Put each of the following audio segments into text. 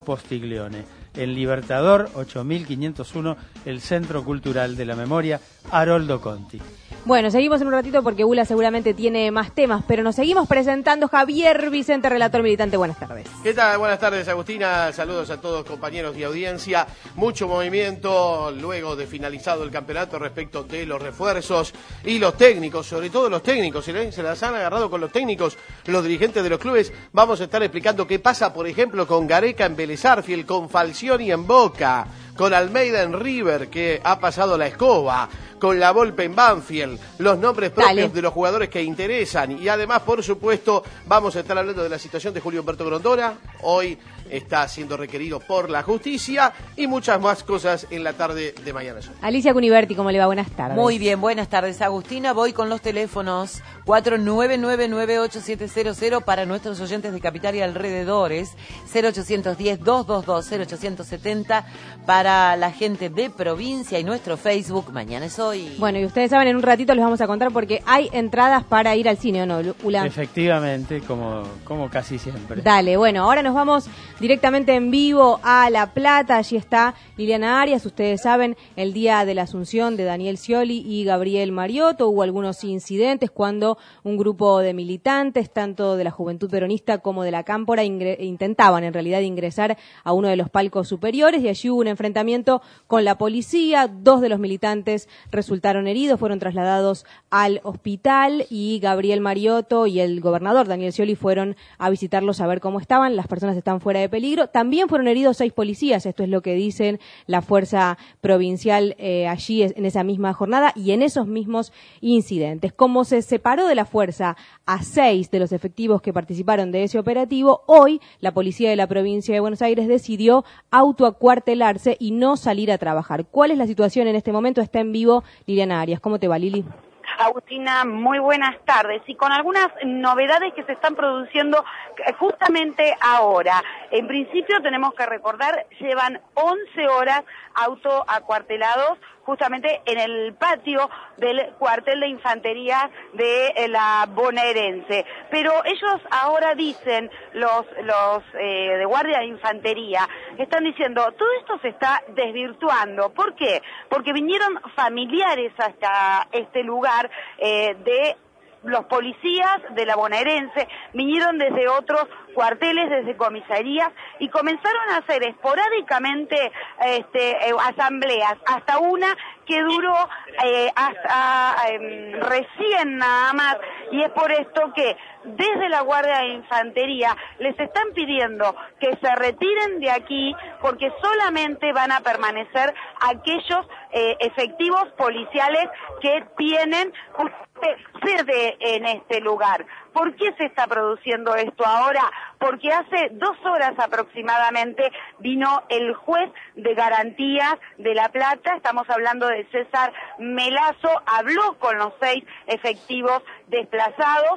Postiglione, en Libertador 8501, el Centro Cultural de la Memoria, Haroldo Conti. Bueno, seguimos en un ratito porque Ula seguramente tiene más temas, pero nos seguimos presentando. Javier Vicente, relator militante, buenas tardes. ¿Qué tal? Buenas tardes, Agustina. Saludos a todos, compañeros de audiencia. Mucho movimiento luego de finalizado el campeonato respecto de los refuerzos y los técnicos, sobre todo los técnicos. Se las han agarrado con los técnicos, los dirigentes de los clubes. Vamos a estar explicando qué pasa, por ejemplo, con Gareca en Vélez Sarsfield, con Falcioni en Boca, con Almeida en River, que ha pasado la escoba, con la Volpe en Banfield, los nombres propios de los jugadores que interesan. Y además, por supuesto, vamos a estar hablando de la situación de Julio Humberto Grondona. Hoy está siendo requerido por la justicia y muchas más cosas en la tarde de mañana. Alicia Cuniverti, ¿cómo le va? Buenas tardes. Muy bien, buenas tardes, Agustina. Voy con los teléfonos 49998700 para nuestros oyentes de Capital y alrededores, 0810-222-0870 para la gente de provincia y nuestro Facebook, Mañana es Hoy. Bueno, y ustedes saben, en un ratito les vamos a contar porque hay entradas para ir al cine, ¿o no, Ula? Efectivamente, como casi siempre. Dale, bueno, ahora nos vamos directamente en vivo a La Plata. Allí está Liliana Arias. Ustedes saben, el día de la asunción de Daniel Scioli y Gabriel Mariotto hubo algunos incidentes cuando un grupo de militantes, tanto de la Juventud Peronista como de la Cámpora, intentaban en realidad ingresar a uno de los palcos superiores y allí hubo un enfrentamiento con la policía. 2 de los militantes resultaron heridos, fueron trasladados al hospital y Gabriel Mariotto y el gobernador Daniel Scioli fueron a visitarlos a ver cómo estaban. Las personas están fuera de peligro. También fueron heridos 6 policías, esto es lo que dicen la fuerza provincial allí en esa misma jornada y en esos mismos incidentes. Como se separó de la fuerza a 6 de los efectivos que participaron de ese operativo, hoy la policía de la provincia de Buenos Aires decidió autoacuartelarse y no salir a trabajar. ¿Cuál es la situación en este momento? Está en vivo Liliana Arias. ¿Cómo te va, Lili? Agustina, muy buenas tardes. Y con algunas novedades que se están produciendo justamente ahora. En principio tenemos que recordar, llevan 11 horas autoacuartelados justamente en el patio del cuartel de infantería de la bonaerense. Pero ellos ahora dicen, los de guardia de infantería, están diciendo, todo esto se está desvirtuando. ¿Por qué? Porque vinieron familiares hasta este lugar de los policías de la bonaerense, vinieron desde otros cuarteles, desde comisarías, y comenzaron a hacer esporádicamente asambleas, hasta una que duró hasta recién nada más, y es por esto que desde la Guardia de Infantería les están pidiendo que se retiren de aquí porque solamente van a permanecer aquellos efectivos policiales que tienen sede en este lugar. ¿Por qué se está produciendo esto ahora? Porque hace 2 horas aproximadamente vino el juez de garantías de La Plata, estamos hablando de César Melazo, habló con los 6 efectivos desplazados,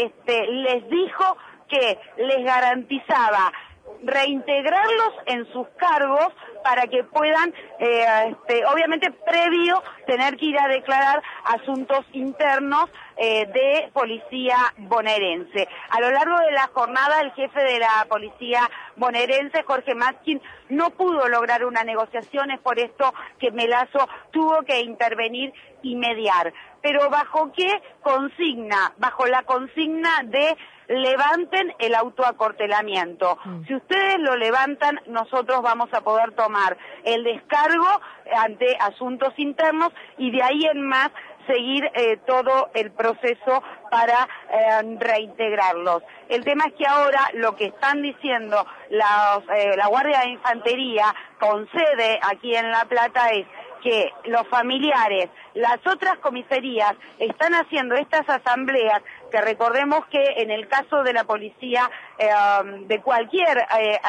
les dijo que les garantizaba reintegrarlos en sus cargos para que puedan, obviamente previo, tener que ir a declarar asuntos internos de policía bonaerense. A lo largo de la jornada, el jefe de la policía bonaerense, Jorge Maskin, no pudo lograr una negociación, es por esto que Melazo tuvo que intervenir y mediar. Pero ¿bajo qué consigna? Bajo la consigna de levanten el autoacuartelamiento. Si ustedes lo levantan, nosotros vamos a poder tomar el descargo ante asuntos internos y de ahí en más seguir todo el proceso para reintegrarlos. El tema es que ahora lo que están diciendo la Guardia de Infantería con sede aquí en La Plata es que los familiares, las otras comisarías están haciendo estas asambleas, que recordemos que en el caso de la policía de cualquier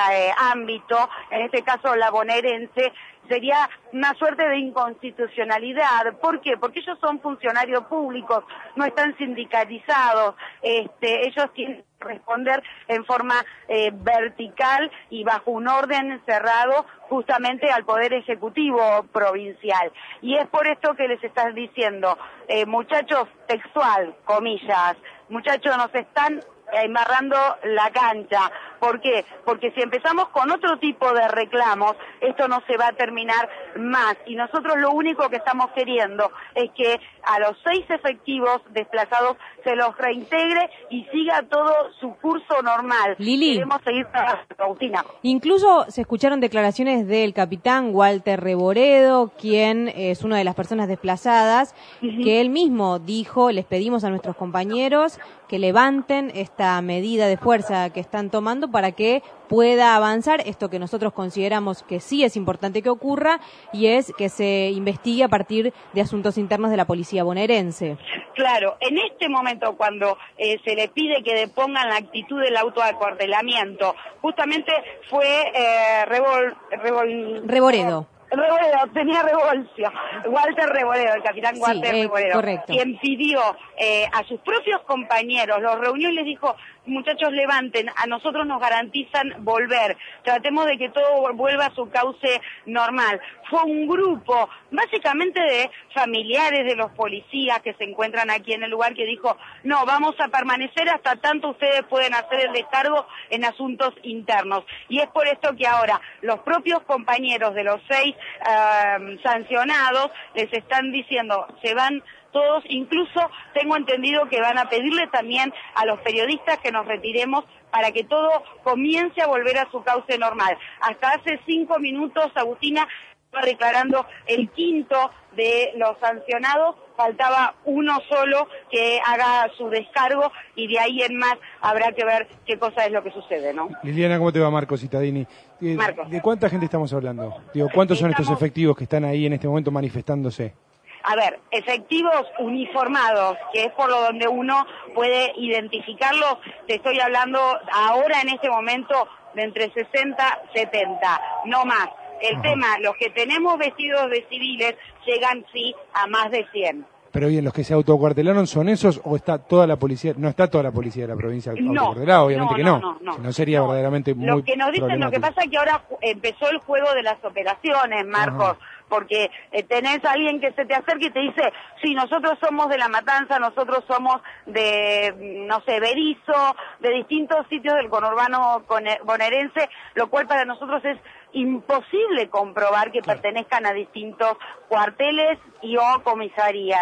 ámbito, en este caso la bonaerense, sería una suerte de inconstitucionalidad. ¿Por qué? Porque ellos son funcionarios públicos, no están sindicalizados, ellos tienen que responder en forma vertical y bajo un orden cerrado justamente al Poder Ejecutivo provincial. Y es por esto que les están diciendo, muchachos, textual, comillas, muchachos, nos están embarrando la cancha, ¿Por qué? Porque si empezamos con otro tipo de reclamos, esto no se va a terminar más. Y nosotros lo único que estamos queriendo es que a los 6 efectivos desplazados se los reintegre y siga todo su curso normal. Lili. Queremos seguir trabajando, Agustina. Incluso se escucharon declaraciones del capitán Walter Reboredo, quien es una de las personas desplazadas, que él mismo dijo: les pedimos a nuestros compañeros que levanten esta medida de fuerza que están tomando para que pueda avanzar esto que nosotros consideramos que sí es importante que ocurra, y es que se investigue a partir de asuntos internos de la policía bonaerense. Claro, en este momento cuando se le pide que depongan la actitud del autoacuartelamiento, justamente fue Reboredo. Tenía Rebolcio, Walter Reboredo, el capitán Walter Reboredo, correcto. Quien pidió a sus propios compañeros, los reunió y les dijo: muchachos, levanten, a nosotros nos garantizan volver, tratemos de que todo vuelva a su cauce normal. Fue un grupo, básicamente de familiares de los policías que se encuentran aquí en el lugar, que dijo: no, vamos a permanecer hasta tanto ustedes pueden hacer el descargo en asuntos internos. Y es por esto que ahora los propios compañeros de los 6 sancionados les están diciendo: se van todos, incluso tengo entendido que van a pedirle también a los periodistas que nos retiremos para que todo comience a volver a su cauce normal. Hasta hace 5 minutos, Agustina, estaba declarando el 5º de los sancionados, faltaba uno solo que haga su descargo, y de ahí en más habrá que ver qué cosa es lo que sucede, ¿no? Liliana, ¿cómo te va? Marco Cittadini. Marcos. ¿De cuánta gente estamos hablando? ¿Cuántos son estos efectivos que están ahí en este momento manifestándose? A ver, efectivos uniformados, que es por lo donde uno puede identificarlos, te estoy hablando ahora en este momento de entre 60 y 70, no más. El tema, los que tenemos vestidos de civiles llegan sí a más de 100. Pero bien, ¿los que se autocuartelaron son esos o está toda la policía? No está toda la policía de la provincia autocuartelada, obviamente que no. Si no sería verdaderamente muy Lo que nos dicen, lo que pasa es que ahora empezó el juego de las operaciones, Marcos. Ajá. Porque tenés a alguien que se te acerca y te dice: sí, nosotros somos de La Matanza, nosotros somos de, no sé, Berizo, de distintos sitios del conurbano bonaerense, lo cual para nosotros es imposible comprobar que pertenezcan a distintos cuarteles y o comisarías.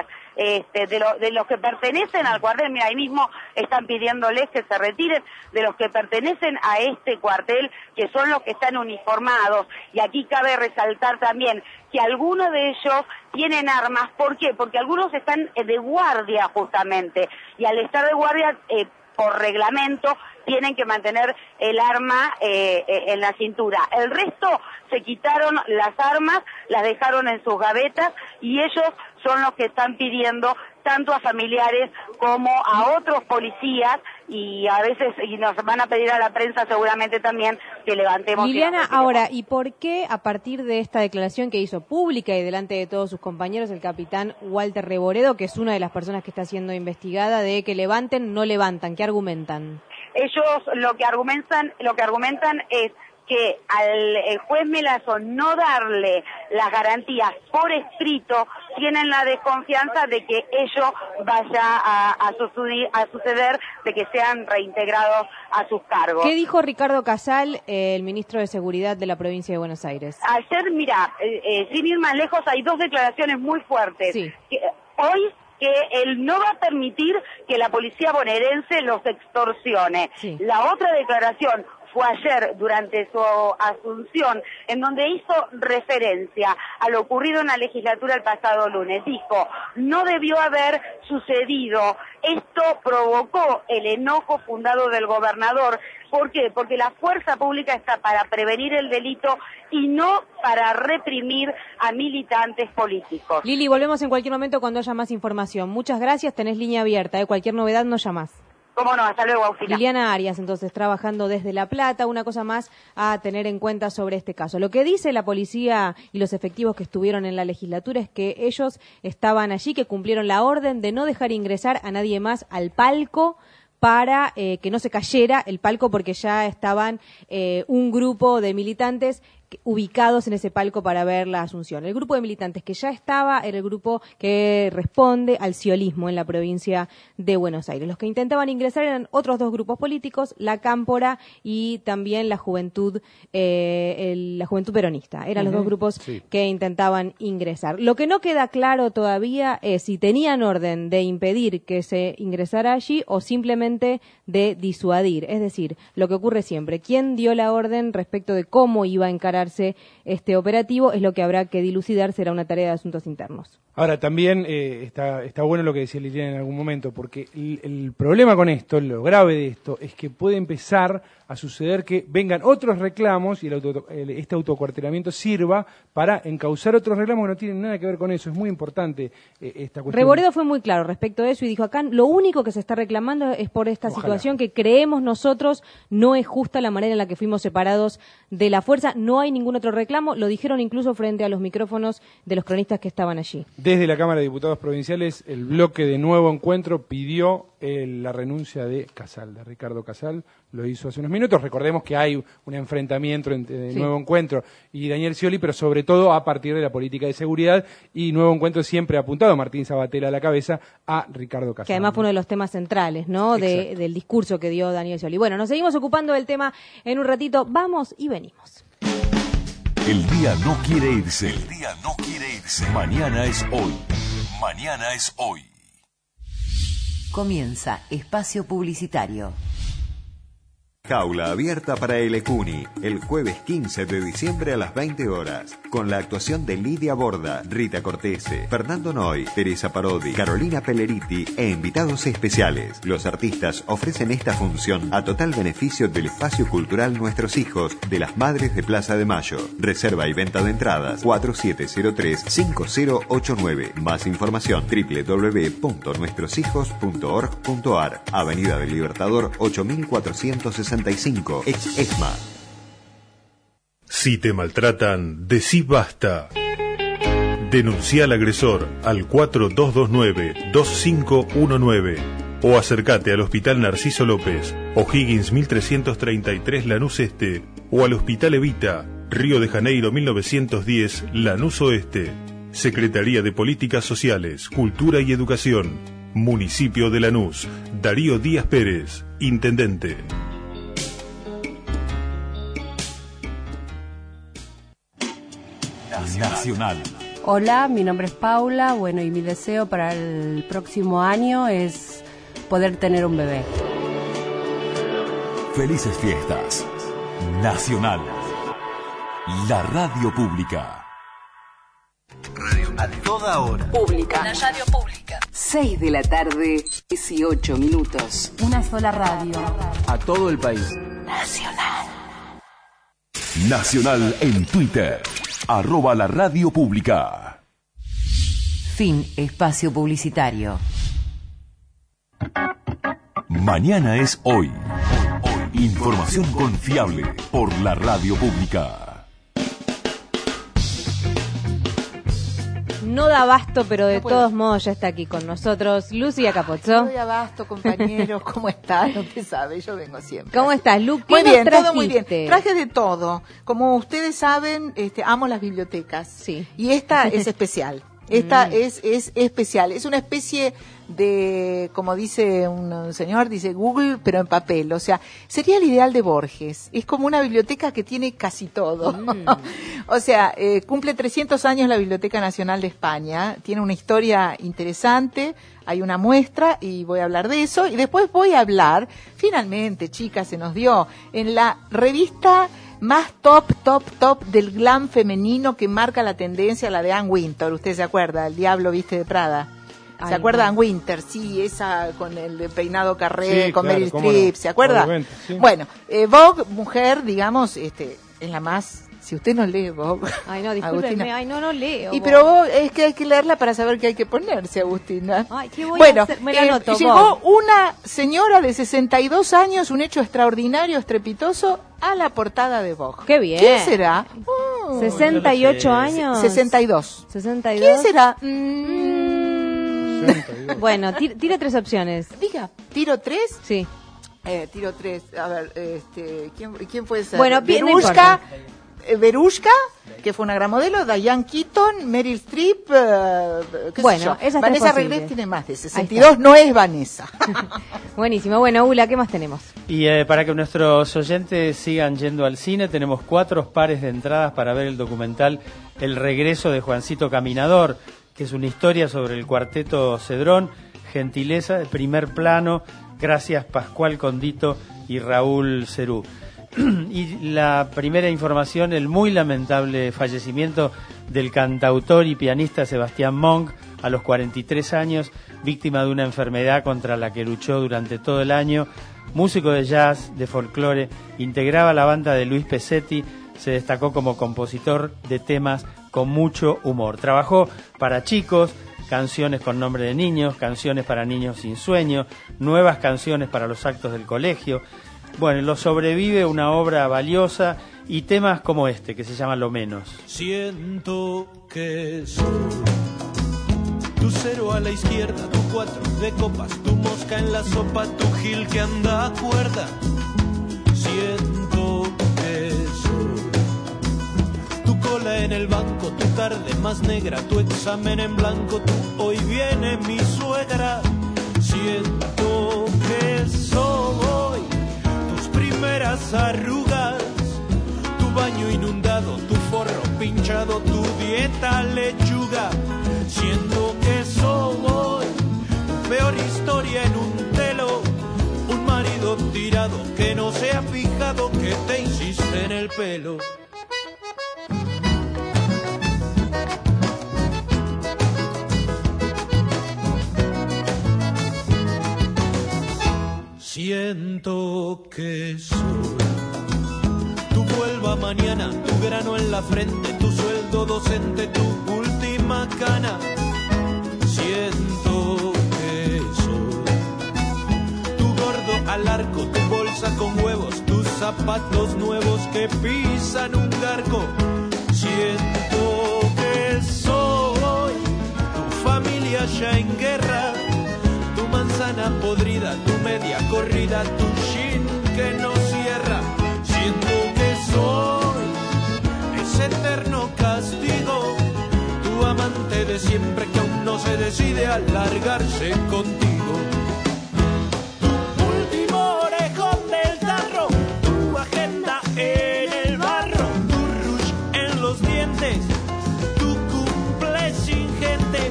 De los que pertenecen al cuartel, mira, ahí mismo están pidiéndoles que se retiren, de los que pertenecen a este cuartel, que son los que están uniformados, y aquí cabe resaltar también que algunos de ellos tienen armas. ¿Por qué? Porque algunos están de guardia justamente, y al estar de guardia, por reglamento, tienen que mantener el arma en la cintura. El resto se quitaron las armas, las dejaron en sus gavetas, y ellos son los que están pidiendo tanto a familiares como a otros policías, y a veces y nos van a pedir a la prensa seguramente también que levantemos. Liliana, ahora, ¿y por qué a partir de esta declaración que hizo pública y delante de todos sus compañeros el capitán Walter Reboredo, que es una de las personas que está siendo investigada, de que levanten, no levantan? ¿Qué argumentan? Ellos lo que argumentan es que al juez Melazo no darle las garantías por escrito, tienen la desconfianza de que ello vaya a suceder, de que sean reintegrados a sus cargos. ¿Qué dijo Ricardo Casal, el ministro de Seguridad de la provincia de Buenos Aires? Ayer, mira, sin ir más lejos, hay 2 declaraciones muy fuertes. Sí. Hoy, que él no va a permitir que la policía bonaerense los extorsione. Sí. La otra declaración fue ayer durante su asunción, en donde hizo referencia a lo ocurrido en la legislatura el pasado lunes. Dijo: no debió haber sucedido, esto provocó el enojo fundado del gobernador. ¿Por qué? Porque la fuerza pública está para prevenir el delito y no para reprimir a militantes políticos. Lili, volvemos en cualquier momento cuando haya más información. Muchas gracias, tenés línea abierta, cualquier novedad nos llamás. ¿Cómo no? Hasta luego, Agustina. Liliana Arias, entonces, trabajando desde La Plata. Una cosa más a tener en cuenta sobre este caso. Lo que dice la policía y los efectivos que estuvieron en la legislatura es que ellos estaban allí, que cumplieron la orden de no dejar ingresar a nadie más al palco para que no se cayera el palco, porque ya estaban un grupo de militantes ubicados en ese palco para ver la Asunción. El grupo de militantes que ya estaba era el grupo que responde al ciolismo en la provincia de Buenos Aires. Los que intentaban ingresar eran otros dos grupos políticos, la Cámpora y también la Juventud Peronista. Eran los dos grupos que intentaban ingresar. Lo que no queda claro todavía es si tenían orden de impedir que se ingresara allí o simplemente de disuadir. Es decir, lo que ocurre siempre, quién dio la orden respecto de cómo iba a encararse este operativo es lo que habrá que dilucidar, será una tarea de asuntos internos. Ahora, también está bueno lo que decía Liliana en algún momento, porque el problema con esto, lo grave de esto, es que puede empezar a suceder que vengan otros reclamos y este autocuartelamiento sirva para encauzar otros reclamos que no tienen nada que ver con eso. Es muy importante esta cuestión. Reboredo fue muy claro respecto de eso y dijo, acá lo único que se está reclamando es por esta situación que creemos nosotros no es justa la manera en la que fuimos separados de la fuerza. No hay ningún otro reclamo, lo dijeron incluso frente a los micrófonos de los cronistas que estaban allí. Desde la Cámara de Diputados Provinciales, el bloque de Nuevo Encuentro pidió la renuncia de Casal, de Ricardo Casal, lo hizo hace unos minutos. Recordemos que hay un enfrentamiento entre Nuevo Encuentro y Daniel Scioli, pero sobre todo a partir de la política de seguridad, y Nuevo Encuentro siempre ha apuntado, Martín Sabatella a la cabeza, a Ricardo Casal. Que además fue uno de los temas centrales, ¿no?, del discurso que dio Daniel Scioli. Bueno, nos seguimos ocupando del tema en un ratito. Vamos y venimos. El día no quiere irse. El día no quiere irse. Mañana es hoy. Mañana es hoy. Comienza Espacio Publicitario. Jaula abierta para el Ecuni, el jueves 15 de diciembre a las 20 horas, con la actuación de Lidia Borda, Rita Cortese, Fernando Noy, Teresa Parodi, Carolina Pelleriti e invitados especiales. Los artistas ofrecen esta función a total beneficio del espacio cultural Nuestros Hijos de las Madres de Plaza de Mayo. Reserva y venta de entradas 4703-5089. Más información www.nuestroshijos.org.ar. Avenida del Libertador 8460. Ex ESMA. Si te maltratan, decí basta. Denuncia al agresor al 4229-2519 o acércate al Hospital Narciso López, O'Higgins 1333 Lanús Este, o al Hospital Evita, Río de Janeiro 1910 Lanús Oeste. Secretaría de Políticas Sociales, Cultura y Educación, Municipio de Lanús. Darío Díaz Pérez, Intendente. Nacional. Hola, mi nombre es Paula, bueno, y mi deseo para el próximo año es poder tener un bebé. Felices fiestas. Nacional. La radio pública. A toda hora. Pública. La radio pública. 6 de la tarde, 18 minutos. Una sola radio. A todo el país. Nacional. Nacional en Twitter. @la radio pública. Fin Espacio Publicitario. Mañana es hoy. Información confiable por la radio pública. No da abasto, pero de todos modos ya está aquí con nosotros Lucía Capozzo. No doy abasto, compañeros. ¿Cómo estás? Usted sabe, yo vengo siempre. ¿Cómo estás, Lu? Muy bien, todo muy bien. Traje de todo. Como ustedes saben, amo las bibliotecas. Sí. Y esta es especial. Esta es especial. Es una especie de, como dice un señor, dice Google, pero en papel. O sea, sería el ideal de Borges. Es como una biblioteca que tiene casi todo. O sea, cumple 300 años la Biblioteca Nacional de España. Tiene una historia interesante. Hay una muestra y voy a hablar de eso. Y después voy a hablar, finalmente, chicas, se nos dio, en la revista más top del glam femenino que marca la tendencia, la de Anne Wintour. ¿Usted se acuerda? El Diablo Viste de Prada. ¿Se acuerda de Anne Wintour? Sí, esa con el peinado carré, sí, con Meryl Streep, ¿se acuerda? Sí. Bueno, Vogue, mujer, digamos, es la más... Si usted no lee Vogue, ay, no, discúlpeme, ay, no leo. Y pero Vogue, es que hay que leerla para saber qué hay que ponerse, Agustina. Ay, ¿qué voy a hacer? Me la anoto, llegó una señora de 62 años, un hecho extraordinario, estrepitoso, a la portada de Vogue. ¡Qué bien! ¿Quién será? 68 años. 62. 62. ¿Quién será? 62. Bueno, tira 3 opciones. Diga, ¿tiro 3? Sí. Tiro 3. A ver, ¿quién puede ser? Bueno, Verushka, que fue una gran modelo, Diane Keaton, Meryl Streep, bueno, Vanessa Redgrave tiene más de 62, no es Vanessa. Buenísimo. Bueno, Ula, ¿qué más tenemos? Y para que nuestros oyentes sigan yendo al cine, tenemos 4 pares de entradas para ver el documental El regreso de Juancito Caminador, que es una historia sobre el cuarteto Cedrón, gentileza de Primer Plano, gracias Pascual Condito y Raúl Cerú. Y la primera información, el muy lamentable fallecimiento del cantautor y pianista Sebastián Monk a los 43 años, víctima de una enfermedad contra la que luchó durante todo el año. Músico de jazz, de folclore, integraba la banda de Luis Pesetti, se destacó como compositor de temas con mucho humor. Trabajó para chicos, canciones con nombre de niños, canciones para niños sin sueño, nuevas canciones para los actos del colegio. Bueno, lo sobrevive una obra valiosa y temas como este, que se llama Lo Menos. Siento que soy tu 0 a la izquierda, tu 4 de copas, tu mosca en la sopa, tu gil que anda a cuerda. Siento que soy tu cola en el banco, tu tarde más negra, tu examen en blanco, tu hoy viene mi suegra. Siento que soy primeras arrugas, tu baño inundado, tu forro pinchado, tu dieta lechuga. Siento que soy tu peor historia en un telo, un marido tirado que no se ha fijado que te insiste en el pelo. Siento que soy tu vuelva mañana, tu grano en la frente, tu sueldo docente, tu última cana. Siento que soy tu gordo al arco, tu bolsa con huevos, tus zapatos nuevos que pisan un garco. Siento que soy tu familia ya en guerra, tu manzana podrida, tu media corrida, tu shin que no cierra. Siento que soy ese eterno castigo, tu amante de siempre que aún no se decide a largarse contigo. Tu último orejón del tarro, tu agenda en el barro, tu rouge en los dientes, tu cumple sin gente,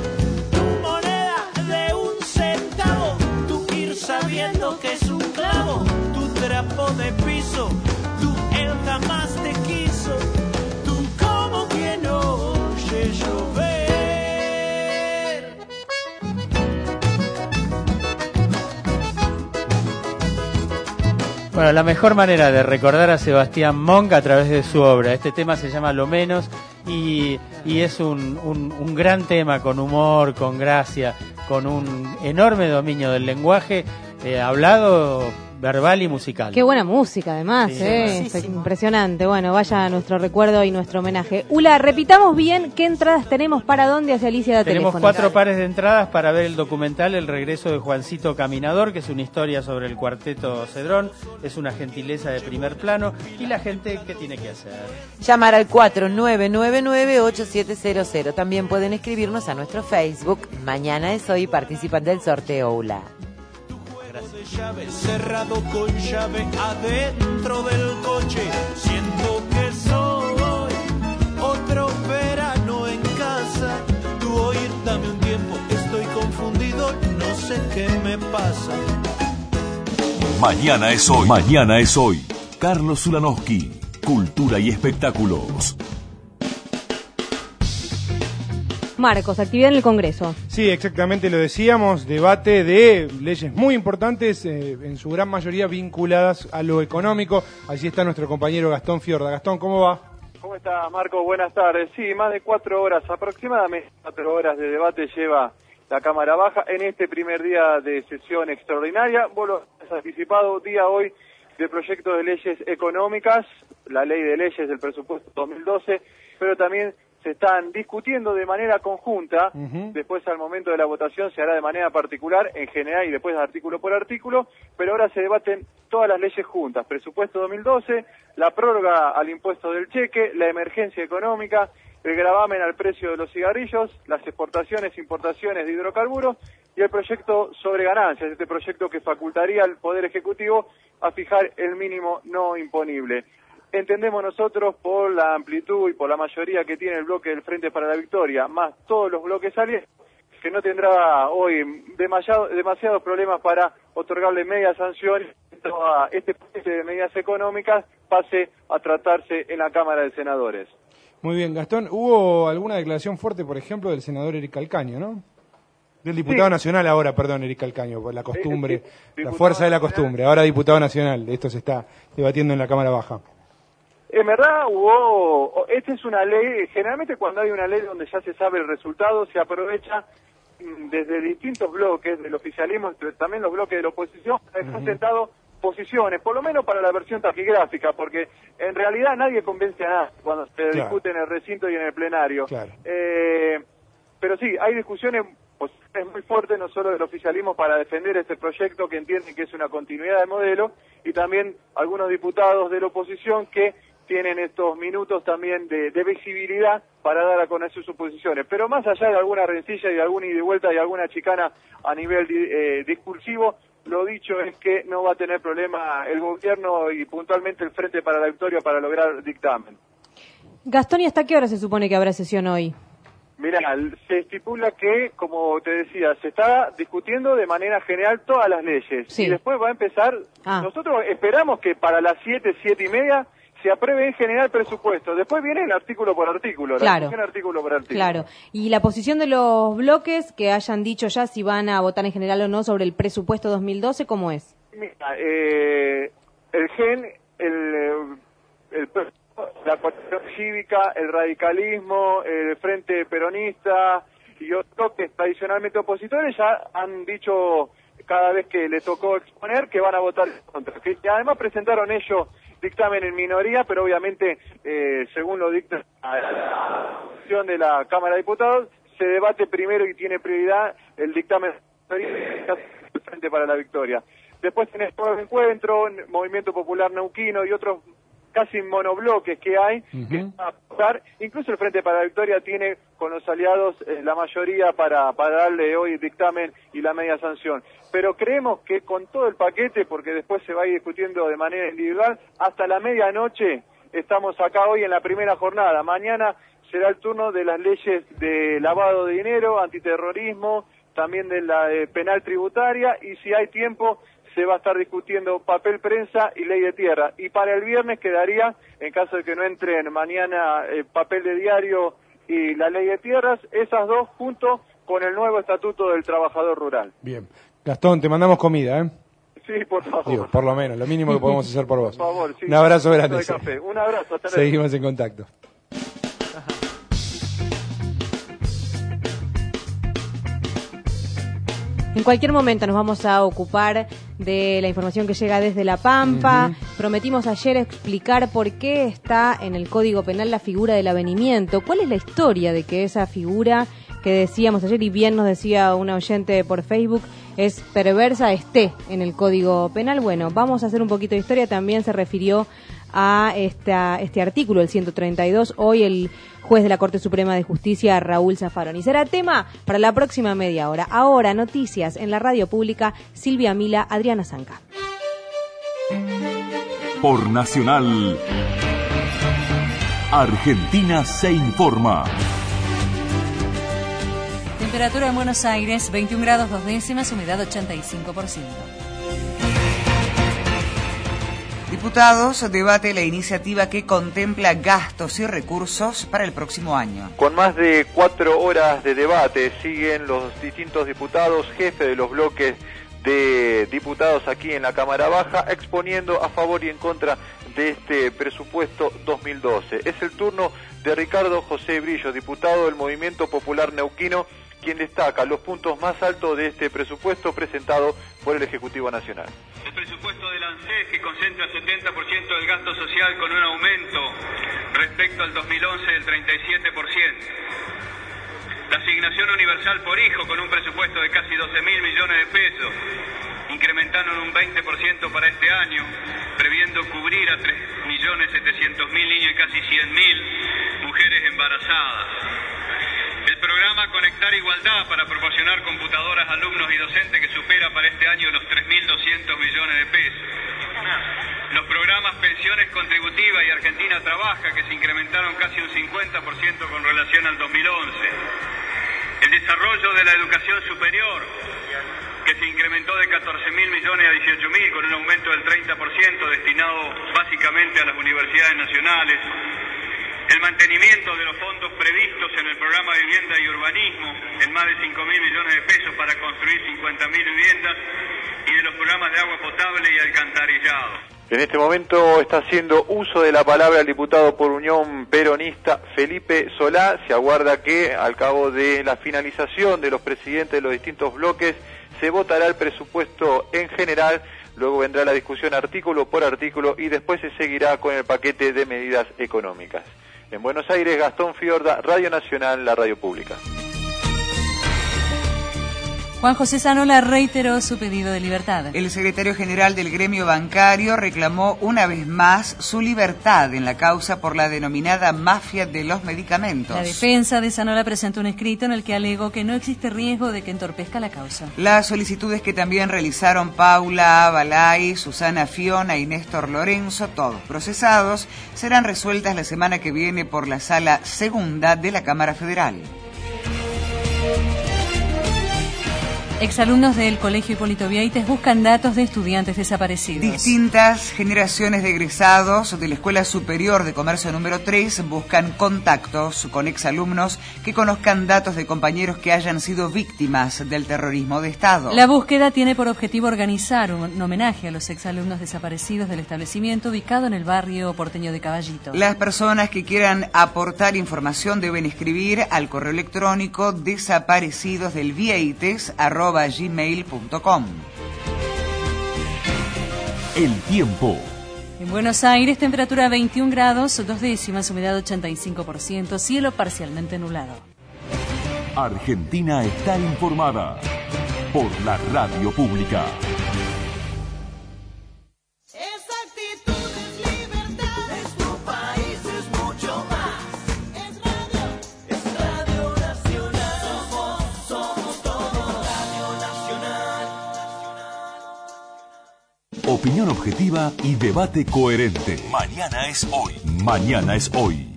sabiendo que es un clavo, tu trapo de piso, tú él jamás te quiso, tú como quien oye llover. Bueno, la mejor manera de recordar a Sebastián Monk a través de su obra. Este tema se llama Lo Menos y es un gran tema con humor, con gracia, con un enorme dominio del lenguaje hablado, verbal y musical. Qué buena música, además, sí. Impresionante. Bueno, vaya nuestro recuerdo y nuestro homenaje. Ula, repitamos bien qué entradas tenemos, para dónde, hacia Alicia de Tenemos teléfono. 4 pares de entradas para ver el documental El regreso de Juancito Caminador, que es una historia sobre el cuarteto Cedrón, es una gentileza de Primer Plano. Y la gente, ¿qué tiene que hacer? Llamar al 4999-8700. También pueden escribirnos a nuestro Facebook. Mañana es hoy y participan del sorteo Ula. Llave cerrado con llave adentro del coche. Siento que soy otro verano en casa. Tu oír, dame un tiempo, estoy confundido, no sé qué me pasa. Mañana es hoy. Mañana es hoy. Carlos Ulanowski, Cultura y Espectáculos. Marcos, actividad en el Congreso. Sí, exactamente, lo decíamos, debate de leyes muy importantes, en su gran mayoría vinculadas a lo económico. Allí está nuestro compañero Gastón Fiorda. Gastón, ¿cómo va? ¿Cómo está, Marco? Buenas tardes. Sí, más de 4 horas, aproximadamente 4 horas de debate lleva la Cámara Baja en este primer día de sesión extraordinaria. Vos lo has anticipado, día hoy de proyectos de leyes económicas, la ley de leyes del presupuesto 2012, pero también se están discutiendo de manera conjunta. Después, al momento de la votación, se hará de manera particular, en general, y después artículo por artículo, pero ahora se debaten todas las leyes juntas: presupuesto 2012, la prórroga al impuesto del cheque, la emergencia económica, el gravamen al precio de los cigarrillos, las exportaciones e importaciones de hidrocarburos y el proyecto sobre ganancias, este proyecto que facultaría al Poder Ejecutivo a fijar el mínimo no imponible. Entendemos nosotros, por la amplitud y por la mayoría que tiene el bloque del Frente para la Victoria, más todos los bloques salientes, que no tendrá hoy demasiados problemas para otorgarle medias sanciones a este paquete de medidas económicas pase a tratarse en la Cámara de Senadores. Muy bien, Gastón, hubo alguna declaración fuerte, por ejemplo, del senador Eric Calcaño, ¿no? Del diputado nacional ahora, perdón, Eric Calcaño, por la costumbre, la fuerza de la costumbre, ahora diputado nacional, esto se está debatiendo en la Cámara Baja. En verdad esta es una ley, generalmente cuando hay una ley donde ya se sabe el resultado, se aprovecha desde distintos bloques del oficialismo, también los bloques de la oposición, han sentado posiciones, por lo menos para la versión taquigráfica, porque en realidad nadie convence a nadie cuando se discute en el recinto y en el plenario. Pero sí, hay discusiones muy fuertes, no solo del oficialismo, para defender este proyecto que entienden que es una continuidad de modelo, y también algunos diputados de la oposición que tienen estos minutos también de visibilidad para dar a conocer sus posiciones. Pero más allá de alguna rencilla y de alguna ida y vuelta y alguna chicana a nivel discursivo, lo dicho es que no va a tener problema el gobierno y puntualmente el Frente para la Victoria para lograr dictamen. Gastón, ¿y hasta qué hora se supone que habrá sesión hoy? Mira, se estipula que, como te decía, se está discutiendo de manera general todas las leyes. Y después va a empezar, nosotros esperamos que para las 7:30 se apruebe en general presupuesto. Después viene el artículo por artículo, la discusión artículo por artículo. Claro. ¿Y la posición de los bloques que hayan dicho ya si van a votar en general o no sobre el presupuesto 2012, cómo es? Mira, el GEN, la coalición cívica, el radicalismo, el Frente Peronista y otros bloques tradicionalmente opositores ya han dicho cada vez que le tocó exponer que van a votar en contra. Que además presentaron ellos dictamen en minoría, pero obviamente, según lo dicta la sesión de la Cámara de Diputados, se debate primero y tiene prioridad el dictamen del Frente para la Victoria. Después tenés Nuevo Encuentro, Movimiento Popular Neuquino y otros casi monobloques que hay, que van a votar. Incluso el Frente para la Victoria tiene con los aliados la mayoría para darle hoy el dictamen y la media sanción. Pero creemos que con todo el paquete, porque después se va a ir discutiendo de manera individual, hasta la medianoche estamos acá hoy en la primera jornada. Mañana será el turno de las leyes de lavado de dinero, antiterrorismo, también de la penal tributaria, y si hay tiempo se va a estar discutiendo papel prensa y ley de tierra. Y para el viernes quedaría, en caso de que no entren mañana papel de diario y la ley de tierras, esas dos junto con el nuevo estatuto del trabajador rural. Bien. Gastón, te mandamos comida, ¿eh? Sí, por favor. Digo, por lo menos, lo mínimo que podemos hacer por vos. Por favor, sí. Un abrazo grande. Un abrazo, hasta luego. Seguimos en contacto. En cualquier momento nos vamos a ocupar de la información que llega desde La Pampa. Prometimos ayer explicar por qué está en el Código Penal la figura del avenimiento. ¿Cuál es la historia de que esa figura que decíamos ayer, y bien nos decía una oyente por Facebook, es perversa, esté en el Código Penal? Bueno, vamos a hacer un poquito de historia. También se refirió a este artículo, el 132, hoy el juez de la Corte Suprema de Justicia, Raúl Zaffaroni. Será tema para la próxima media hora. Ahora, noticias en la radio pública, Silvia Mila, Adriana Zanca. Por Nacional, Argentina se informa. Temperatura en Buenos Aires, 21 grados 2 décimas, humedad 85%. Diputados debate la iniciativa que contempla gastos y recursos para el próximo año. Con más de 4 horas de debate siguen los distintos diputados, jefes de los bloques de diputados aquí en la Cámara Baja, exponiendo a favor y en contra de este presupuesto 2012. Es el turno de Ricardo José Brillo, diputado del Movimiento Popular Neuquino, quien destaca los puntos más altos de este presupuesto presentado por el Ejecutivo Nacional. El presupuesto del ANSES, que concentra el 70% del gasto social con un aumento respecto al 2011 del 37%. La asignación universal por hijo con un presupuesto de casi 12.000 millones de pesos, incrementando en un 20% para este año, previendo cubrir a 3.700.000 niños y casi 100.000 mujeres embarazadas. El programa Conectar Igualdad para proporcionar computadoras a alumnos y docentes que supera para este año los 3.200 millones de pesos. Los programas Pensiones Contributivas y Argentina Trabaja, que se incrementaron casi un 50% con relación al 2011. El desarrollo de la educación superior, que se incrementó de 14.000 millones a 18.000 con un aumento del 30% destinado básicamente a las universidades nacionales. El mantenimiento de los fondos previstos en el programa de vivienda y urbanismo en más de 5.000 millones de pesos para construir 50.000 viviendas y de los programas de agua potable y alcantarillado. En este momento está haciendo uso de la palabra el diputado por Unión Peronista Felipe Solá. Se aguarda que al cabo de la finalización de los presidentes de los distintos bloques se votará el presupuesto en general. Luego vendrá la discusión artículo por artículo y después se seguirá con el paquete de medidas económicas. En Buenos Aires, Gastón Fiorda, Radio Nacional, la radio pública. Juan José Zanola reiteró su pedido de libertad. El secretario general del gremio bancario reclamó una vez más su libertad en la causa por la denominada mafia de los medicamentos. La defensa de Zanola presentó un escrito en el que alegó que no existe riesgo de que entorpezca la causa. Las solicitudes que también realizaron Paula Balay, Susana Fiona y Néstor Lorenzo, todos procesados, serán resueltas la semana que viene por la Sala Segunda de la Cámara Federal. Exalumnos del Colegio Hipólito Vieites buscan datos de estudiantes desaparecidos. Distintas generaciones de egresados de la Escuela Superior de Comercio número 3 buscan contactos con exalumnos que conozcan datos de compañeros que hayan sido víctimas del terrorismo de Estado. La búsqueda tiene por objetivo organizar un homenaje a los exalumnos desaparecidos del establecimiento ubicado en el barrio porteño de Caballito. Las personas que quieran aportar información deben escribir al correo electrónico desaparecidosdelvieites@gmail.com. El tiempo. En Buenos Aires, temperatura 21 grados, 2 décimas, humedad 85%, cielo parcialmente nublado. Argentina está informada por la radio pública. Opinión objetiva y debate coherente. Mañana es hoy. Mañana es hoy.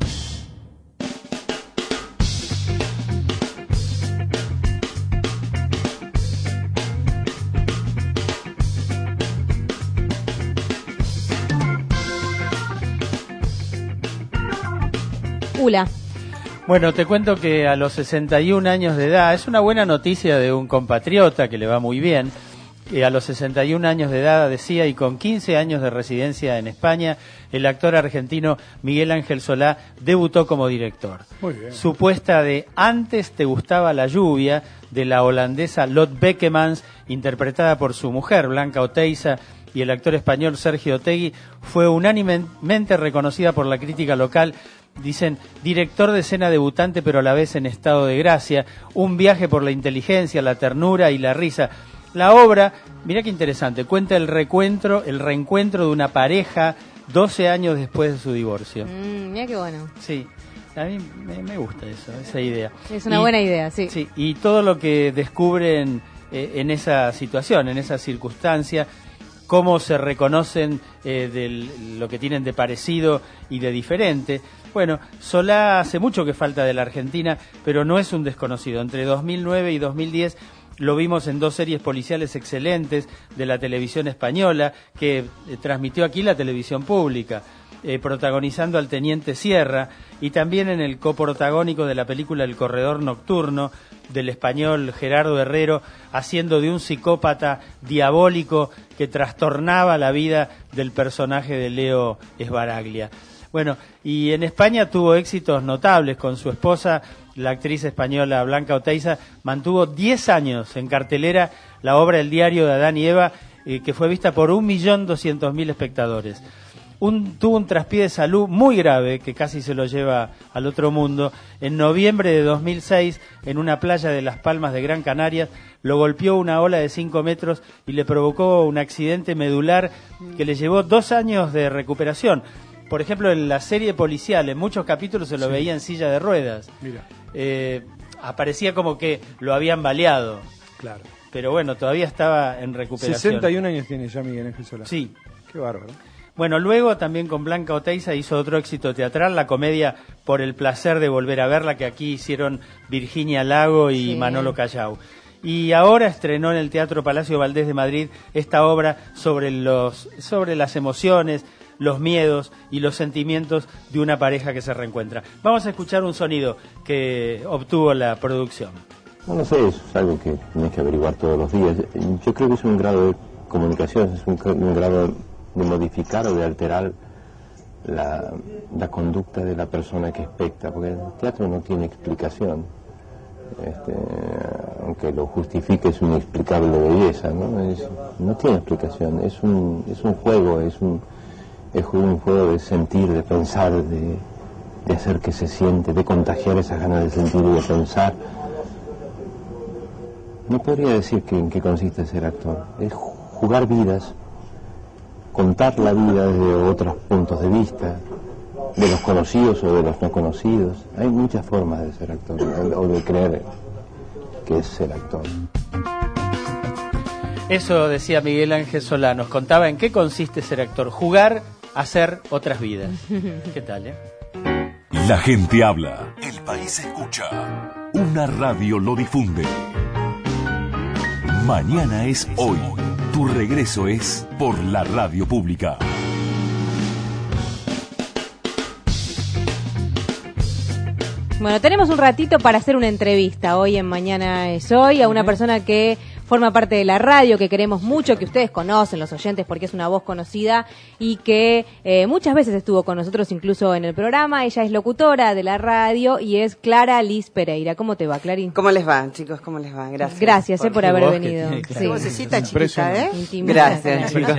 Ula. Bueno, te cuento que a los 61 años de edad, es una buena noticia de un compatriota que le va muy bien. A los 61 años de edad, decía, y con 15 años de residencia en España, el actor argentino Miguel Ángel Solá debutó como director. Muy bien. Su puesta de Antes te gustaba la lluvia, de la holandesa Lot Beckemans, interpretada por su mujer, Blanca Oteiza, y el actor español Sergio Otegui, fue unánimemente reconocida por la crítica local. Dicen, director de escena debutante, pero a la vez en estado de gracia, un viaje por la inteligencia, la ternura y la risa. La obra, mira qué interesante, cuenta el reencuentro de una pareja 12 años después de su divorcio. Mira qué bueno. Sí, a mí me gusta esa idea. Es una buena idea, sí. Sí, y todo lo que descubren en esa situación, en esa circunstancia, cómo se reconocen de lo que tienen de parecido y de diferente. Bueno, Solá hace mucho que falta de la Argentina, pero no es un desconocido. Entre 2009 y 2010 lo vimos en 2 series policiales excelentes de la televisión española que transmitió aquí la televisión pública, protagonizando al teniente Sierra, y también en el coprotagónico de la película El corredor nocturno del español Gerardo Herrero, haciendo de un psicópata diabólico que trastornaba la vida del personaje de Leo Sbaraglia. Bueno, y en España tuvo éxitos notables con su esposa, la actriz española Blanca Oteiza. Mantuvo 10 años en cartelera la obra El diario de Adán y Eva, que fue vista por 1.200.000 espectadores. Tuvo un traspié de salud muy grave que casi se lo lleva al otro mundo. En noviembre de 2006, en una playa de Las Palmas de Gran Canaria, lo golpeó una ola de 5 metros y le provocó un accidente medular que le llevó 2 años de recuperación. Por ejemplo, en la serie policial, en muchos capítulos se lo veía en silla de ruedas. Mira. Aparecía como que lo habían baleado. Claro. Pero bueno, todavía estaba en recuperación. 61 años tiene ya Miguel Ángel Solá. Sí. Qué bárbaro. Bueno, luego también con Blanca Oteiza hizo otro éxito teatral, la comedia Por el placer de volver a verla, que aquí hicieron Virginia Lago y Manolo Callao. Y ahora estrenó en el Teatro Palacio Valdés de Madrid esta obra sobre las emociones, los miedos y los sentimientos de una pareja que se reencuentra. Vamos a escuchar un sonido que obtuvo la producción. No sé, es algo que tienes que averiguar todos los días. Yo creo que es un grado de comunicación, es un grado de modificar o de alterar la conducta de la persona que especta, porque el teatro no tiene explicación. Aunque lo justifique, es una inexplicable belleza, no tiene explicación, es un juego, es un juego de sentir, de pensar, de hacer que se siente, de contagiar esas ganas de sentir y de pensar. No podría decir en qué consiste ser actor, es jugar vidas, contar la vida desde otros puntos de vista, de los conocidos o de los no conocidos. Hay muchas formas de ser actor, o de creer que es ser actor. Eso decía Miguel Ángel Solá, nos contaba en qué consiste ser actor, jugar a hacer otras vidas. ¿Qué tal, La gente habla, el país escucha, una radio lo difunde. Mañana es hoy. Tu regreso es por la radio pública. Bueno, tenemos un ratito para hacer una entrevista hoy en Mañana es Hoy a una persona que forma parte de la radio, que queremos mucho, que ustedes conocen, los oyentes, porque es una voz conocida y que muchas veces estuvo con nosotros incluso en el programa. Ella es locutora de la radio y es Clara Liz Pereira. ¿Cómo te va, Clarín? ¿Cómo les va, chicos? ¿Cómo les va? Gracias. Gracias por haber venido. Sí. Vocecita chiquita, ¿eh? Gracias, chicos.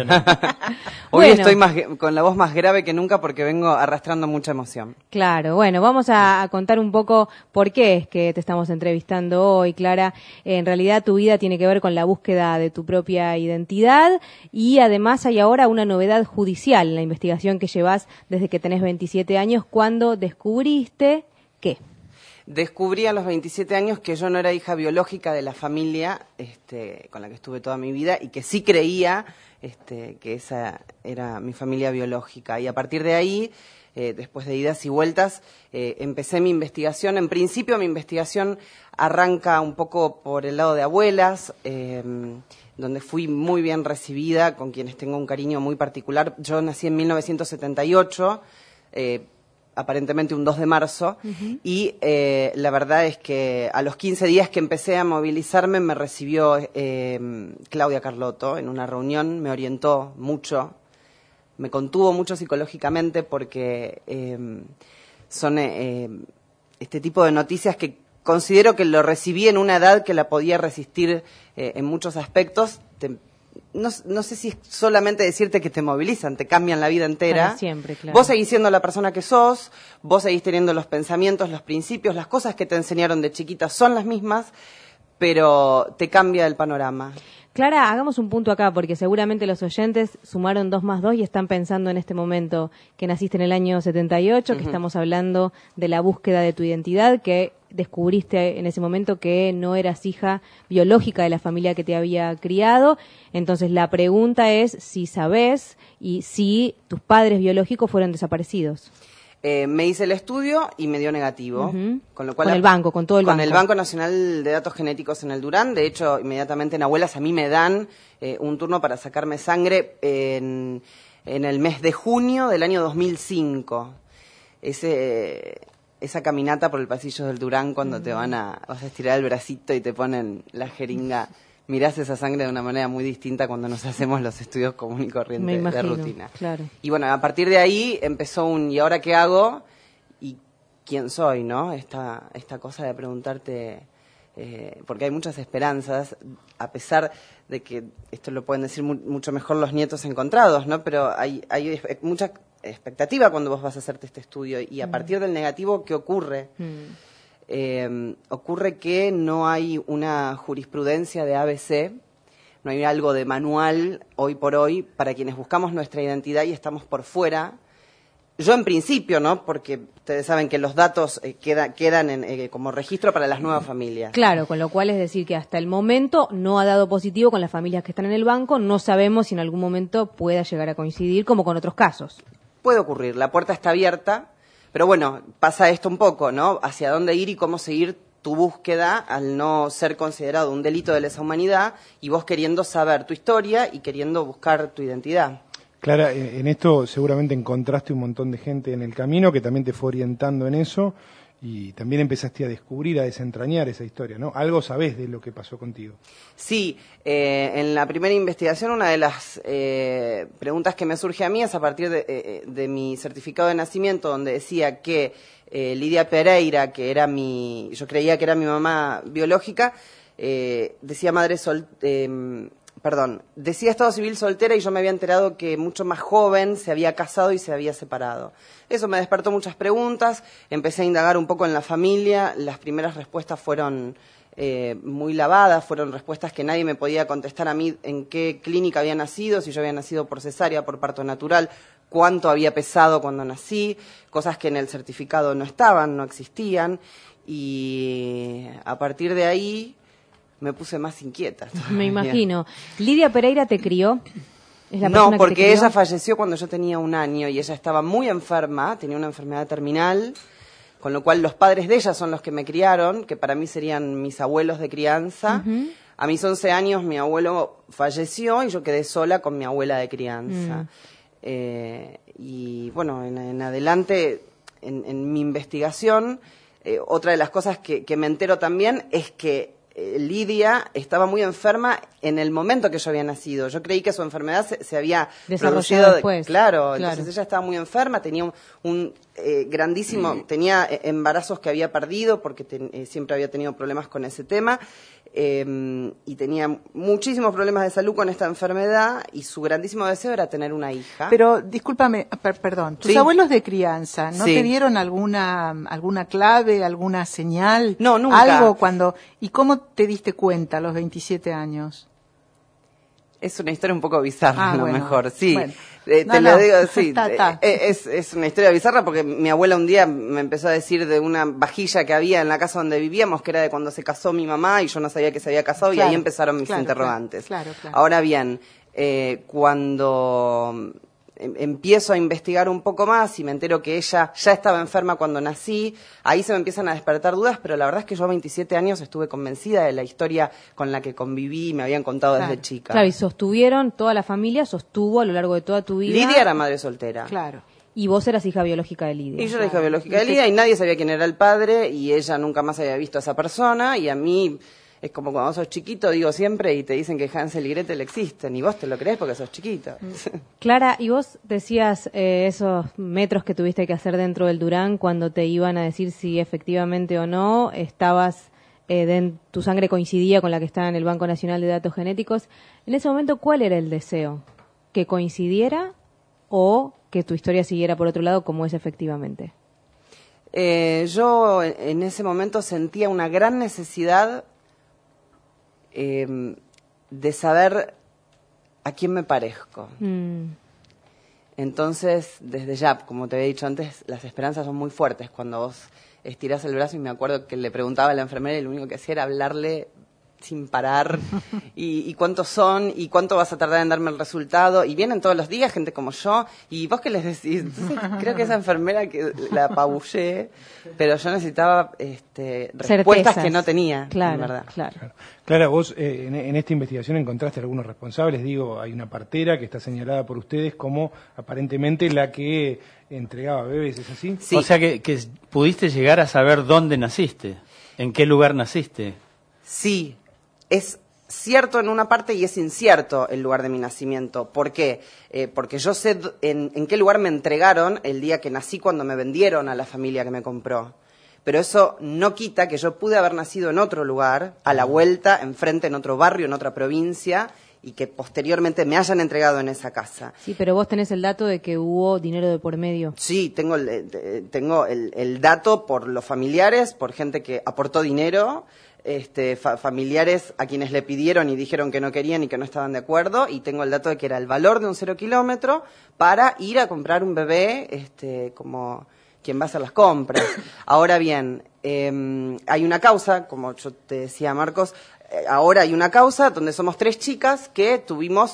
Hoy estoy con la voz más grave que nunca porque vengo arrastrando mucha emoción. Claro, bueno, vamos a contar un poco por qué es que te estamos entrevistando hoy, Clara. En realidad tu vida tiene que ver con la búsqueda de tu propia identidad y además hay ahora una novedad judicial en la investigación que llevas desde que tenés 27 años, cuando descubriste ¿qué? Descubrí a los 27 años que yo no era hija biológica de la familia con la que estuve toda mi vida y que sí creía que esa era mi familia biológica. Y a partir de ahí, después de idas y vueltas, empecé mi investigación. En principio mi investigación arranca un poco por el lado de abuelas, donde fui muy bien recibida, con quienes tengo un cariño muy particular. Yo nací en 1978, aparentemente un 2 de marzo, y la verdad es que a los 15 días que empecé a movilizarme me recibió Claudia Carlotto en una reunión, me orientó mucho, me contuvo mucho psicológicamente porque son este tipo de noticias que considero que lo recibí en una edad que la podía resistir en muchos aspectos. No sé si es solamente decirte que te movilizan, te cambian la vida entera. Para siempre, claro. Vos seguís siendo la persona que sos, vos seguís teniendo los pensamientos, los principios, las cosas que te enseñaron de chiquita son las mismas, pero te cambia el panorama. Clara, hagamos un punto acá, porque seguramente los oyentes sumaron 2 más 2 y están pensando en este momento que naciste en el año 78, que estamos hablando de la búsqueda de tu identidad, que descubriste en ese momento que no eras hija biológica de la familia que te había criado. Entonces la pregunta es si sabés y si tus padres biológicos fueron desaparecidos. Me hice el estudio y me dio negativo, con lo cual con el banco, con todo el banco. Con el Banco Nacional de Datos Genéticos en el Durán. De hecho, inmediatamente en Abuelas a mí me dan un turno para sacarme sangre en el mes de junio del año 2005. Esa caminata por el pasillo del Durán cuando vas a estirar el bracito y te ponen la jeringa mirás esa sangre de una manera muy distinta cuando nos hacemos los estudios común y corriente de rutina. Claro. Y bueno, a partir de ahí empezó un ¿y ahora qué hago? ¿Y quién soy? ¿No? Esta cosa de preguntarte, porque hay muchas esperanzas, a pesar de que esto lo pueden decir mucho mejor los nietos encontrados, ¿no? Pero hay mucha expectativa cuando vos vas a hacerte este estudio, y a partir del negativo, ¿qué ocurre? Ocurre que no hay una jurisprudencia de ABC, no hay algo de manual hoy por hoy para quienes buscamos nuestra identidad y estamos por fuera. Yo en principio, ¿no? Porque ustedes saben que los datos quedan como registro para las nuevas familias. Claro, con lo cual es decir que hasta el momento no ha dado positivo con las familias que están en el banco, no sabemos si en algún momento pueda llegar a coincidir como con otros casos. Puede ocurrir, la puerta está abierta, pero bueno, pasa esto un poco, ¿no? Hacia dónde ir y cómo seguir tu búsqueda al no ser considerado un delito de lesa humanidad y vos queriendo saber tu historia y queriendo buscar tu identidad. Clara, en esto seguramente encontraste un montón de gente en el camino que también te fue orientando en eso y también empezaste a descubrir, a desentrañar esa historia, ¿no? Algo sabés de lo que pasó contigo. Sí, en la primera investigación una de las preguntas que me surge a mí es a partir de mi certificado de nacimiento, donde decía que Lidia Pereira, que era yo creía que era mi mamá biológica, decía decía estado civil soltera, y yo me había enterado que mucho más joven se había casado y se había separado. Eso me despertó muchas preguntas, empecé a indagar un poco en la familia, las primeras respuestas fueron muy lavadas, fueron respuestas que nadie me podía contestar a mí en qué clínica había nacido, si yo había nacido por cesárea, por parto natural, cuánto había pesado cuando nací, cosas que en el certificado no estaban, no existían, y a partir de ahí me puse más inquieta. Me imagino. ¿Lidia Pereira te crió? ¿Es la No, persona que porque te crió? ella falleció cuando yo tenía 1 año y ella estaba muy enferma, tenía una enfermedad terminal, con lo cual los padres de ella son los que me criaron, que para mí serían mis abuelos de crianza. A mis 11 años mi abuelo falleció y yo quedé sola con mi abuela de crianza. Y bueno, en adelante, en mi investigación, otra de las cosas que me entero también es que Lidia estaba muy enferma en el momento que yo había nacido. Yo creí que su enfermedad se había producido después. Claro, entonces ella estaba muy enferma, tenía un grandísimo, tenía embarazos que había perdido porque siempre había tenido problemas con ese tema, y tenía muchísimos problemas de salud con esta enfermedad, y su grandísimo deseo era tener una hija. Pero, discúlpame, perdón, tus abuelos de crianza, ¿no te dieron alguna clave, alguna señal? No, nunca. Algo cuando... ¿Y cómo te diste cuenta a los 27 años? Es una historia un poco bizarra, a lo mejor, sí. Bueno. Lo digo, sí. Es una historia bizarra porque mi abuela un día me empezó a decir de una vajilla que había en la casa donde vivíamos, que era de cuando se casó mi mamá, y yo no sabía que se había casado, y ahí empezaron mis interrogantes. Claro. Ahora bien, cuando empiezo a investigar un poco más y me entero que ella ya estaba enferma cuando nací, ahí se me empiezan a despertar dudas, pero la verdad es que yo a 27 años estuve convencida de la historia con la que conviví y me habían contado desde chica. Claro, y sostuvieron, toda la familia sostuvo a lo largo de toda tu vida. Lidia era madre soltera. Claro. Y vos eras hija biológica de Lidia. Y yo era hija biológica de Lidia, y nadie sabía quién era el padre, y ella nunca más había visto a esa persona, y a mí... Es como cuando sos chiquito, digo siempre, y te dicen que Hansel y Gretel existen, y vos te lo crees porque sos chiquito. Clara, y vos decías esos metros que tuviste que hacer dentro del Durán cuando te iban a decir si efectivamente o no estabas, tu sangre coincidía con la que estaba en el Banco Nacional de Datos Genéticos. En ese momento, ¿cuál era el deseo? ¿Que coincidiera o que tu historia siguiera por otro lado como es efectivamente? Yo en ese momento sentía una gran necesidad de saber a quién me parezco. Entonces, desde ya, como te había dicho antes, las esperanzas son muy fuertes cuando vos estirás el brazo, y me acuerdo que le preguntaba a la enfermera y lo único que hacía era hablarle sin parar, y cuántos son, y cuánto vas a tardar en darme el resultado, y vienen todos los días gente como yo, y vos qué les decís. Entonces, creo que esa enfermera que la apabullé, pero yo necesitaba respuestas que no tenía, en verdad. Clara, vos en esta investigación encontraste algunos responsables, digo, hay una partera que está señalada por ustedes como aparentemente la que entregaba bebés, ¿es así? Sí. O sea que pudiste llegar a saber dónde naciste, en qué lugar naciste. Sí, es cierto en una parte y es incierto el lugar de mi nacimiento. ¿Por qué? Porque yo sé en qué lugar me entregaron el día que nací, cuando me vendieron a la familia que me compró. Pero eso no quita que yo pude haber nacido en otro lugar, a la vuelta, enfrente, en otro barrio, en otra provincia, y que posteriormente me hayan entregado en esa casa. Sí, pero vos tenés el dato de que hubo dinero de por medio. Sí, tengo el dato por los familiares, por gente que aportó dinero, familiares a quienes le pidieron y dijeron que no querían y que no estaban de acuerdo, y tengo el dato de que era el valor de un 0 kilómetro para ir a comprar un bebé, como quien va a hacer las compras. Ahora bien, hay una causa, como yo te decía, Marcos, ahora hay una causa donde somos 3 chicas que tuvimos,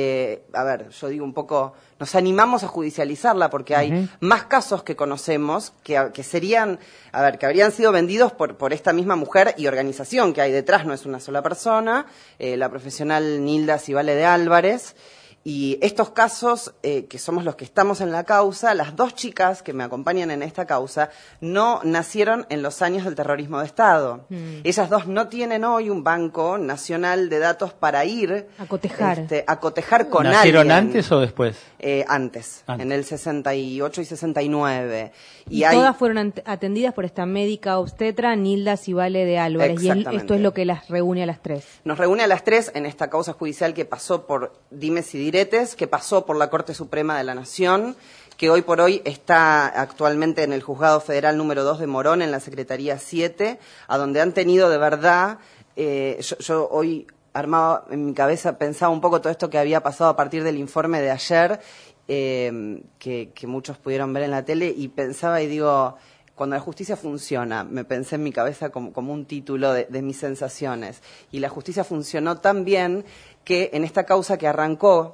yo digo un poco, nos animamos a judicializarla porque hay más casos que conocemos que serían, que habrían sido vendidos por esta misma mujer y organización que hay detrás, no es una sola persona, la profesional Nilda Civale de Álvarez. Y estos casos, que somos los que estamos en la causa, las 2 chicas que me acompañan en esta causa, no nacieron en los años del terrorismo de Estado. Ellas 2 no tienen hoy un banco nacional de datos para ir a cotejar, con alguien. ¿Nacieron antes o después? Antes, en el 68 y 69. Y todas fueron atendidas por esta médica obstetra Nilda Civale de Álvarez. Y esto es lo que las reúne a las 3. Nos reúne a las 3 en esta causa judicial que pasó por dimes y diretes, que pasó por la Corte Suprema de la Nación, que hoy por hoy está actualmente en el Juzgado Federal número 2 de Morón, en la Secretaría 7, a donde han tenido de verdad, yo hoy armaba en mi cabeza, pensaba un poco todo esto que había pasado a partir del informe de ayer, que muchos pudieron ver en la tele, y pensaba y digo, cuando la justicia funciona, me pensé en mi cabeza como un título de mis sensaciones, y la justicia funcionó tan bien que en esta causa que arrancó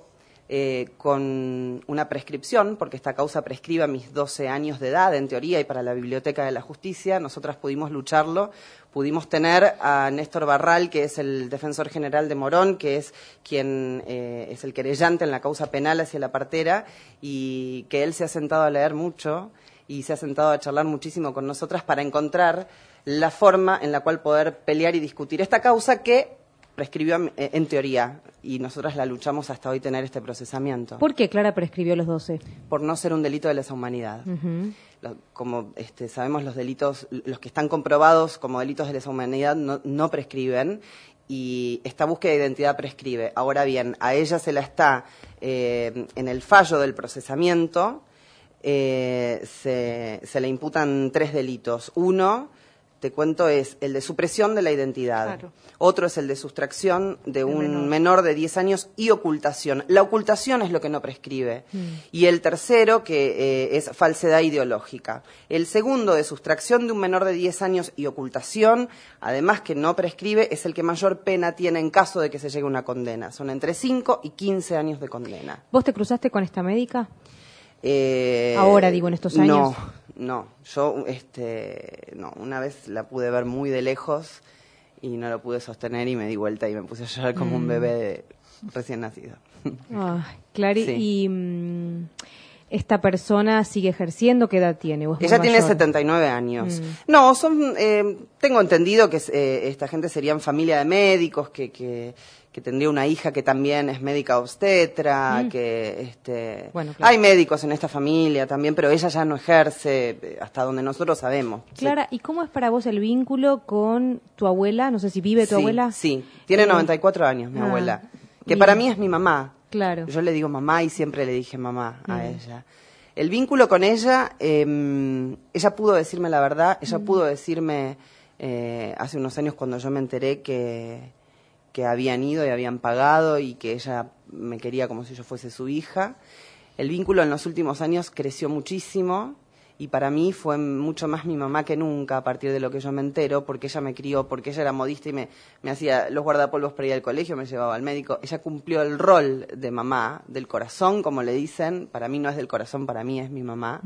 con una prescripción, porque esta causa prescribe a mis 12 años de edad, en teoría, y para la Biblioteca de la Justicia, nosotras pudimos lucharlo, pudimos tener a Néstor Barral, que es el defensor general de Morón, que es quien es el querellante en la causa penal hacia la partera, y que él se ha sentado a leer mucho y se ha sentado a charlar muchísimo con nosotras para encontrar la forma en la cual poder pelear y discutir esta causa que prescribió en teoría, y nosotras la luchamos hasta hoy tener este procesamiento. ¿Por qué Clara prescribió los 12? Por no ser un delito de lesa humanidad. Como sabemos, los delitos, los que están comprobados como delitos de lesa humanidad no prescriben, y esta búsqueda de identidad prescribe. Ahora bien, a ella se la está, en el fallo del procesamiento, se le imputan 3 delitos. Uno, te cuento, es el de supresión de la identidad. Claro. Otro es el de sustracción de un menor de 10 años y ocultación. La ocultación es lo que no prescribe. Y el tercero, que es falsedad ideológica. El segundo, de sustracción de un menor de 10 años y ocultación, además que no prescribe, es el que mayor pena tiene en caso de que se llegue a una condena. Son entre 5 y 15 años de condena. ¿Vos te cruzaste con esta médica? Ahora, digo, en estos años. No, yo no, una vez la pude ver muy de lejos y no lo pude sostener y me di vuelta y me puse a llorar como un bebé recién nacido. Clary, sí. ¿Y esta persona sigue ejerciendo? ¿Qué edad tiene? ¿Vos Ella tiene 79 años. No, tengo entendido que esta gente serían familia de médicos, que tendría una hija que también es médica obstetra, que bueno, claro, hay médicos en esta familia también, pero ella ya no ejerce hasta donde nosotros sabemos. Clara, ¿y cómo es para vos el vínculo con tu abuela? No sé si vive tu abuela. Sí, tiene 94 años mi abuela, que para mí es mi mamá. Claro. Yo le digo mamá y siempre le dije mamá a ella. El vínculo con ella, ella pudo decirme la verdad, ella pudo decirme hace unos años cuando yo me enteré que habían ido y habían pagado y que ella me quería como si yo fuese su hija. El vínculo en los últimos años creció muchísimo y para mí fue mucho más mi mamá que nunca a partir de lo que yo me entero, porque ella me crió, porque ella era modista y me hacía los guardapolvos para ir al colegio, me llevaba al médico. Ella cumplió el rol de mamá, del corazón, como le dicen. Para mí no es del corazón, para mí es mi mamá.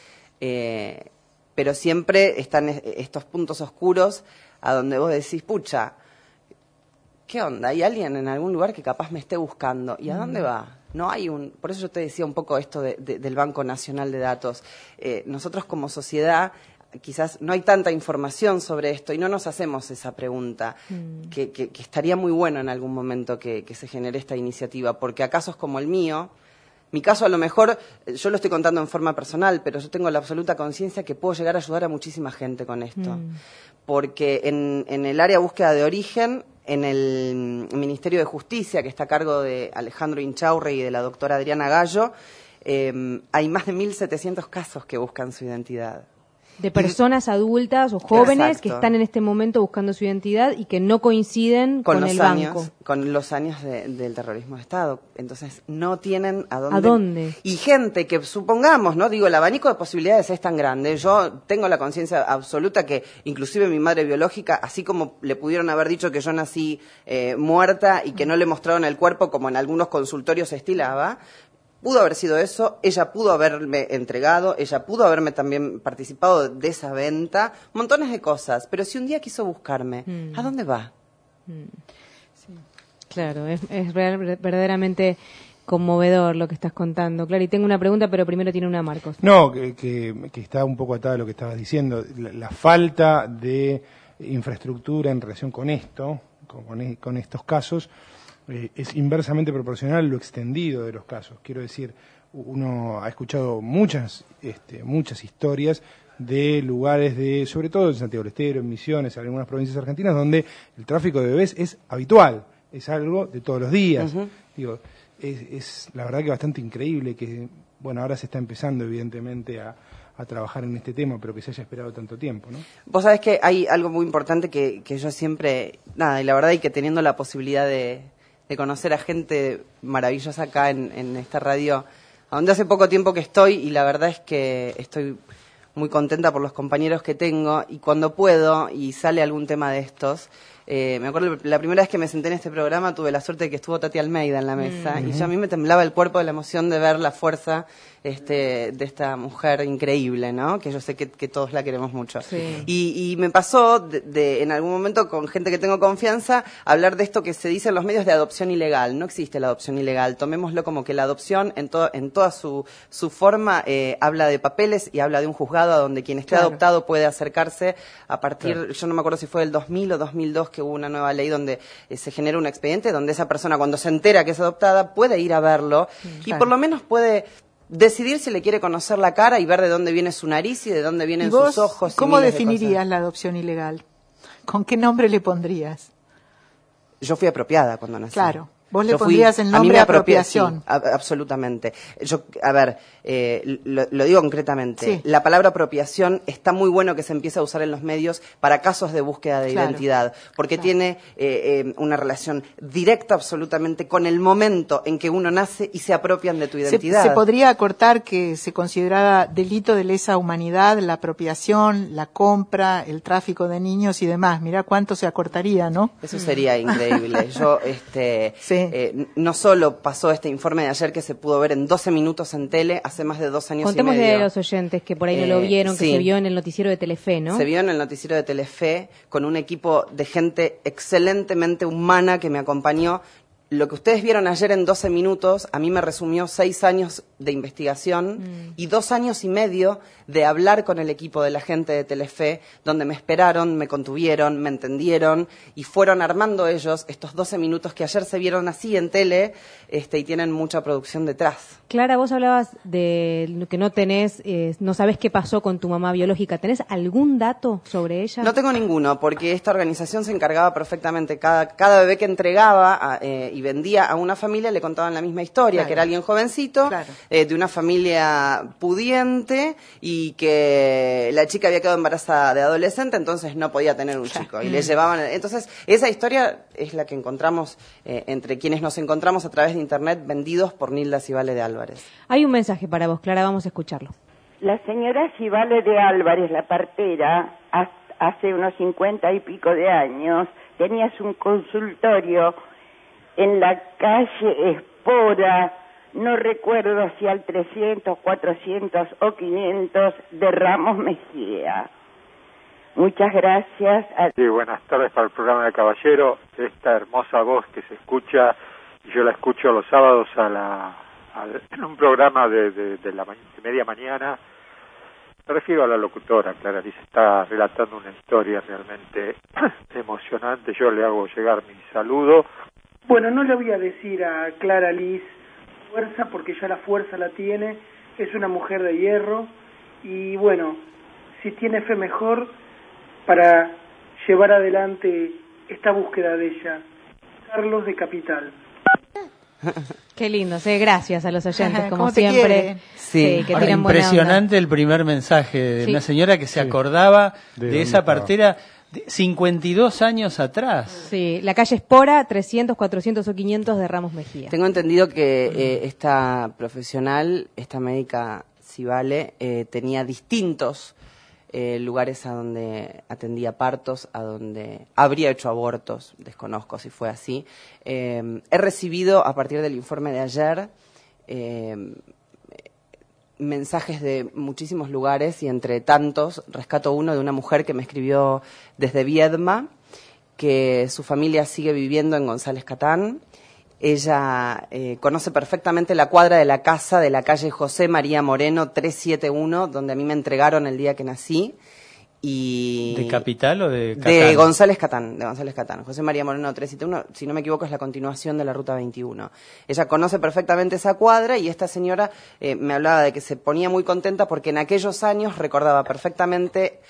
Pero siempre están estos puntos oscuros a donde vos decís, pucha, ¿qué onda? ¿Hay alguien en algún lugar que capaz me esté buscando? ¿Y a dónde va? No hay por eso yo te decía un poco esto del Banco Nacional de Datos. Nosotros como sociedad quizás no hay tanta información sobre esto y no nos hacemos esa pregunta, que estaría muy bueno en algún momento que se genere esta iniciativa, porque a casos como el mío, mi caso a lo mejor, yo lo estoy contando en forma personal, pero yo tengo la absoluta conciencia que puedo llegar a ayudar a muchísima gente con esto, porque en el área búsqueda de origen, en el Ministerio de Justicia, que está a cargo de Alejandro Inchaurre y de la doctora Adriana Gallo, hay más de 1.700 casos que buscan su identidad. De personas adultas o jóvenes Exacto. que están en este momento buscando su identidad y que no coinciden con el banco. Con los años del terrorismo de Estado. Entonces, no tienen a dónde. ¿A dónde? Y gente que, supongamos, ¿no? Digo, el abanico de posibilidades es tan grande. Yo tengo la conciencia absoluta que, inclusive mi madre biológica, así como le pudieron haber dicho que yo nací muerta y que no le mostraron el cuerpo como en algunos consultorios se estilaba, pudo haber sido eso, ella pudo haberme entregado, ella pudo haberme también participado de esa venta, montones de cosas, pero si un día quiso buscarme, ¿a dónde va? Sí. Claro, es verdaderamente conmovedor lo que estás contando. Claro, y tengo una pregunta, pero primero tiene una Marcos. No, que está un poco atada a lo que estabas diciendo, la falta de infraestructura en relación con esto, con estos casos, es inversamente proporcional a lo extendido de los casos. Quiero decir, uno ha escuchado muchas historias de lugares sobre todo en Santiago del Estero, en Misiones, en algunas provincias argentinas, donde el tráfico de bebés es habitual, es algo de todos los días. Digo, es la verdad que bastante increíble que, bueno, ahora se está empezando evidentemente a trabajar en este tema, pero que se haya esperado tanto tiempo, ¿no? Vos sabés que hay algo muy importante que yo siempre, y la verdad, y que teniendo la posibilidad de conocer a gente maravillosa acá en esta radio, a donde hace poco tiempo que estoy, y la verdad es que estoy muy contenta por los compañeros que tengo, y cuando puedo, y sale algún tema de estos, me acuerdo la primera vez que me senté en este programa, tuve la suerte de que estuvo Tati Almeida en la mesa, y yo a mí me temblaba el cuerpo de la emoción de ver la fuerza de esta mujer increíble, ¿no? Que yo sé que todos la queremos mucho. Sí. Y me pasó en algún momento con gente que tengo confianza hablar de esto que se dice en los medios de adopción ilegal. No existe la adopción ilegal. Tomémoslo como que la adopción en toda su forma habla de papeles y habla de un juzgado a donde quien esté adoptado puede acercarse a partir, yo no me acuerdo si fue del 2000 o 2002 que hubo una nueva ley donde se genera un expediente donde esa persona cuando se entera que es adoptada puede ir a verlo y por lo menos puede decidir si le quiere conocer la cara y ver de dónde viene su nariz y de dónde vienen sus ojos. ¿Cómo definirías la adopción ilegal? ¿Con qué nombre le pondrías? Yo fui apropiada cuando nací. Claro. Vos le pondrías el nombre apropiación. Sí, absolutamente. Lo digo concretamente. Sí. La palabra apropiación está muy bueno que se empiece a usar en los medios para casos de búsqueda de identidad, porque tiene una relación directa absolutamente con el momento en que uno nace y se apropian de tu identidad. ¿Se podría acortar que se considerara delito de lesa humanidad la apropiación, la compra, el tráfico de niños y demás? Mirá cuánto se acortaría, ¿no? Eso sería increíble. Yo, sí. No solo pasó este informe de ayer que se pudo ver en 12 minutos en tele hace más de 2 años Contémosle y medio. a los oyentes que por ahí no lo vieron, que sí. se vio en el noticiero de Telefe, ¿no? Se vio en el noticiero de Telefe con un equipo de gente excelentemente humana que me acompañó. Lo que ustedes vieron ayer en 12 minutos, a mí me resumió 6 años de investigación y 2 años y medio de hablar con el equipo de la gente de Telefe, donde me esperaron, me contuvieron, me entendieron y fueron armando ellos estos 12 minutos que ayer se vieron así en tele y tienen mucha producción detrás. Clara, vos hablabas de que no tenés, no sabés qué pasó con tu mamá biológica. ¿Tenés algún dato sobre ella? No tengo ninguno, porque esta organización se encargaba perfectamente. Cada bebé que entregaba y vendía a una familia le contaban la misma historia, que era alguien jovencito, de una familia pudiente y que la chica había quedado embarazada de adolescente, entonces no podía tener un chico. Y le llevaban. Entonces, esa historia es la que encontramos entre quienes nos encontramos a través de Internet, vendidos por Nilda Civale de Álvarez. Hay un mensaje para vos, Clara, vamos a escucharlo. La señora Civale de Álvarez, la partera, hace unos 50 y pico de años, tenía un consultorio en la calle Espora, no recuerdo si al 300, 400 o 500 de Ramos Mejía. Muchas gracias. Sí, buenas tardes para el programa de Caballero. Esta hermosa voz que se escucha, y yo la escucho los sábados en un programa de media mañana, Me refiero a la locutora, Clara Liz, está relatando una historia realmente emocionante. Yo le hago llegar mi saludo. Bueno, no le voy a decir a Clara Liz fuerza, porque ya la fuerza la tiene, es una mujer de hierro, y bueno, si tiene fe mejor para llevar adelante esta búsqueda de ella. Carlos de Capital. Qué lindo, sí, gracias a los oyentes, como ¿Cómo te siempre. quieren? Sí, que ahora, tiran buena impresionante el primer mensaje de Sí. una señora que se acordaba ¿De de esa dónde estaba? partera de 52 años atrás. Sí, la calle Espora, 300, 400 o 500 de Ramos Mejía. Tengo entendido que esta profesional, esta médica Civale, tenía distintos lugares a donde atendía partos, a donde habría hecho abortos, desconozco si fue así. He recibido, a partir del informe de ayer, mensajes de muchísimos lugares, y entre tantos rescato uno de una mujer que me escribió desde Viedma, que su familia sigue viviendo en González Catán. Ella conoce perfectamente la cuadra de la casa de la calle José María Moreno 371, donde a mí me entregaron el día que nací. Y ¿De Capital o de Catán? de González Catán. José María Moreno 371, si no me equivoco, es la continuación de la Ruta 21. Ella conoce perfectamente esa cuadra, y esta señora me hablaba de que se ponía muy contenta porque en aquellos años recordaba perfectamente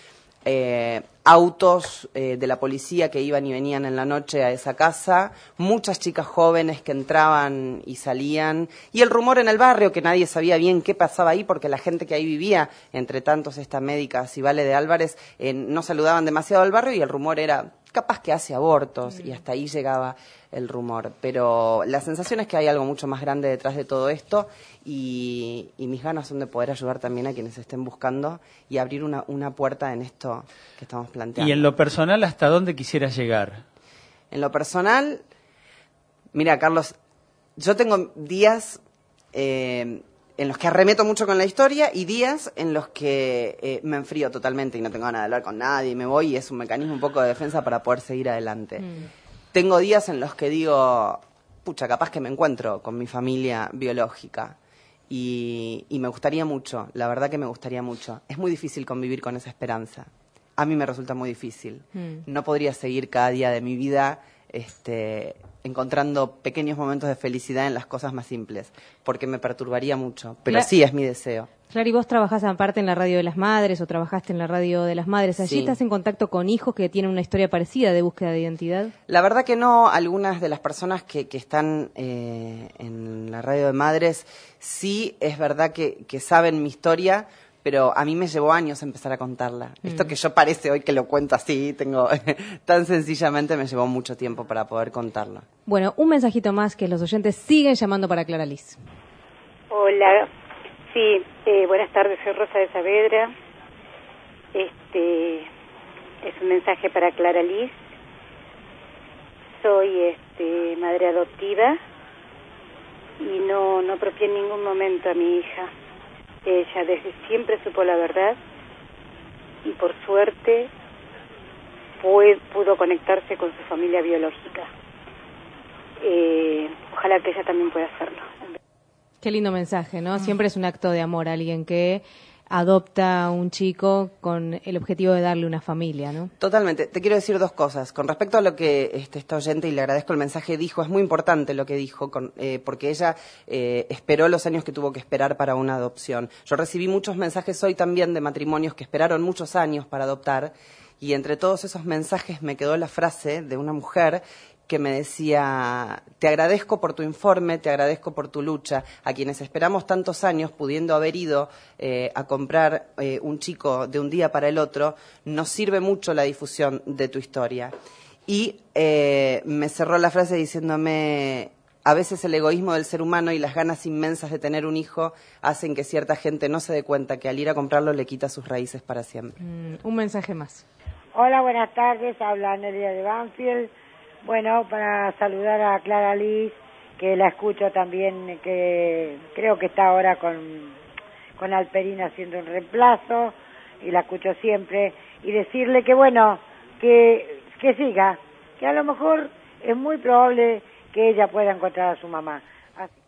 autos de la policía que iban y venían en la noche a esa casa, muchas chicas jóvenes que entraban y salían, y el rumor en el barrio, que nadie sabía bien qué pasaba ahí, porque la gente que ahí vivía, entre tantos esta médica Civale de Álvarez, no saludaban demasiado al barrio, y el rumor era capaz que hace abortos, y hasta ahí llegaba el rumor. Pero la sensación es que hay algo mucho más grande detrás de todo esto, y mis ganas son de poder ayudar también a quienes estén buscando y abrir una puerta en esto que estamos planteando. Y en lo personal, ¿hasta dónde quisieras llegar? En lo personal, mira, Carlos, yo tengo días en los que arremeto mucho con la historia, y días en los que me enfrío totalmente y no tengo ganas de hablar con nadie, y me voy, y es un mecanismo un poco de defensa para poder seguir adelante. Tengo días en los que digo, pucha, capaz que me encuentro con mi familia biológica, y me gustaría mucho, la verdad que me gustaría mucho. Es muy difícil convivir con esa esperanza. A mí me resulta muy difícil. No podría seguir cada día de mi vida encontrando pequeños momentos de felicidad en las cosas más simples, porque me perturbaría mucho. Pero sí, es mi deseo. Claro, y vos trabajás aparte en la Radio de las Madres, o trabajaste en la Radio de las Madres. ¿Allí Sí. estás en contacto con hijos que tienen una historia parecida de búsqueda de identidad? La verdad que no. Algunas de las personas que están en la Radio de Madres, sí es verdad que saben mi historia, pero a mí me llevó años empezar a contarla. Esto que yo parece hoy que lo cuento así, tan sencillamente me llevó mucho tiempo para poder contarlo. Bueno, un mensajito más, que los oyentes siguen llamando para Clara Liz. Hola, sí, buenas tardes, soy Rosa de Saavedra. Es un mensaje para Clara Liz. Soy madre adoptiva y no apropié en ningún momento a mi hija. Ella desde siempre supo la verdad, y por suerte pudo conectarse con su familia biológica. Ojalá que ella también pueda hacerlo. Qué lindo mensaje, ¿no? Siempre es un acto de amor, alguien que adopta a un chico con el objetivo de darle una familia, ¿no? Totalmente. Te quiero decir dos cosas. Con respecto a lo que esta oyente, y le agradezco el mensaje, dijo, es muy importante lo que dijo, porque ella esperó los años que tuvo que esperar para una adopción. Yo recibí muchos mensajes hoy también de matrimonios que esperaron muchos años para adoptar, y entre todos esos mensajes me quedó la frase de una mujer que me decía, te agradezco por tu informe, te agradezco por tu lucha. A quienes esperamos tantos años, pudiendo haber ido a comprar un chico de un día para el otro, nos sirve mucho la difusión de tu historia. Y me cerró la frase diciéndome, a veces el egoísmo del ser humano y las ganas inmensas de tener un hijo hacen que cierta gente no se dé cuenta que al ir a comprarlo le quita sus raíces para siempre. Un mensaje más. Hola, buenas tardes, habla Nelia de Banfield. Bueno, para saludar a Clara Liz, que la escucho también, que creo que está ahora con Alperina haciendo un reemplazo, y la escucho siempre, y decirle que bueno, que siga, que a lo mejor es muy probable que ella pueda encontrar a su mamá.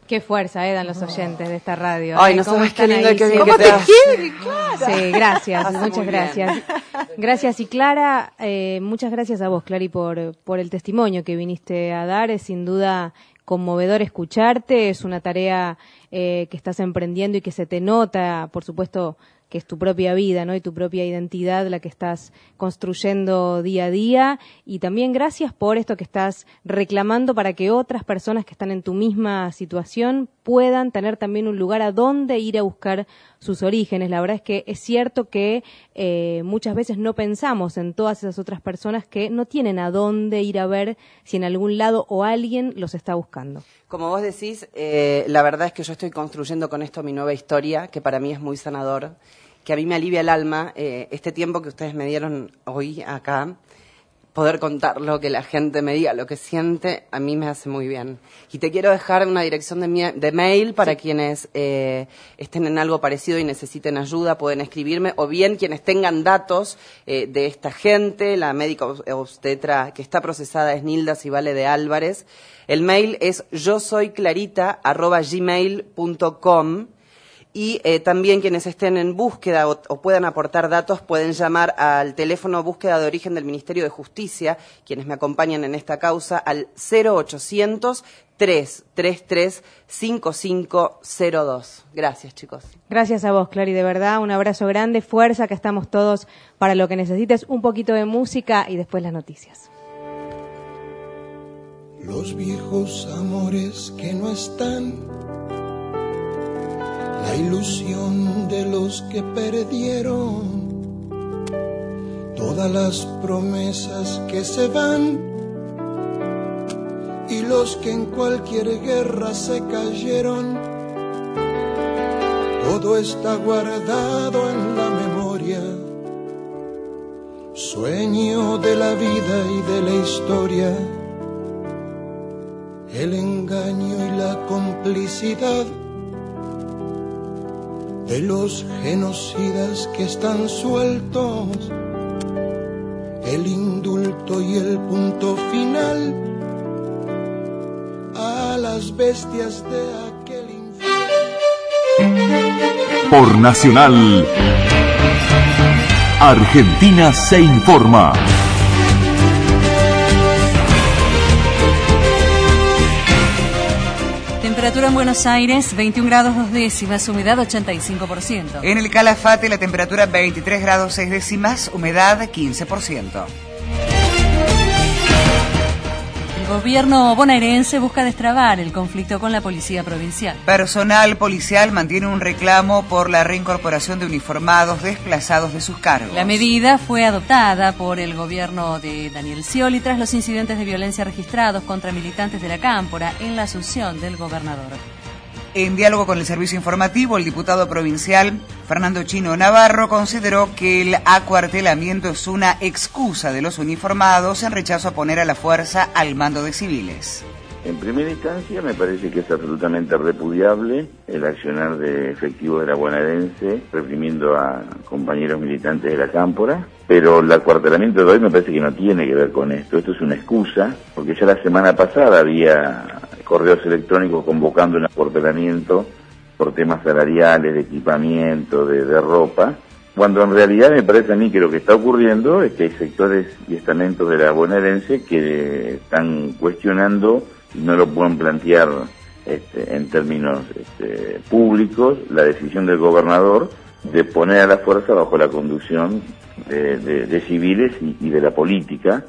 Qué fuerza dan los oyentes de esta radio. Ay, no sabes qué lindo que ¿Cómo te quiere, Clara? Sí, gracias, muchas gracias. Bien. Gracias, y Clara, muchas gracias a vos, Clary, por el testimonio que viniste a dar. Es sin duda conmovedor escucharte, es una tarea que estás emprendiendo y que se te nota, por supuesto, que es tu propia vida, ¿no? Y tu propia identidad la que estás construyendo día a día. Y también gracias por esto que estás reclamando para que otras personas que están en tu misma situación puedan tener también un lugar a donde ir a buscar sus orígenes. La verdad es que es cierto que muchas veces no pensamos en todas esas otras personas que no tienen a dónde ir a ver si en algún lado o alguien los está buscando. Como vos decís, la verdad es que yo estoy construyendo con esto mi nueva historia, que para mí es muy sanador, que a mí me alivia el alma, este tiempo que ustedes me dieron hoy acá, poder contarlo, que la gente me diga lo que siente, a mí me hace muy bien. Y te quiero dejar una dirección de mail para quienes estén en algo parecido y necesiten ayuda, pueden escribirme, o bien quienes tengan datos de esta gente, la médica obstetra que está procesada es Nilda Civale de Álvarez. El mail es yosoyclarita@gmail.com. Y también quienes estén en búsqueda o puedan aportar datos pueden llamar al teléfono búsqueda de origen del Ministerio de Justicia, quienes me acompañan en esta causa, al 0800-333-5502. Gracias, chicos. Gracias a vos, Clary, de verdad, un abrazo grande, fuerza, que estamos todos para lo que necesites, un poquito de música y después las noticias. Los viejos amores que no están, la ilusión de los que perdieron, todas las promesas que se van y los que en cualquier guerra se cayeron. Todo está guardado en la memoria, sueño de la vida y de la historia, el engaño y la complicidad de los genocidas que están sueltos, el indulto y el punto final a las bestias de aquel infierno. Por Nacional, Argentina se informa. Temperatura en Buenos Aires, 21 grados 2 décimas, humedad 85%. En el Calafate, la temperatura 23 grados 6 décimas, humedad 15%. El gobierno bonaerense busca destrabar el conflicto con la policía provincial. Personal policial mantiene un reclamo por la reincorporación de uniformados desplazados de sus cargos. La medida fue adoptada por el gobierno de Daniel Scioli tras los incidentes de violencia registrados contra militantes de la Cámpora en la asunción del gobernador. En diálogo con el servicio informativo, el diputado provincial Fernando Chino Navarro consideró que el acuartelamiento es una excusa de los uniformados en rechazo a poner a la fuerza al mando de civiles. En primera instancia me parece que es absolutamente repudiable el accionar de efectivos de la bonaerense reprimiendo a compañeros militantes de la Cámpora, pero el acuartelamiento de hoy me parece que no tiene que ver con esto. Esto es una excusa, porque ya la semana pasada había correos electrónicos convocando un acuartelamiento por temas salariales, de equipamiento, de ropa, cuando en realidad me parece a mí que lo que está ocurriendo es que hay sectores y estamentos de la bonaerense que están cuestionando y no lo pueden plantear en términos públicos la decisión del gobernador de poner a la fuerza bajo la conducción de civiles y de la política.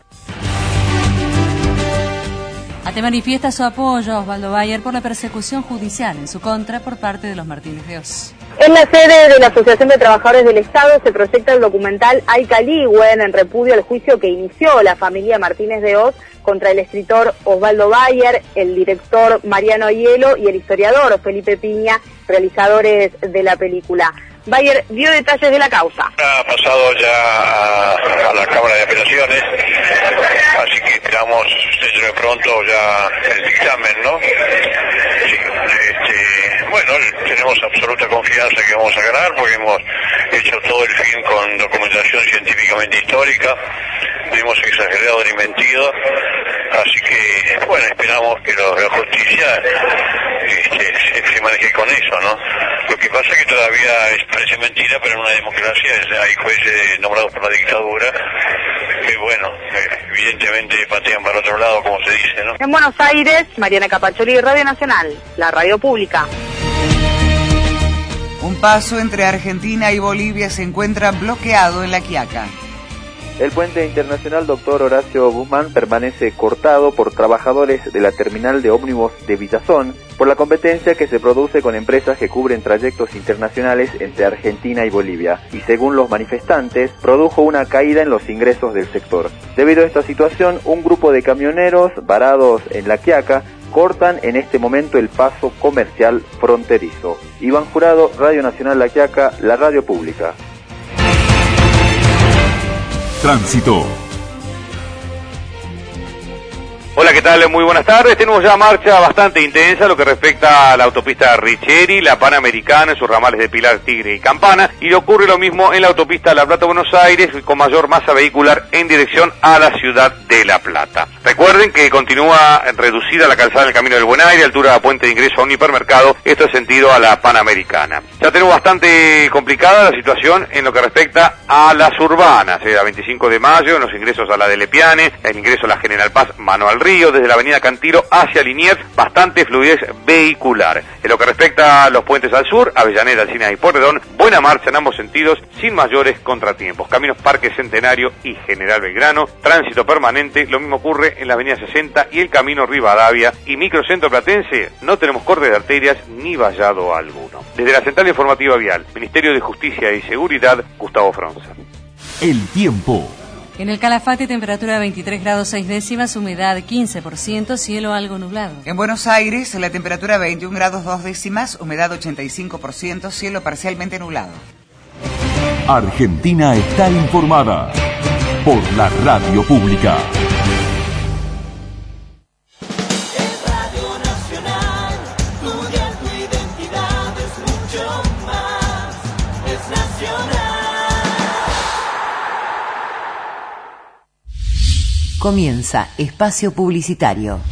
ATE manifiesta su apoyo a Osvaldo Bayer por la persecución judicial en su contra por parte de los Martínez de Oz. En la sede de la Asociación de Trabajadores del Estado se proyecta el documental Ay Caligüen en repudio al juicio que inició la familia Martínez de Oz contra el escritor Osvaldo Bayer, el director Mariano Hielo y el historiador Felipe Piña, realizadores de la película. Bayer dio detalles de la causa. Ha pasado ya a la Cámara de Apelaciones, así que esperamos dentro de pronto ya el dictamen, ¿no? Sí, bueno, tenemos absoluta confianza que vamos a ganar porque hemos hecho todo el fin con documentación científicamente histórica, no hemos exagerado ni mentido, Así que, bueno, esperamos que la justicia se maneje con eso, ¿no? Lo que pasa es que todavía parece mentira, pero en una democracia hay jueces nombrados por la dictadura que, bueno, evidentemente patean para otro lado, como se dice, ¿no? En Buenos Aires, Mariana Capacholi, Radio Nacional, la radio pública. Un paso entre Argentina y Bolivia se encuentra bloqueado en La Quiaca. El puente internacional Dr. Horacio Guzmán permanece cortado por trabajadores de la terminal de ómnibus de Villazón por la competencia que se produce con empresas que cubren trayectos internacionales entre Argentina y Bolivia y, según los manifestantes, produjo una caída en los ingresos del sector. Debido a esta situación, un grupo de camioneros varados en La Quiaca cortan en este momento el paso comercial fronterizo. Iván Jurado, Radio Nacional La Quiaca, la radio pública. Tránsito. Hola, ¿qué tal? Muy buenas tardes. Tenemos ya marcha bastante intensa lo que respecta a la autopista Richeri, la Panamericana en sus ramales de Pilar, Tigre y Campana, y ocurre lo mismo en la autopista La Plata-Buenos Aires con mayor masa vehicular en dirección a la ciudad de La Plata. Recuerden que continúa reducida la calzada del Camino del Buen Aire, altura de puente de ingreso a un hipermercado, esto es sentido a la Panamericana. Ya tenemos bastante complicada la situación en lo que respecta a las urbanas, a 25 de mayo, en los ingresos a la de Lepiane, el ingreso a la General Paz, mano al río, desde la avenida Cantilo hacia Liniers, bastante fluidez vehicular. En lo que respecta a los puentes al sur, Avellaneda, Alsina y Porredón, buena marcha en ambos sentidos, sin mayores contratiempos. Caminos Parque Centenario y General Belgrano, tránsito permanente, lo mismo ocurre en la avenida 60 y el camino Rivadavia y Microcentro Platense, no tenemos cortes de arterias ni vallado alguno. Desde la Central Informativa Vial, Ministerio de Justicia y Seguridad, Gustavo Fronza. El tiempo. En el Calafate, temperatura 23 grados 6 décimas, humedad 15%, cielo algo nublado. En Buenos Aires, la temperatura 21 grados 2 décimas, humedad 85%, cielo parcialmente nublado. Argentina está informada por la radio pública. Comienza espacio publicitario.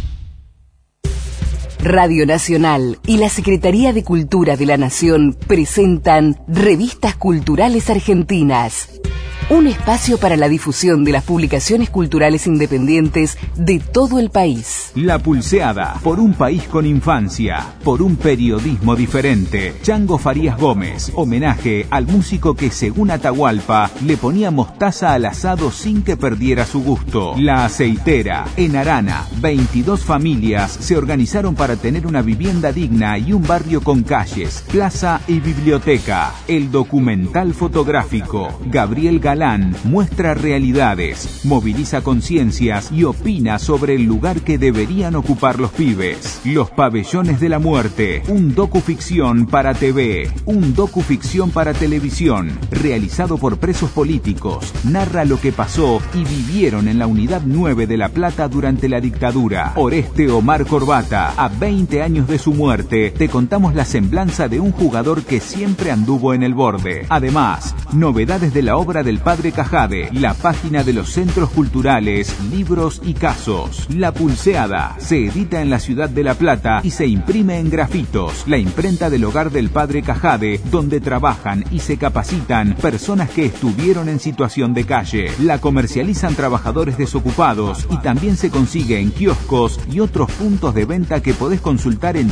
Radio Nacional y la Secretaría de Cultura de la Nación presentan Revistas Culturales Argentinas. Un espacio para la difusión de las publicaciones culturales independientes de todo el país. La Pulseada, por un país con infancia, por un periodismo diferente. Chango Farías Gómez, homenaje al músico que, según Atahualpa, le ponía mostaza al asado sin que perdiera su gusto. La Aceitera, en Arana, 22 familias se organizaron para tener una vivienda digna y un barrio con calles, plaza y biblioteca. El documental fotográfico, Gabriel Galán, muestra realidades, moviliza conciencias y opina sobre el lugar que deberían ocupar los pibes. Los Pabellones de la Muerte, un docuficción para TV, un docuficción para televisión, realizado por presos políticos, narra lo que pasó y vivieron en la Unidad 9 de La Plata durante la dictadura. Oreste Omar Corbata, a 20 años de su muerte, te contamos la semblanza de un jugador que siempre anduvo en el borde. Además, novedades de la obra del Padre Cajade, la página de los centros culturales, libros y casos. La Pulseada se edita en la ciudad de La Plata y se imprime en Grafitos, la imprenta del hogar del Padre Cajade, donde trabajan y se capacitan personas que estuvieron en situación de calle. La comercializan trabajadores desocupados y también se consigue en kioscos y otros puntos de venta que podés consultar en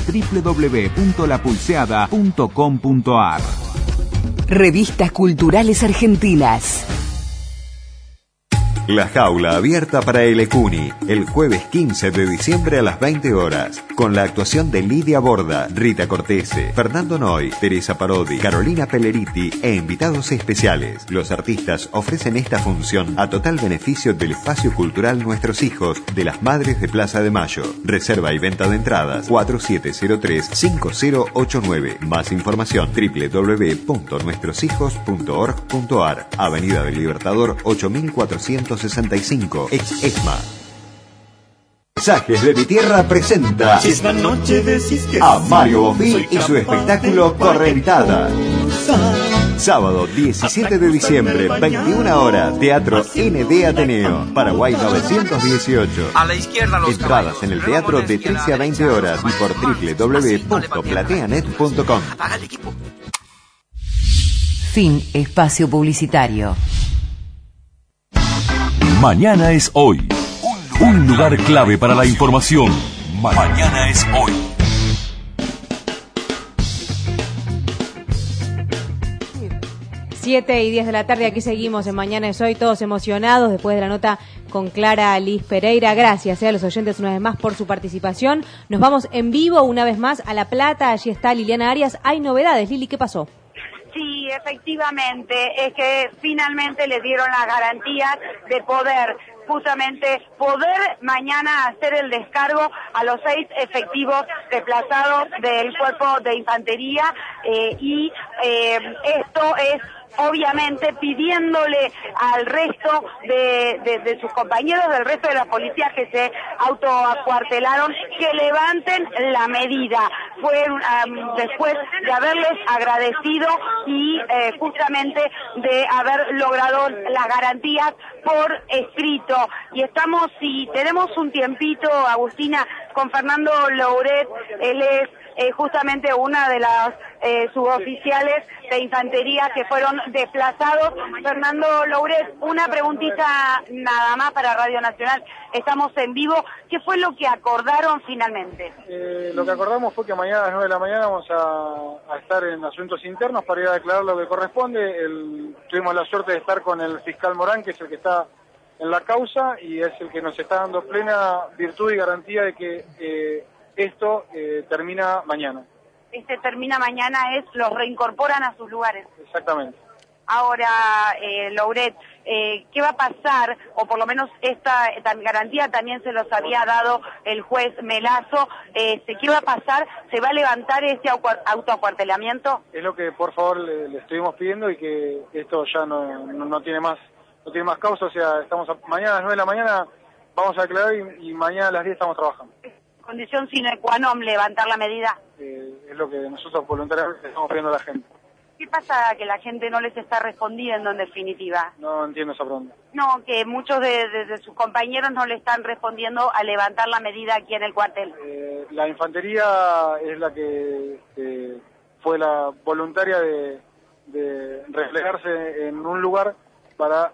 www.lapulseada.com.ar. Revistas Culturales Argentinas. La Jaula abierta para el Ecuni, el jueves 15 de diciembre a las 20 horas, con la actuación de Lidia Borda, Rita Cortese, Fernando Noy, Teresa Parodi, Carolina Pelleriti e invitados especiales. Los artistas ofrecen esta función a total beneficio del espacio cultural Nuestros Hijos de las Madres de Plaza de Mayo. Reserva y venta de entradas 4703-5089. Más información www.nuestroshijos.org.ar. Avenida del Libertador 8465, ex ESMA. Mensajes de mi tierra presenta a Mario Bofil y su espectáculo Correntada. Sábado 17 de diciembre, 21 horas, Teatro ND Ateneo, Paraguay 918. A la izquierda los Entradas en el teatro de 13 a 20 horas y por www.plateanet.com. Apaga el equipo. Fin espacio publicitario. Mañana es hoy. Un lugar clave para la información. Mañana es hoy. 7:10 de la tarde, aquí seguimos en Mañana es Hoy, todos emocionados después de la nota con Clara Liz Pereira. Gracias a los oyentes una vez más por su participación. Nos vamos en vivo una vez más a La Plata, allí está Liliana Arias. Hay novedades, Lili, ¿qué pasó? Sí, efectivamente, es que finalmente les dieron las garantías de poder mañana hacer el descargo a los 6 efectivos desplazados del Cuerpo de Infantería y esto es obviamente pidiéndole al resto de sus compañeros, del resto de la policía que se autoacuartelaron, que levanten la medida. Fue después de haberles agradecido y justamente de haber logrado las garantías por escrito. Y tenemos un tiempito, Agustina, con Fernando Louret. Él es justamente una de las suboficiales de infantería que fueron desplazados. Fernando Louret, una preguntita nada más para Radio Nacional. Estamos en vivo. ¿Qué fue lo que acordaron finalmente? Lo que acordamos fue que mañana a las 9 de la mañana vamos a estar en asuntos internos para ir a declarar lo que corresponde. Tuvimos la suerte de estar con el fiscal Morán, que es el que está en la causa y es el que nos está dando plena virtud y garantía de que esto termina mañana. Termina mañana los reincorporan a sus lugares. Exactamente. Ahora, Louret, ¿qué va a pasar? O por lo menos esta garantía también se los había dado el juez Melazo. ¿Qué va a pasar? ¿Se va a levantar este autoacuartelamiento? Es lo que por favor le estuvimos pidiendo y que esto ya no tiene más causa. O sea, mañana a las 9 de la mañana vamos a declarar y mañana a las 10 estamos trabajando. Condición sine qua non, levantar la medida. Es lo que nosotros voluntariamente estamos pidiendo a la gente. ¿Qué pasa que la gente no les está respondiendo en definitiva? No entiendo esa pregunta. No, que muchos de sus compañeros no le están respondiendo a levantar la medida aquí en el cuartel. La infantería es la que fue la voluntaria de replegarse en un lugar para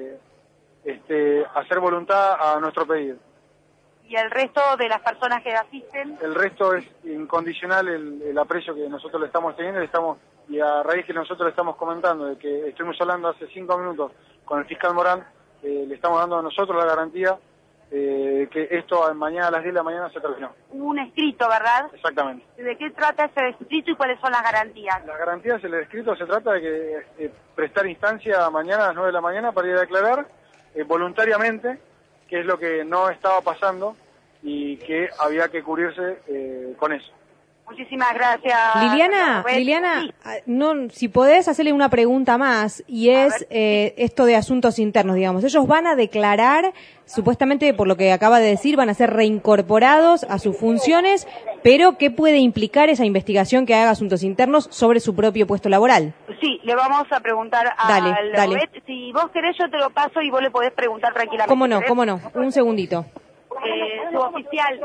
hacer voluntad a nuestro pedido. ¿Y el resto de las personas que asisten? El resto es incondicional el aprecio que nosotros le estamos teniendo y a raíz que nosotros le estamos comentando de que estuvimos hablando hace 5 minutos con el fiscal Morán, le estamos dando a nosotros la garantía que esto mañana a las 10 de la mañana se terminó. Un escrito, ¿verdad? Exactamente. ¿De qué trata ese escrito y cuáles son las garantías? Las garantías, el escrito se trata de que prestar instancia mañana a las 9 de la mañana para ir a declarar voluntariamente, que es lo que no estaba pasando y que había que cubrirse con eso. Muchísimas gracias. Liliana, no, si podés hacerle una pregunta más, y es esto de asuntos internos, digamos. Ellos van a declarar, supuestamente, por lo que acaba de decir, van a ser reincorporados a sus funciones, pero ¿qué puede implicar esa investigación que haga asuntos internos sobre su propio puesto laboral? Sí, le vamos a preguntar a Louret. Si vos querés, yo te lo paso y vos le podés preguntar tranquilamente. ¿Cómo no? Un segundito. Suboficial,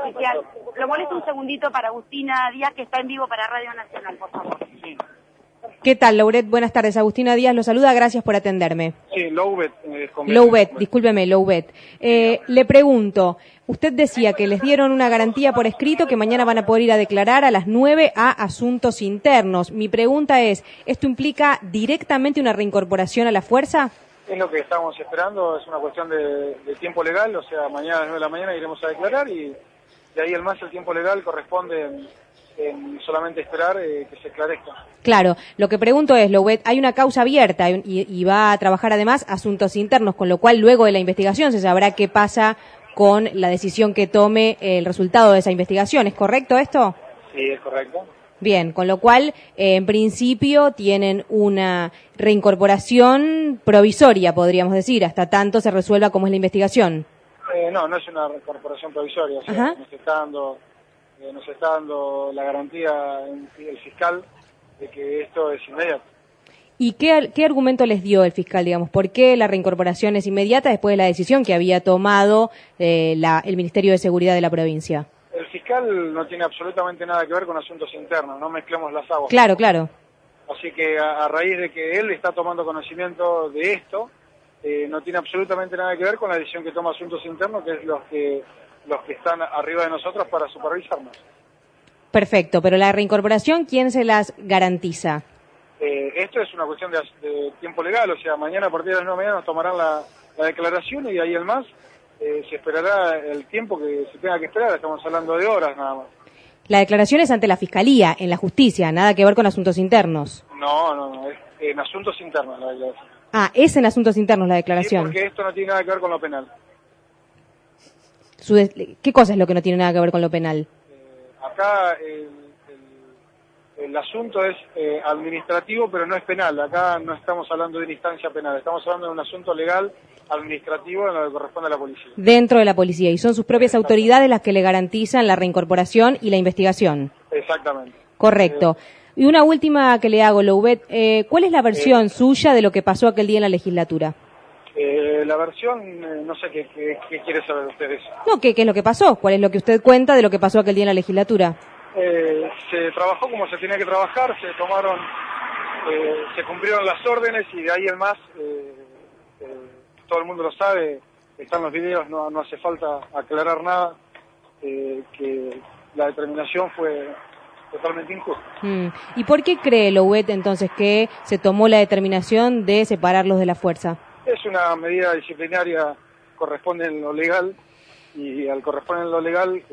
lo molesto un segundito para Agustina Díaz, que está en vivo para Radio Nacional, por favor. Sí. ¿Qué tal, Louret? Buenas tardes. Agustina Díaz lo saluda, gracias por atenderme. Sí, Louret. Discúlpeme, Louret. Le pregunto, usted decía que les dieron una garantía por escrito que mañana van a poder ir a declarar a las 9 a asuntos internos. Mi pregunta es, ¿esto implica directamente una reincorporación a la fuerza? Es lo que estamos esperando, es una cuestión de tiempo legal, o sea, mañana a las 9 de la mañana iremos a declarar y de ahí el tiempo legal corresponde en solamente esperar que se esclarezca. Claro, lo que pregunto es, Louret, hay una causa abierta y va a trabajar además asuntos internos, con lo cual luego de la investigación se sabrá qué pasa con la decisión que tome el resultado de esa investigación. ¿Es correcto esto? Sí, es correcto. Bien, con lo cual, en principio, tienen una reincorporación provisoria, podríamos decir, hasta tanto se resuelva cómo es la investigación. No es una reincorporación provisoria, o sea, nos está dando la garantía el fiscal de que esto es inmediato. ¿Y qué argumento les dio el fiscal, digamos? ¿Por qué la reincorporación es inmediata después de la decisión que había tomado el Ministerio de Seguridad de la provincia? El fiscal no tiene absolutamente nada que ver con asuntos internos, no mezclemos las aguas. Claro, claro. Así que a raíz de que él está tomando conocimiento de esto, no tiene absolutamente nada que ver con la decisión que toma asuntos internos, que es los que están arriba de nosotros para supervisarnos. Perfecto, pero la reincorporación, ¿quién se las garantiza? Esto es una cuestión de tiempo legal, o sea, mañana a partir de las 9 de la mañana nos tomarán la declaración y de ahí en más se esperará el tiempo que se tenga que esperar, estamos hablando de horas nada más. La declaración es ante la Fiscalía, en la justicia, nada que ver con asuntos internos. No, es en asuntos internos la declaración. Ah, es en asuntos internos la declaración. Sí, porque esto no tiene nada que ver con lo penal. ¿Qué cosa es lo que no tiene nada que ver con lo penal? Acá el asunto es administrativo, pero no es penal. Acá no estamos hablando de una instancia penal, estamos hablando de un asunto legal, administrativo, en lo que corresponde a la policía. Dentro de la policía, y son sus propias autoridades las que le garantizan la reincorporación y la investigación. Exactamente. Correcto. Y una última que le hago, Louvet, ¿cuál es la versión suya de lo que pasó aquel día en la legislatura? La versión, no sé qué quiere saber ustedes. No, ¿qué es lo que pasó? ¿Cuál es lo que usted cuenta de lo que pasó aquel día en la legislatura? Se trabajó como se tenía que trabajar, se cumplieron las órdenes y de ahí en más, todo el mundo lo sabe, están los videos, no hace falta aclarar nada, que la determinación fue totalmente injusta. ¿Y por qué cree Louvet entonces que se tomó la determinación de separarlos de la fuerza? Es una medida disciplinaria, corresponde en lo legal, y al corresponder en lo legal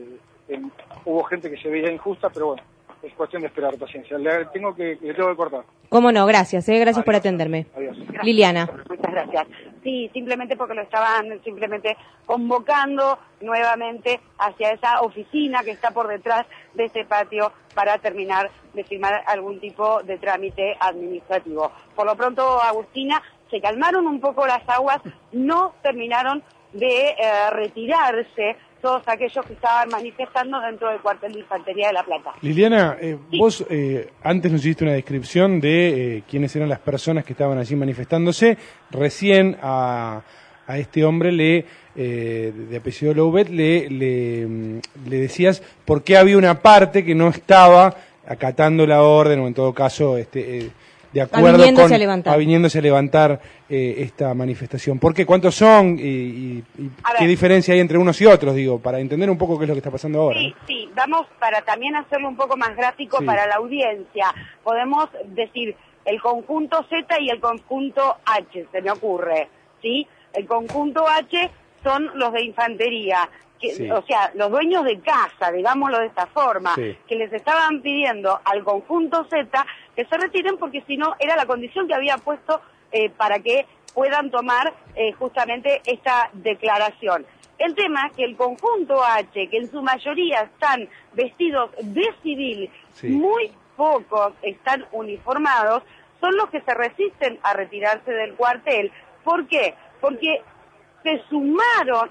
hubo gente que se veía injusta, pero bueno, es cuestión de esperar, paciencia. Le tengo que cortar. ¿Cómo no? Gracias, gracias por atenderme. Adiós. Liliana. Muchas gracias. Sí, simplemente porque lo estaban convocando nuevamente hacia esa oficina que está por detrás de este patio para terminar de firmar algún tipo de trámite administrativo. Por lo pronto, Agustina, se calmaron un poco las aguas, no terminaron de retirarse todos aquellos que estaban manifestando dentro del cuartel de Infantería de La Plata. Liliana, vos antes nos hiciste una descripción de quiénes eran las personas que estaban allí manifestándose. Recién a este hombre de apellido Louvet le decías por qué había una parte que no estaba acatando la orden, o en todo caso de acuerdo aviniéndose a levantar esta manifestación. ¿Por qué? ¿Cuántos son? ¿Y qué diferencia hay entre unos y otros? Digo, para entender un poco qué es lo que está pasando ahora. Sí, vamos para también hacerlo un poco más gráfico para la audiencia. Podemos decir el conjunto Z y el conjunto H, se me ocurre, ¿sí? El conjunto H son los de infantería, o sea, los dueños de casa, digámoslo de esta forma, que les estaban pidiendo al conjunto Z que se retiren porque si no era la condición que había puesto para que puedan tomar justamente esta declaración. El tema es que el conjunto H, que en su mayoría están vestidos de civil, muy pocos están uniformados, son los que se resisten a retirarse del cuartel. ¿Por qué? Porque se sumaron,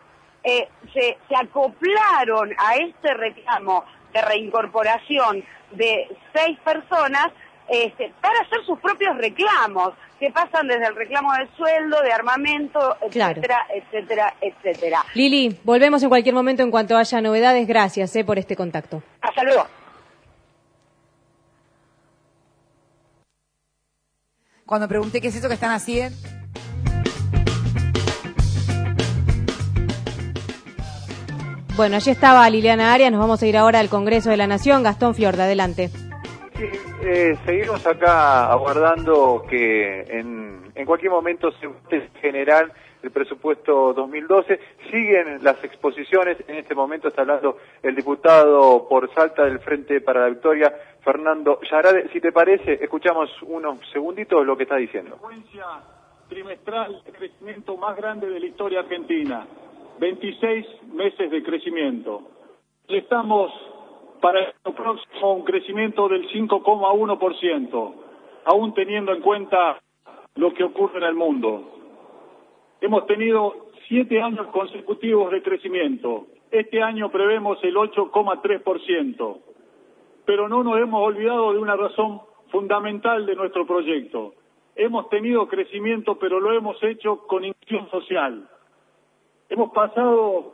se acoplaron a este reclamo de reincorporación de 6 personas para hacer sus propios reclamos, que pasan desde el reclamo del sueldo, de armamento, etcétera, etcétera, etcétera. Lili, volvemos en cualquier momento en cuanto haya novedades. Gracias por este contacto. Hasta luego. Cuando pregunté qué es eso que están haciendo... Bueno, allí estaba Liliana Arias, nos vamos a ir ahora al Congreso de la Nación. Gastón Fiorda, adelante. Sí, seguimos acá aguardando que en cualquier momento se vote general el presupuesto 2012. Siguen las exposiciones, en este momento está hablando el diputado por Salta del Frente para la Victoria, Fernando Yarade. Si te parece, escuchamos unos segunditos lo que está diciendo. Frecuencia trimestral de crecimiento más grande de la historia argentina. 26 meses de crecimiento. Estamos para el próximo un crecimiento del 5,1%, aún teniendo en cuenta lo que ocurre en el mundo. Hemos tenido 7 años consecutivos de crecimiento. Este año prevemos el 8,3%. Pero no nos hemos olvidado de una razón fundamental de nuestro proyecto. Hemos tenido crecimiento, pero lo hemos hecho con inclusión social. Hemos pasado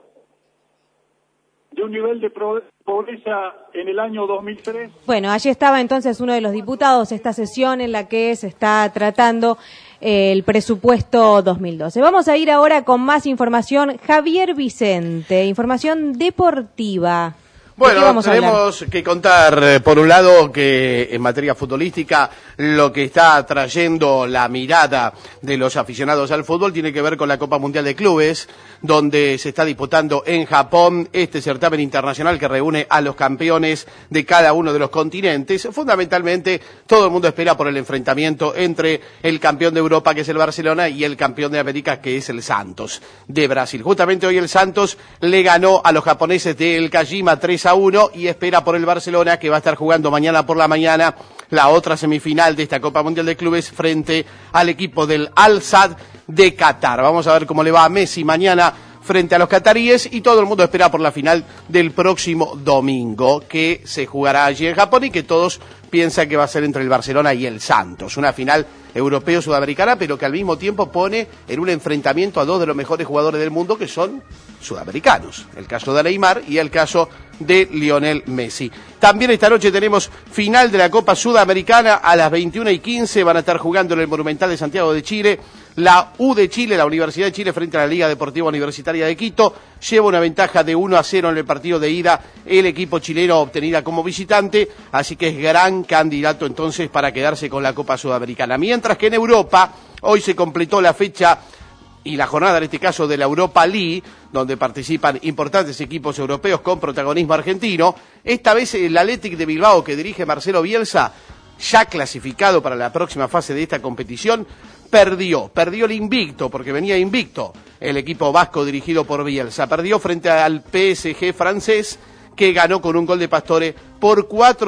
de un nivel de pobreza en el año 2003. Bueno, allí estaba entonces uno de los diputados, esta sesión en la que se está tratando el presupuesto 2012. Vamos a ir ahora con más información. Javier Vicente, información deportiva. Bueno, tenemos que contar, por un lado, que en materia futbolística lo que está trayendo la mirada de los aficionados al fútbol tiene que ver con la Copa Mundial de Clubes, donde se está disputando en Japón este certamen internacional que reúne a los campeones de cada uno de los continentes. Fundamentalmente, todo el mundo espera por el enfrentamiento entre el campeón de Europa, que es el Barcelona, y el campeón de América, que es el Santos de Brasil. Justamente hoy el Santos le ganó a los japoneses del Kajima 3-1 y espera por el Barcelona, que va a estar jugando mañana por la mañana la otra semifinal de esta Copa Mundial de Clubes frente al equipo del Al-Sadd de Qatar. Vamos a ver cómo le va a Messi mañana frente a los cataríes, y todo el mundo espera por la final del próximo domingo, que se jugará allí en Japón y que todos piensan que va a ser entre el Barcelona y el Santos. Una final europeo-sudamericana, pero que al mismo tiempo pone en un enfrentamiento a dos de los mejores jugadores del mundo, que son sudamericanos. El caso de Neymar y el caso de Lionel Messi. También esta noche tenemos final de la Copa Sudamericana a las 21:15. Van a estar jugando en el Monumental de Santiago de Chile. La U de Chile, la Universidad de Chile, frente a la Liga Deportiva Universitaria de Quito, lleva una ventaja de 1-0 en el partido de ida el equipo chileno obtenida como visitante, así que es gran candidato entonces para quedarse con la Copa Sudamericana. Mientras que en Europa, hoy se completó la fecha y la jornada, en este caso, de la Europa League, donde participan importantes equipos europeos con protagonismo argentino. Esta vez el Athletic de Bilbao, que dirige Marcelo Bielsa, ya clasificado para la próxima fase de esta competición, perdió el invicto, porque venía invicto el equipo vasco dirigido por Bielsa. Perdió frente al PSG francés, que ganó con un gol de Pastore por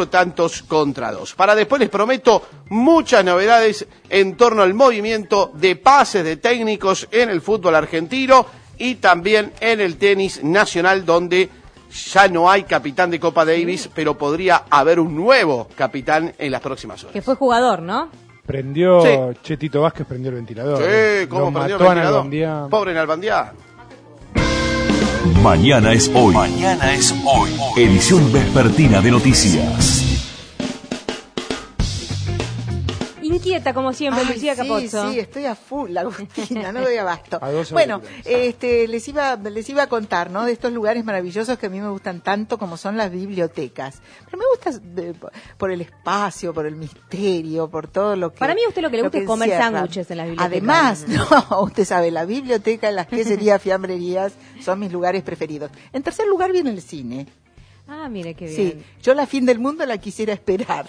4-2. Para después les prometo muchas novedades en torno al movimiento de pases de técnicos en el fútbol argentino y también en el tenis nacional, donde ya no hay capitán de Copa Davis, pero podría haber un nuevo capitán en las próximas horas. Que fue jugador, ¿no? Prendió, sí. Chetito Vázquez prendió el ventilador. Sí, ¿cómo prendió el ventilador? Pobre Nalbandián. Mañana es hoy. Mañana es hoy. Edición vespertina de noticias. Inquieta como siempre, Lucía Capozzo. Sí, estoy a full, Agustina, no doy abasto. Bueno, les iba a contar, ¿no? De estos lugares maravillosos que a mí me gustan tanto, como son las bibliotecas. Pero me gusta por el espacio, por el misterio, por todo lo que... Para mí a usted lo que le gusta es comer sándwiches en las bibliotecas. Además, no, usted sabe, la biblioteca, las queserías, fiambrerías son mis lugares preferidos. En tercer lugar viene el cine. Ah, mire qué bien. Sí, yo la fin del mundo la quisiera esperar.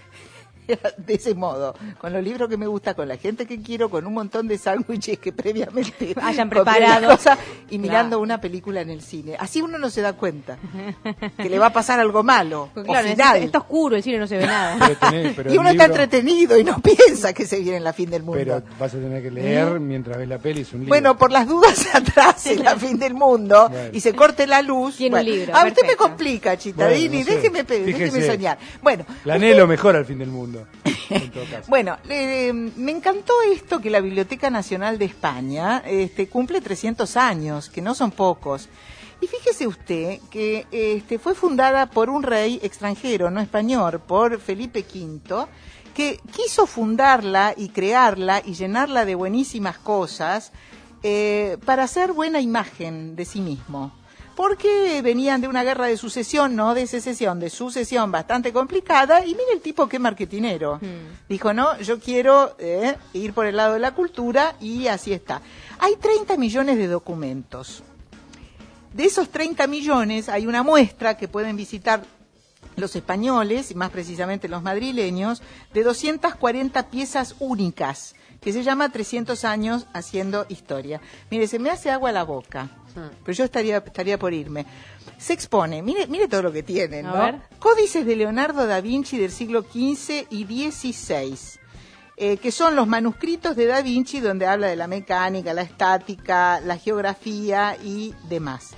De ese modo, con los libros que me gusta, con la gente que quiero, con un montón de sándwiches que previamente hayan preparado y mirando una película en el cine. Así uno no se da cuenta que le va a pasar algo malo. Pues claro, está oscuro, el cine no se ve nada. Pero y uno está entretenido y no piensa que se viene la fin del mundo. Pero vas a tener que leer mientras ves la peli, es un libro. Bueno, por las dudas se atrase la fin del mundo y se corte la luz. Tiene un libro. A usted me complica, Chitadini, bueno, no sé. déjeme soñar. Bueno, la anhelo mejor al fin del mundo. Bueno, me encantó esto que la Biblioteca Nacional de España cumple 300 años, que no son pocos. Y fíjese usted que fue fundada por un rey extranjero, no español, por Felipe V, que quiso fundarla y crearla y llenarla de buenísimas cosas para hacer buena imagen de sí mismo. Porque venían de una guerra de sucesión, no de secesión, de sucesión bastante complicada, y mire el tipo qué marketinero. Dijo, no, yo quiero ir por el lado de la cultura, y así está. Hay 30 millones de documentos. De esos 30 millones hay una muestra que pueden visitar los españoles, y más precisamente los madrileños, de 240 piezas únicas, que se llama 300 años haciendo historia. Mire, se me hace agua la boca. Pero yo estaría por irme. Se expone, mire todo lo que tienen, ¿no? Códices de Leonardo da Vinci del siglo XV y XVI, que son los manuscritos de da Vinci, donde habla de la mecánica, la estática, la geografía y demás.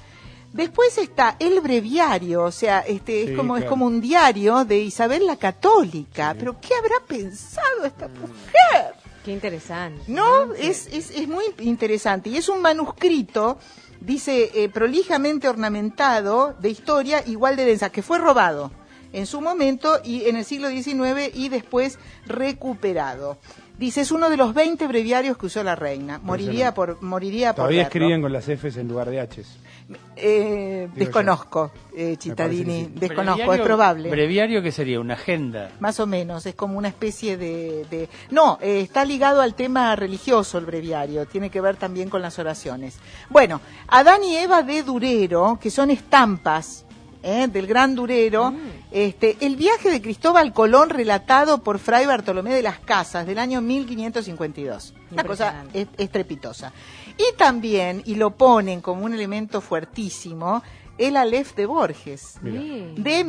Después está el breviario, o sea, es como un diario de Isabel la Católica. Sí. Pero ¿qué habrá pensado esta mujer? Qué interesante. ¿No? Sí. Es muy interesante. Y es un manuscrito, dice, prolijamente ornamentado, de historia igual de densa, que fue robado en su momento y en el siglo XIX y después recuperado. Dice, es uno de los 20 breviarios que usó la reina. Moriría por Todavía escribían con las Fs en lugar de Hs. Desconozco, Cittadini, sí. Desconozco, es probable. ¿Breviario qué sería? ¿Una agenda? Más o menos, es como una especie de... No, está ligado al tema religioso el breviario, tiene que ver también con las oraciones. Bueno, Adán y Eva de Durero, que son estampas del Gran Durero, el viaje de Cristóbal Colón relatado por Fray Bartolomé de las Casas del año 1552. Una cosa estrepitosa. Y también, y lo ponen como un elemento fuertísimo, el Aleph de Borges, de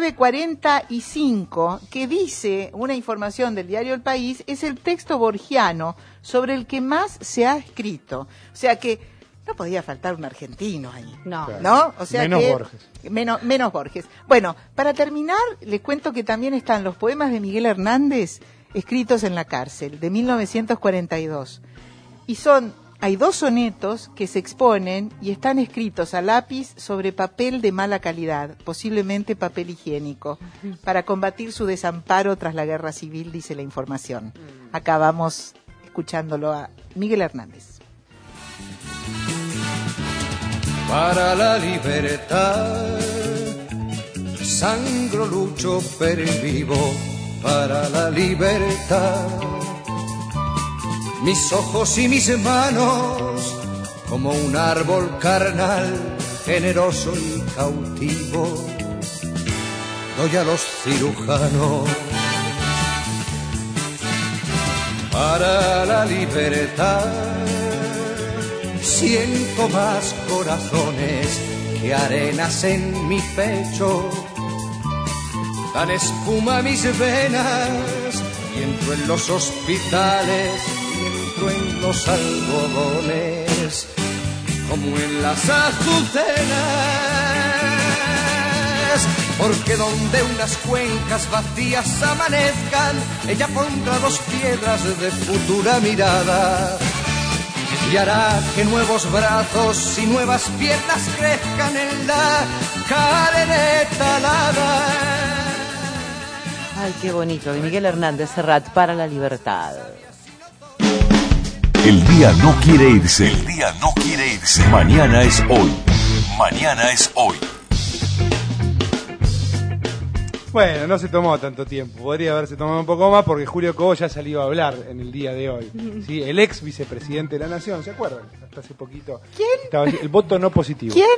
1945, que dice, una información del diario El País, es el texto borgiano sobre el que más se ha escrito. O sea que no podía faltar un argentino ahí. No. Claro. ¿No? O sea menos Borges. Menos Borges. Bueno, para terminar, les cuento que también están los poemas de Miguel Hernández escritos en la cárcel, de 1942. Y hay 2 sonetos que se exponen y están escritos a lápiz sobre papel de mala calidad, posiblemente papel higiénico, para combatir su desamparo tras la guerra civil, dice la información. Acá vamos escuchándolo a Miguel Hernández. Para la libertad, sangro, lucho, pervivo para la libertad. Mis ojos y mis manos, como un árbol carnal, generoso y cautivo, doy a los cirujanos. Para la libertad, siento más corazones que arenas en mi pecho. Dan espuma a mis venas y entro en los hospitales y entro en los algodones como en las azucenas. Porque donde unas cuencas vacías amanezcan, ella pondrá 2 piedras de futura mirada y hará que nuevos brazos y nuevas piernas crezcan en la carne talada. Ay, qué bonito. De Miguel Hernández Serrat, para la libertad. El día no quiere irse. El día no quiere irse. Mañana es hoy. Mañana es hoy. Bueno, no se tomó tanto tiempo, podría haberse tomado un poco más porque Julio Cobo ya salió a hablar en el día de hoy. ¿Sí? El ex vicepresidente de la Nación, ¿se acuerdan? Hasta hace poquito. ¿Quién? Estaba el voto no positivo. ¿Quién?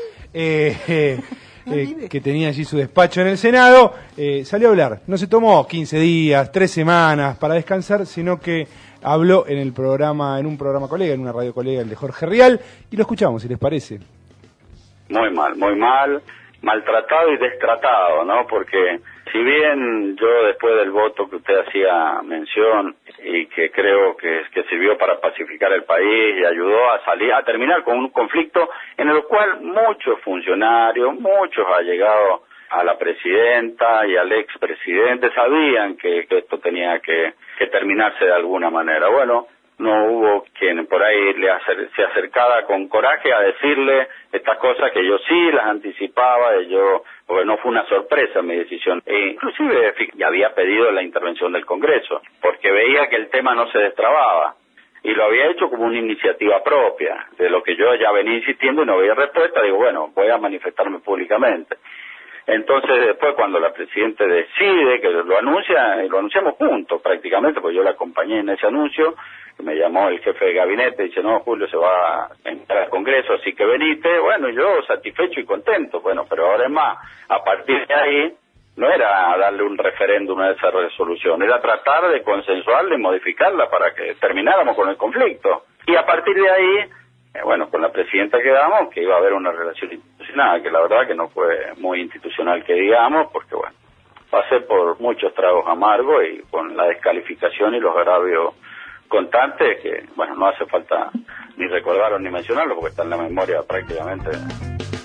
Que tenía allí su despacho en el Senado, salió a hablar. No se tomó 15 días, 3 semanas para descansar, sino que habló en un programa colega, en una radio colega, el de Jorge Rial, y lo escuchamos, si les parece. Muy mal, maltratado y destratado, ¿no? Porque si bien yo después del voto que usted hacía mención y que creo que sirvió para pacificar el país y ayudó a terminar con un conflicto en el cual muchos funcionarios, muchos allegados a la presidenta y al expresidente sabían que esto tenía que terminarse de alguna manera. Bueno, no hubo quien por ahí se acercara con coraje a decirle estas cosas que yo sí las anticipaba, porque no fue una sorpresa mi decisión. Inclusive ya había pedido la intervención del Congreso, porque veía que el tema no se destrababa, y lo había hecho como una iniciativa propia, de lo que yo ya venía insistiendo y no veía respuesta. Digo, bueno, voy a manifestarme públicamente. Entonces después cuando la Presidenta decide que lo anuncia, y lo anunciamos juntos prácticamente, porque yo la acompañé en ese anuncio, me llamó el jefe de gabinete y dice, no, Julio se va a entrar al Congreso, así que venite. Bueno, yo satisfecho y contento. Bueno, pero ahora es más, a partir de ahí no era darle un referéndum a esa resolución, era tratar de consensuarla y modificarla para que termináramos con el conflicto. Y a partir de ahí, bueno, con la Presidenta quedamos que iba a haber una relación institucional, que la verdad que no fue muy institucional que digamos, porque bueno, pasé por muchos tragos amargos y con la descalificación y los agravios constantes que, bueno, no hace falta ni recordarlos ni mencionarlos porque está en la memoria prácticamente.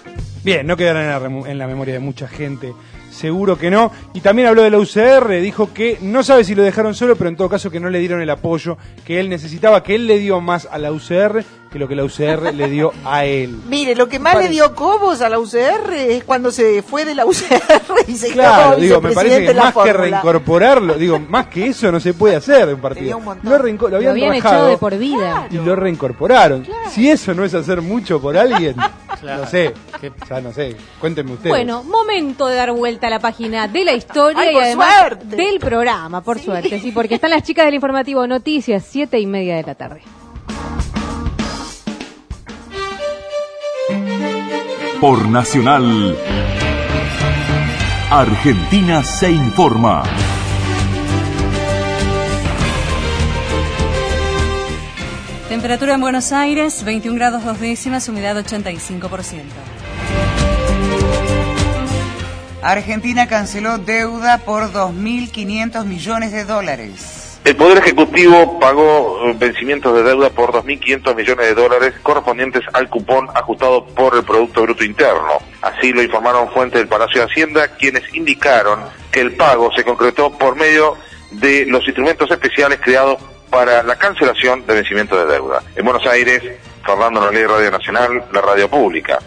Bien, no quedará en la memoria de mucha gente. Seguro que no. Y también habló de la UCR, dijo que no sabe si lo dejaron solo, pero en todo caso que no le dieron el apoyo que él necesitaba, que él le dio más a la UCR que lo que la UCR le dio a él. Mire, lo que más le dio cobos a la UCR es cuando se fue de la UCR y se claro, quedó digo, me parece que más fórmula. que reincorporarlo, digo, más que eso no se puede hacer en partido. Lo habían echado de por vida. Y lo reincorporaron. Claro. Si eso no es hacer mucho por alguien, claro. no sé, cuéntenme ustedes. Bueno, momento de dar vuelta a la página de la historia. Ay, y además suerte. Del programa, por suerte, sí, porque están las chicas del informativo Noticias, 7:30 de la tarde. Por Nacional, Argentina se informa. Temperatura en Buenos Aires, 21 grados 2 décimas, humedad 85%. Argentina canceló deuda por 2.500 millones de dólares. El Poder Ejecutivo pagó vencimientos de deuda por 2.500 millones de dólares correspondientes al cupón ajustado por el Producto Bruto Interno. Así lo informaron fuentes del Palacio de Hacienda, quienes indicaron que el pago se concretó por medio de los instrumentos especiales creados para la cancelación de vencimientos de deuda. En Buenos Aires, Fernando Nolé, Radio Nacional, la radio pública.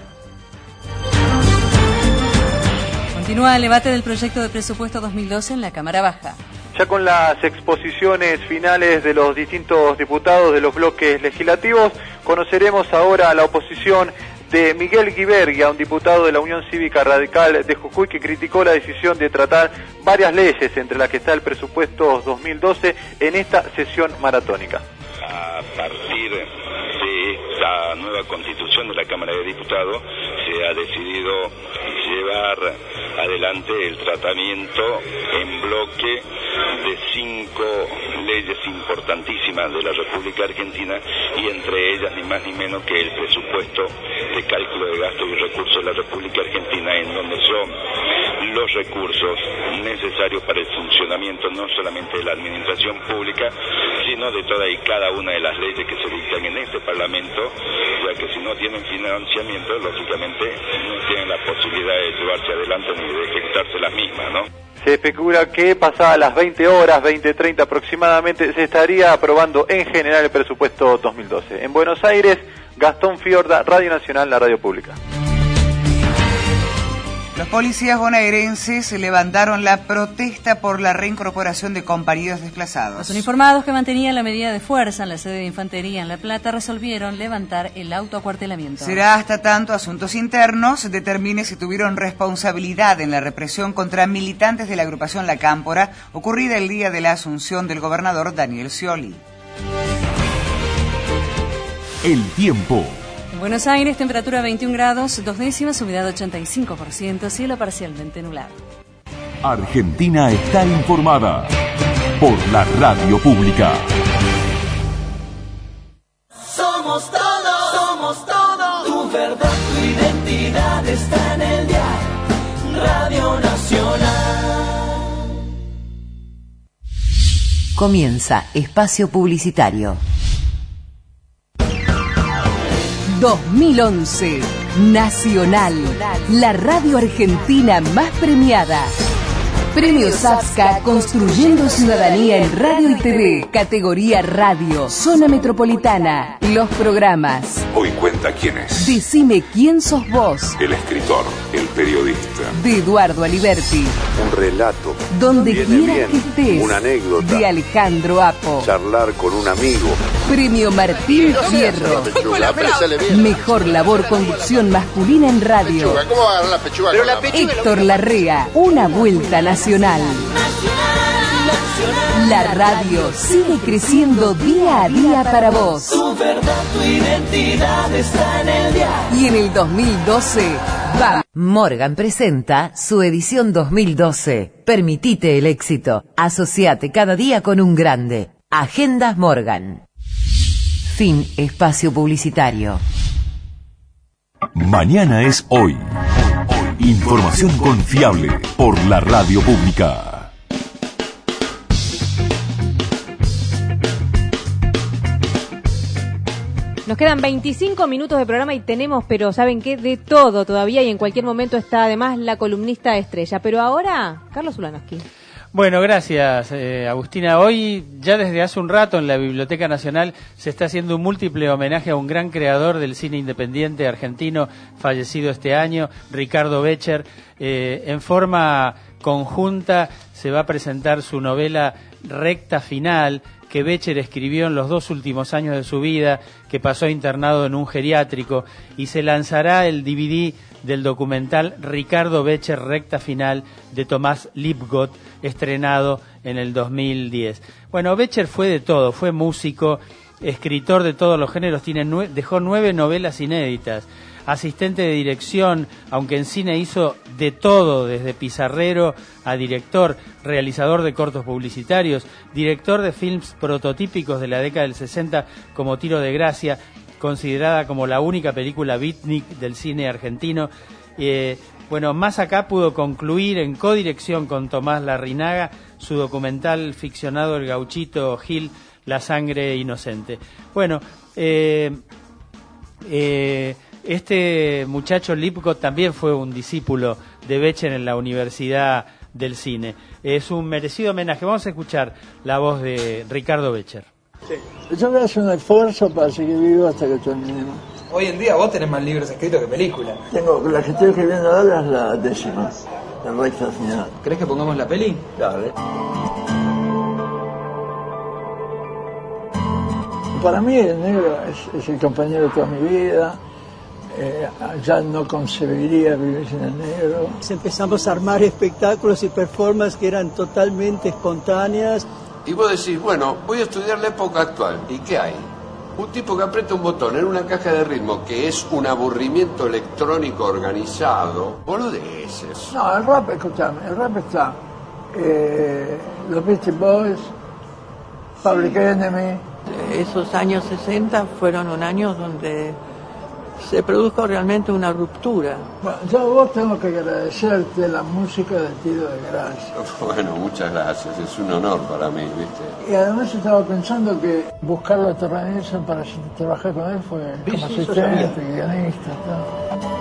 Continúa el debate del proyecto de presupuesto 2012 en la Cámara Baja. Ya con las exposiciones finales de los distintos diputados de los bloques legislativos, conoceremos ahora la oposición de Miguel Guiberguia, un diputado de la Unión Cívica Radical de Jujuy, que criticó la decisión de tratar varias leyes, entre las que está el presupuesto 2012, en esta sesión maratónica. A partir de esta nueva constitución de la Cámara de Diputados, se ha decidido llevar adelante el tratamiento en bloque de 5 leyes importantísimas de la República Argentina, y entre ellas ni más ni menos que el presupuesto de cálculo de gasto y recursos de la República Argentina, en donde son los recursos necesarios para el funcionamiento no solamente de la administración pública, sino de toda y cada una de las leyes que se dictan en este Parlamento, ya que si no tienen financiamiento, lógicamente no tienen la posibilidad de llevarse adelante ni de ejecutarse las mismas, ¿no? Se especula que pasadas las 20 horas, 20:30 aproximadamente, se estaría aprobando en general el presupuesto 2012. En Buenos Aires, Gastón Fiorda, Radio Nacional, la radio pública. Los policías bonaerenses levantaron la protesta por la reincorporación de compañeros desplazados. Los uniformados, que mantenían la medida de fuerza en la sede de Infantería en La Plata, resolvieron levantar el autoacuartelamiento. Será hasta tanto Asuntos Internos determine si tuvieron responsabilidad en la represión contra militantes de la agrupación La Cámpora, ocurrida el día de la asunción del gobernador Daniel Scioli. El tiempo. En Buenos Aires, temperatura 21 grados 2 décimas, humedad 85%, cielo parcialmente nublado. Argentina está informada por la radio pública. Somos todo, tu verdad, tu identidad está en el diario Radio Nacional. Comienza Espacio Publicitario. 2011, Nacional, la radio argentina más premiada. Premio Zapska, construyendo ciudadanía en radio y TV, categoría radio, zona metropolitana. Los programas. Hoy cuenta quién es. Decime quién sos vos. El escritor, el periodista. De Eduardo Aliberti. Un relato. Donde quieras que estés. Una anécdota. De Alejandro Apo. Charlar con un amigo. Premio Martín Fierro. Mejor labor conducción masculina en radio. ¿Cómo va a agarrar la pechuga? Héctor Larrea, una vuelta nacional. La radio sigue creciendo día a día para vos. Tu verdad, tu identidad está en el diario. Y en el 2012, va. Morgan presenta su edición 2012. Permitite el éxito. Asociate cada día con un grande. Agendas Morgan. Fin espacio publicitario. Mañana es hoy. Información confiable por la radio pública. Nos quedan 25 minutos de programa y tenemos, pero ¿saben qué? De todo todavía, y en cualquier momento está además la columnista estrella. Pero ahora, Carlos Ulanowski. Bueno, gracias, Agustina. Hoy, ya desde hace un rato, en la Biblioteca Nacional se está haciendo un múltiple homenaje a un gran creador del cine independiente argentino, fallecido este año, Ricardo Becher. En forma conjunta se va a presentar su novela Recta Final, que Becher escribió en los 2 últimos años de su vida, que pasó internado en un geriátrico, y se lanzará el DVD del documental Ricardo Becher Recta Final, de Tomás Lipgott, estrenado en el 2010. Bueno, Becher fue de todo, fue músico, escritor de todos los géneros, dejó 9 novelas inéditas, asistente de dirección, aunque en cine hizo de todo, desde pizarrero a director, realizador de cortos publicitarios, director de films prototípicos de la década del 60 como Tiro de Gracia, considerada como la única película beatnik del cine argentino. Bueno, más acá pudo concluir en codirección con Tomás Larrinaga su documental ficcionado El Gauchito Gil, La Sangre Inocente. Bueno, este muchacho Lipgott también fue un discípulo de Becher en la Universidad del Cine. Es un merecido homenaje. Vamos a escuchar la voz de Ricardo Becher. Sí. Yo voy a hacer un esfuerzo para seguir vivo hasta que terminemos. Hoy en día vos tenés más libros escritos que películas. La que estoy escribiendo ahora es la 10ª, la Recta Final. ¿Crees que pongamos la peli? Dale. Para mí el negro es el compañero de toda mi vida. Ya no concebiría vivir sin el negro. Empezamos a armar espectáculos y performances que eran totalmente espontáneas. Y vos decís, bueno, voy a estudiar la época actual. ¿Y qué hay? Un tipo que aprieta un botón en una caja de ritmo que es un aburrimiento electrónico organizado. Boludeces. No, el rap, escúchame, el rap está los Beastie Boys, Public Enemy. Esos años 60 fueron un año donde se produjo realmente una ruptura. Bueno, yo vos tengo que agradecerte la música del Tiro de Gracia. Bueno, muchas gracias, es un honor para mí, ¿viste? Y además estaba pensando que buscarlo a Terranilson para trabajar con él fue como asistente, guionista, todo.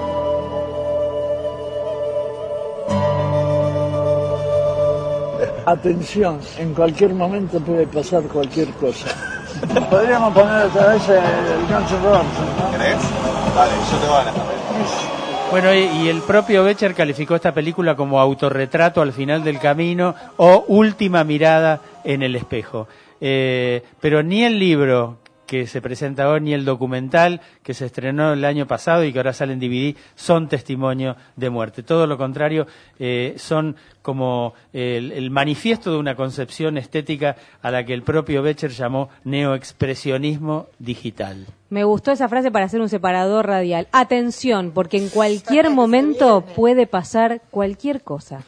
Atención, en cualquier momento puede pasar cualquier cosa. Podríamos poner otra vez el Guns N' Roses, ¿no? ¿Crees? Vale, yo te voy a dejar. Bueno, y el propio Becher calificó esta película como autorretrato al final del camino o última mirada en el espejo. Pero ni el libro que se presenta hoy ni el documental que se estrenó el año pasado y que ahora sale en DVD son testimonio de muerte. Todo lo contrario, son como el manifiesto de una concepción estética a la que el propio Becher llamó neoexpresionismo digital. Me gustó esa frase para hacer un separador radial. Atención, porque en cualquier momento puede pasar cualquier cosa.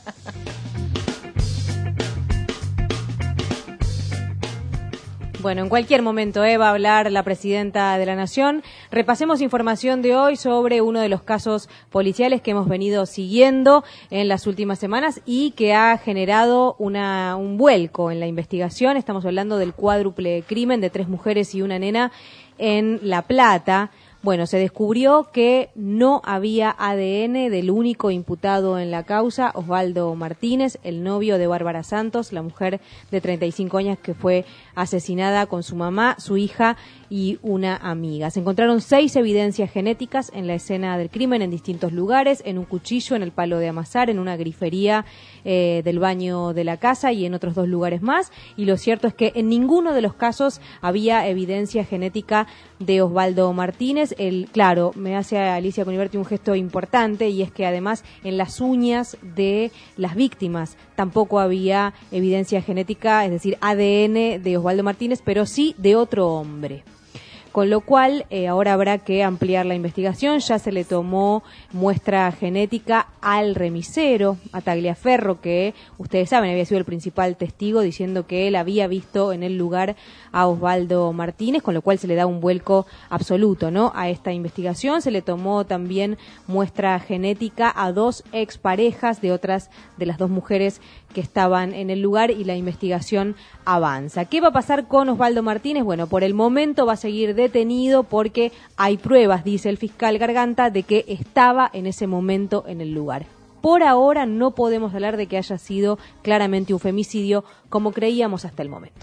Bueno, en cualquier momento va a hablar la presidenta de la Nación. Repasemos información de hoy sobre uno de los casos policiales que hemos venido siguiendo en las últimas semanas y que ha generado un vuelco en la investigación. Estamos hablando del cuádruple crimen de 3 mujeres y una nena en La Plata. Bueno, se descubrió que no había ADN del único imputado en la causa, Osvaldo Martínez, el novio de Bárbara Santos, la mujer de 35 años que fue asesinada con su mamá, su hija y una amiga. Se encontraron 6 evidencias genéticas en la escena del crimen en distintos lugares, en un cuchillo, en el palo de amasar, en una grifería del baño de la casa y en otros 2 lugares más. Y lo cierto es que en ninguno de los casos había evidencia genética de Osvaldo Martínez. Claro, me hace a Alicia Coniverti un gesto importante y es que además en las uñas de las víctimas tampoco había evidencia genética, es decir, ADN de Osvaldo Martínez, pero sí de otro hombre. Con lo cual, ahora habrá que ampliar la investigación. Ya se le tomó muestra genética al remisero, a Tagliaferro, que ustedes saben había sido el principal testigo, diciendo que él había visto en el lugar a Osvaldo Martínez, con lo cual se le da un vuelco absoluto, ¿no?, a esta investigación. Se le tomó también muestra genética a 2 exparejas de otras de las 2 mujeres que estaban en el lugar y la investigación avanza. ¿Qué va a pasar con Osvaldo Martínez? Bueno, por el momento va a seguir detenido porque hay pruebas, dice el fiscal Garganta, de que estaba en ese momento en el lugar. Por ahora no podemos hablar de que haya sido claramente un femicidio como creíamos hasta el momento.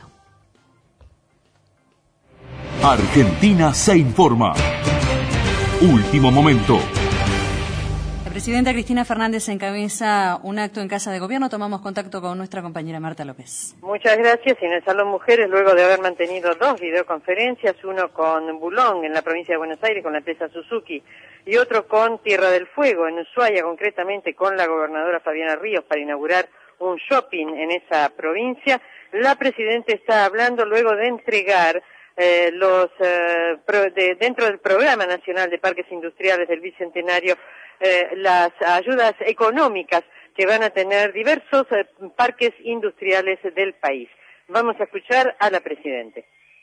Argentina se informa. Último momento. La presidenta Cristina Fernández encabeza un acto en Casa de Gobierno. Tomamos contacto con nuestra compañera Marta López. Muchas gracias. En el Salón Mujeres, luego de haber mantenido 2 videoconferencias, uno con Bulón en la provincia de Buenos Aires con la empresa Suzuki y otro con Tierra del Fuego en Ushuaia, concretamente con la gobernadora Fabiana Ríos para inaugurar un shopping en esa provincia, la presidenta está hablando luego de entregar dentro del Programa Nacional de Parques Industriales del Bicentenario las ayudas económicas que van a tener diversos parques industriales del país. Vamos a escuchar a la presidenta.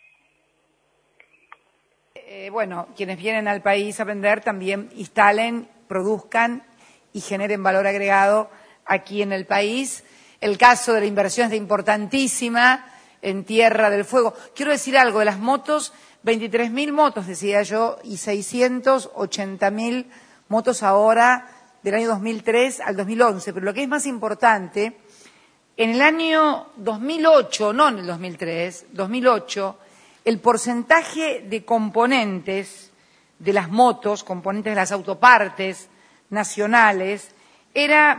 Bueno, quienes vienen al país a vender también instalen, produzcan y generen valor agregado aquí en el país. El caso de la inversión es importantísima en Tierra del Fuego. Quiero decir algo de las motos, 23.000 motos, decía yo, y 680.000 motos ahora del año 2003 al 2011. Pero lo que es más importante, en el año 2008, no en el 2003, 2008, el porcentaje de componentes de las motos, componentes de las autopartes nacionales, era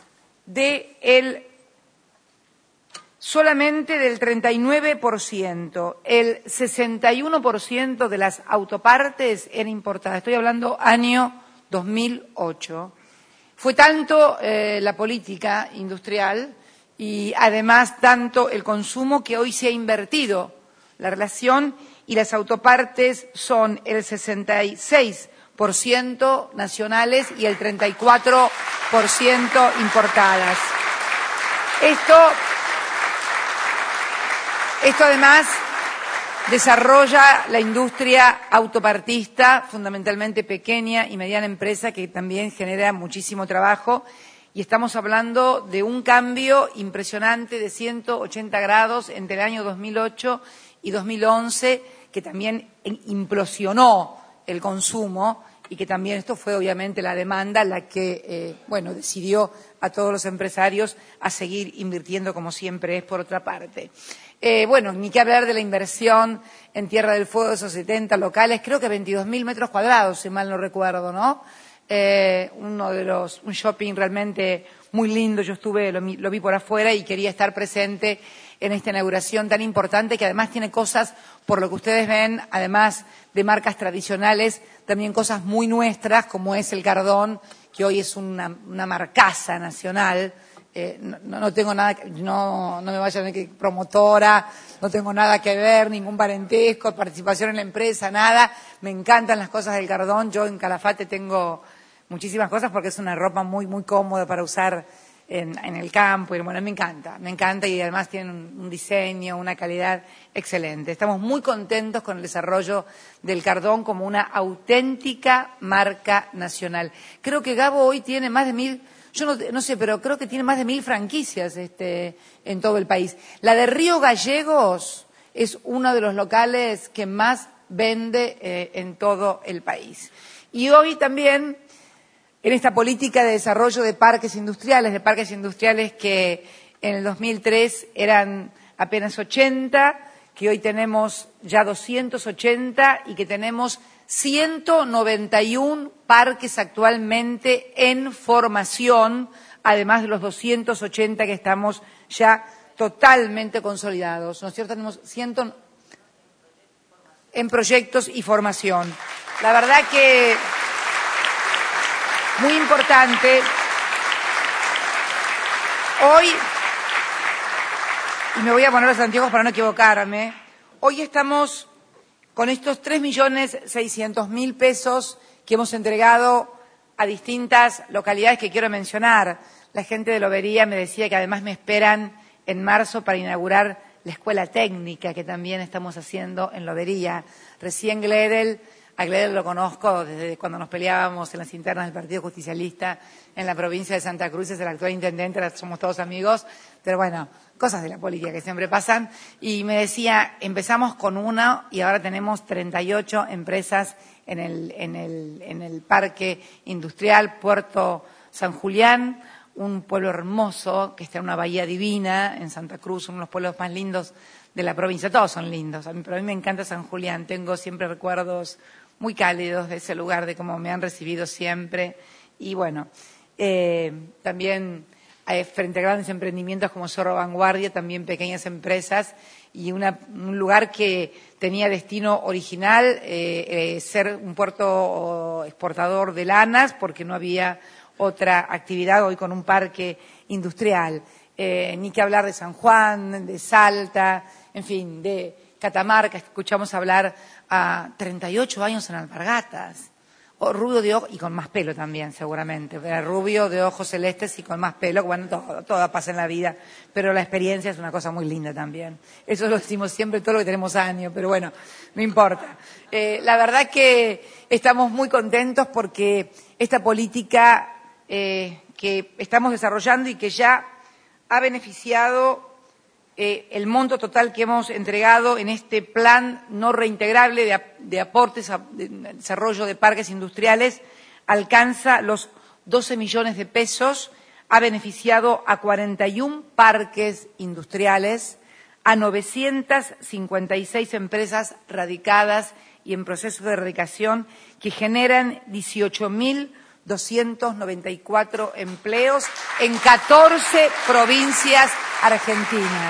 solamente del 39%. El 61% de las autopartes era importada. Estoy hablando año 2008. Fue tanto la política industrial y además tanto el consumo que hoy se ha invertido la relación y las autopartes son el 66% nacionales y el 34% importadas. Esto además desarrolla la industria autopartista, fundamentalmente pequeña y mediana empresa, que también genera muchísimo trabajo. Y estamos hablando de un cambio impresionante de 180 grados entre el año 2008 y 2011, que también implosionó el consumo y que también esto fue obviamente la demanda la que decidió a todos los empresarios a seguir invirtiendo como siempre es por otra parte. Ni que hablar de la inversión en Tierra del Fuego, esos 70 locales, creo que 22.000 metros cuadrados, si mal no recuerdo, ¿no? Un shopping realmente muy lindo. Yo lo vi por afuera y quería estar presente en esta inauguración tan importante, que además tiene cosas, por lo que ustedes ven, además de marcas tradicionales, también cosas muy nuestras, como es el Cardón, que hoy es una marcaza nacional. No tengo nada, no me vayan a decir promotora, no tengo nada que ver, ningún parentesco, participación en la empresa, nada. Me encantan las cosas del Cardón. Yo en Calafate tengo muchísimas cosas porque es una ropa muy, muy cómoda para usar en el campo. Y bueno, me encanta y además tienen un diseño, una calidad excelente. Estamos muy contentos con el desarrollo del Cardón como una auténtica marca nacional. Creo que Gabo hoy tiene más de 1.000... Yo no sé, pero creo que tiene más de 1.000 franquicias en todo el país. La de Río Gallegos es uno de los locales que más vende en todo el país. Y hoy también, en esta política de desarrollo de parques industriales que en el 2003 eran apenas 80, que hoy tenemos ya 280 y que tenemos 191 parques actualmente en formación, además de los 280 que estamos ya totalmente consolidados, ¿no es cierto? Tenemos 100 en proyectos y formación. La verdad que muy importante. Hoy, y me voy a poner los anteojos para no equivocarme, hoy estamos con estos 3.600.000 pesos que hemos entregado a distintas localidades que quiero mencionar. La gente de Lobería me decía que además me esperan en marzo para inaugurar la escuela técnica que también estamos haciendo en Lobería. Recién Gledel A Gleder lo conozco desde cuando nos peleábamos en las internas del Partido Justicialista en la provincia de Santa Cruz, es el actual intendente, ahora somos todos amigos, pero bueno, cosas de la política que siempre pasan. Y me decía, empezamos con una y ahora tenemos 38 empresas en el parque industrial Puerto San Julián, un pueblo hermoso que está en una bahía divina en Santa Cruz, uno de los pueblos más lindos de la provincia. Todos son lindos, pero a mí me encanta San Julián, tengo siempre recuerdos muy cálidos de ese lugar, de cómo me han recibido siempre. Y bueno, también frente a grandes emprendimientos como Zorro Vanguardia, también pequeñas empresas y un lugar que tenía destino original, ser un puerto exportador de lanas, porque no había otra actividad hoy con un parque industrial. Ni que hablar de San Juan, de Salta, en fin, de Catamarca. Escuchamos hablar a 38 años en Alpargatas. O rubio de ojos, y con más pelo también, seguramente. Era rubio de ojos celestes y con más pelo. Bueno, todo pasa en la vida, pero la experiencia es una cosa muy linda también. Eso lo decimos siempre, todo lo que tenemos años, pero bueno, no importa. La verdad que estamos muy contentos porque esta política que estamos desarrollando y que ya ha beneficiado el monto total que hemos entregado en este plan no reintegrable de aportes a desarrollo de parques industriales, alcanza los 12 millones de pesos, ha beneficiado a 41 parques industriales, a 956 empresas radicadas y en proceso de erradicación que generan 18.294 empleos en 14 provincias argentinas.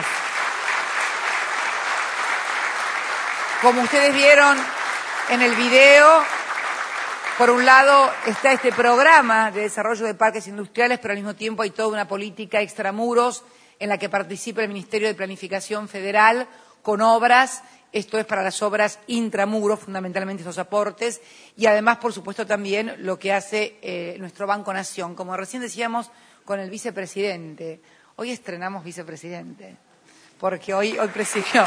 Como ustedes vieron en el video, por un lado está este programa de desarrollo de parques industriales, pero al mismo tiempo hay toda una política extramuros en la que participa el Ministerio de Planificación Federal con obras. Esto es para las obras intramuros, fundamentalmente estos aportes, y además, por supuesto, también lo que hace nuestro Banco Nación. Como recién decíamos con el vicepresidente, hoy estrenamos vicepresidente, porque hoy presidió.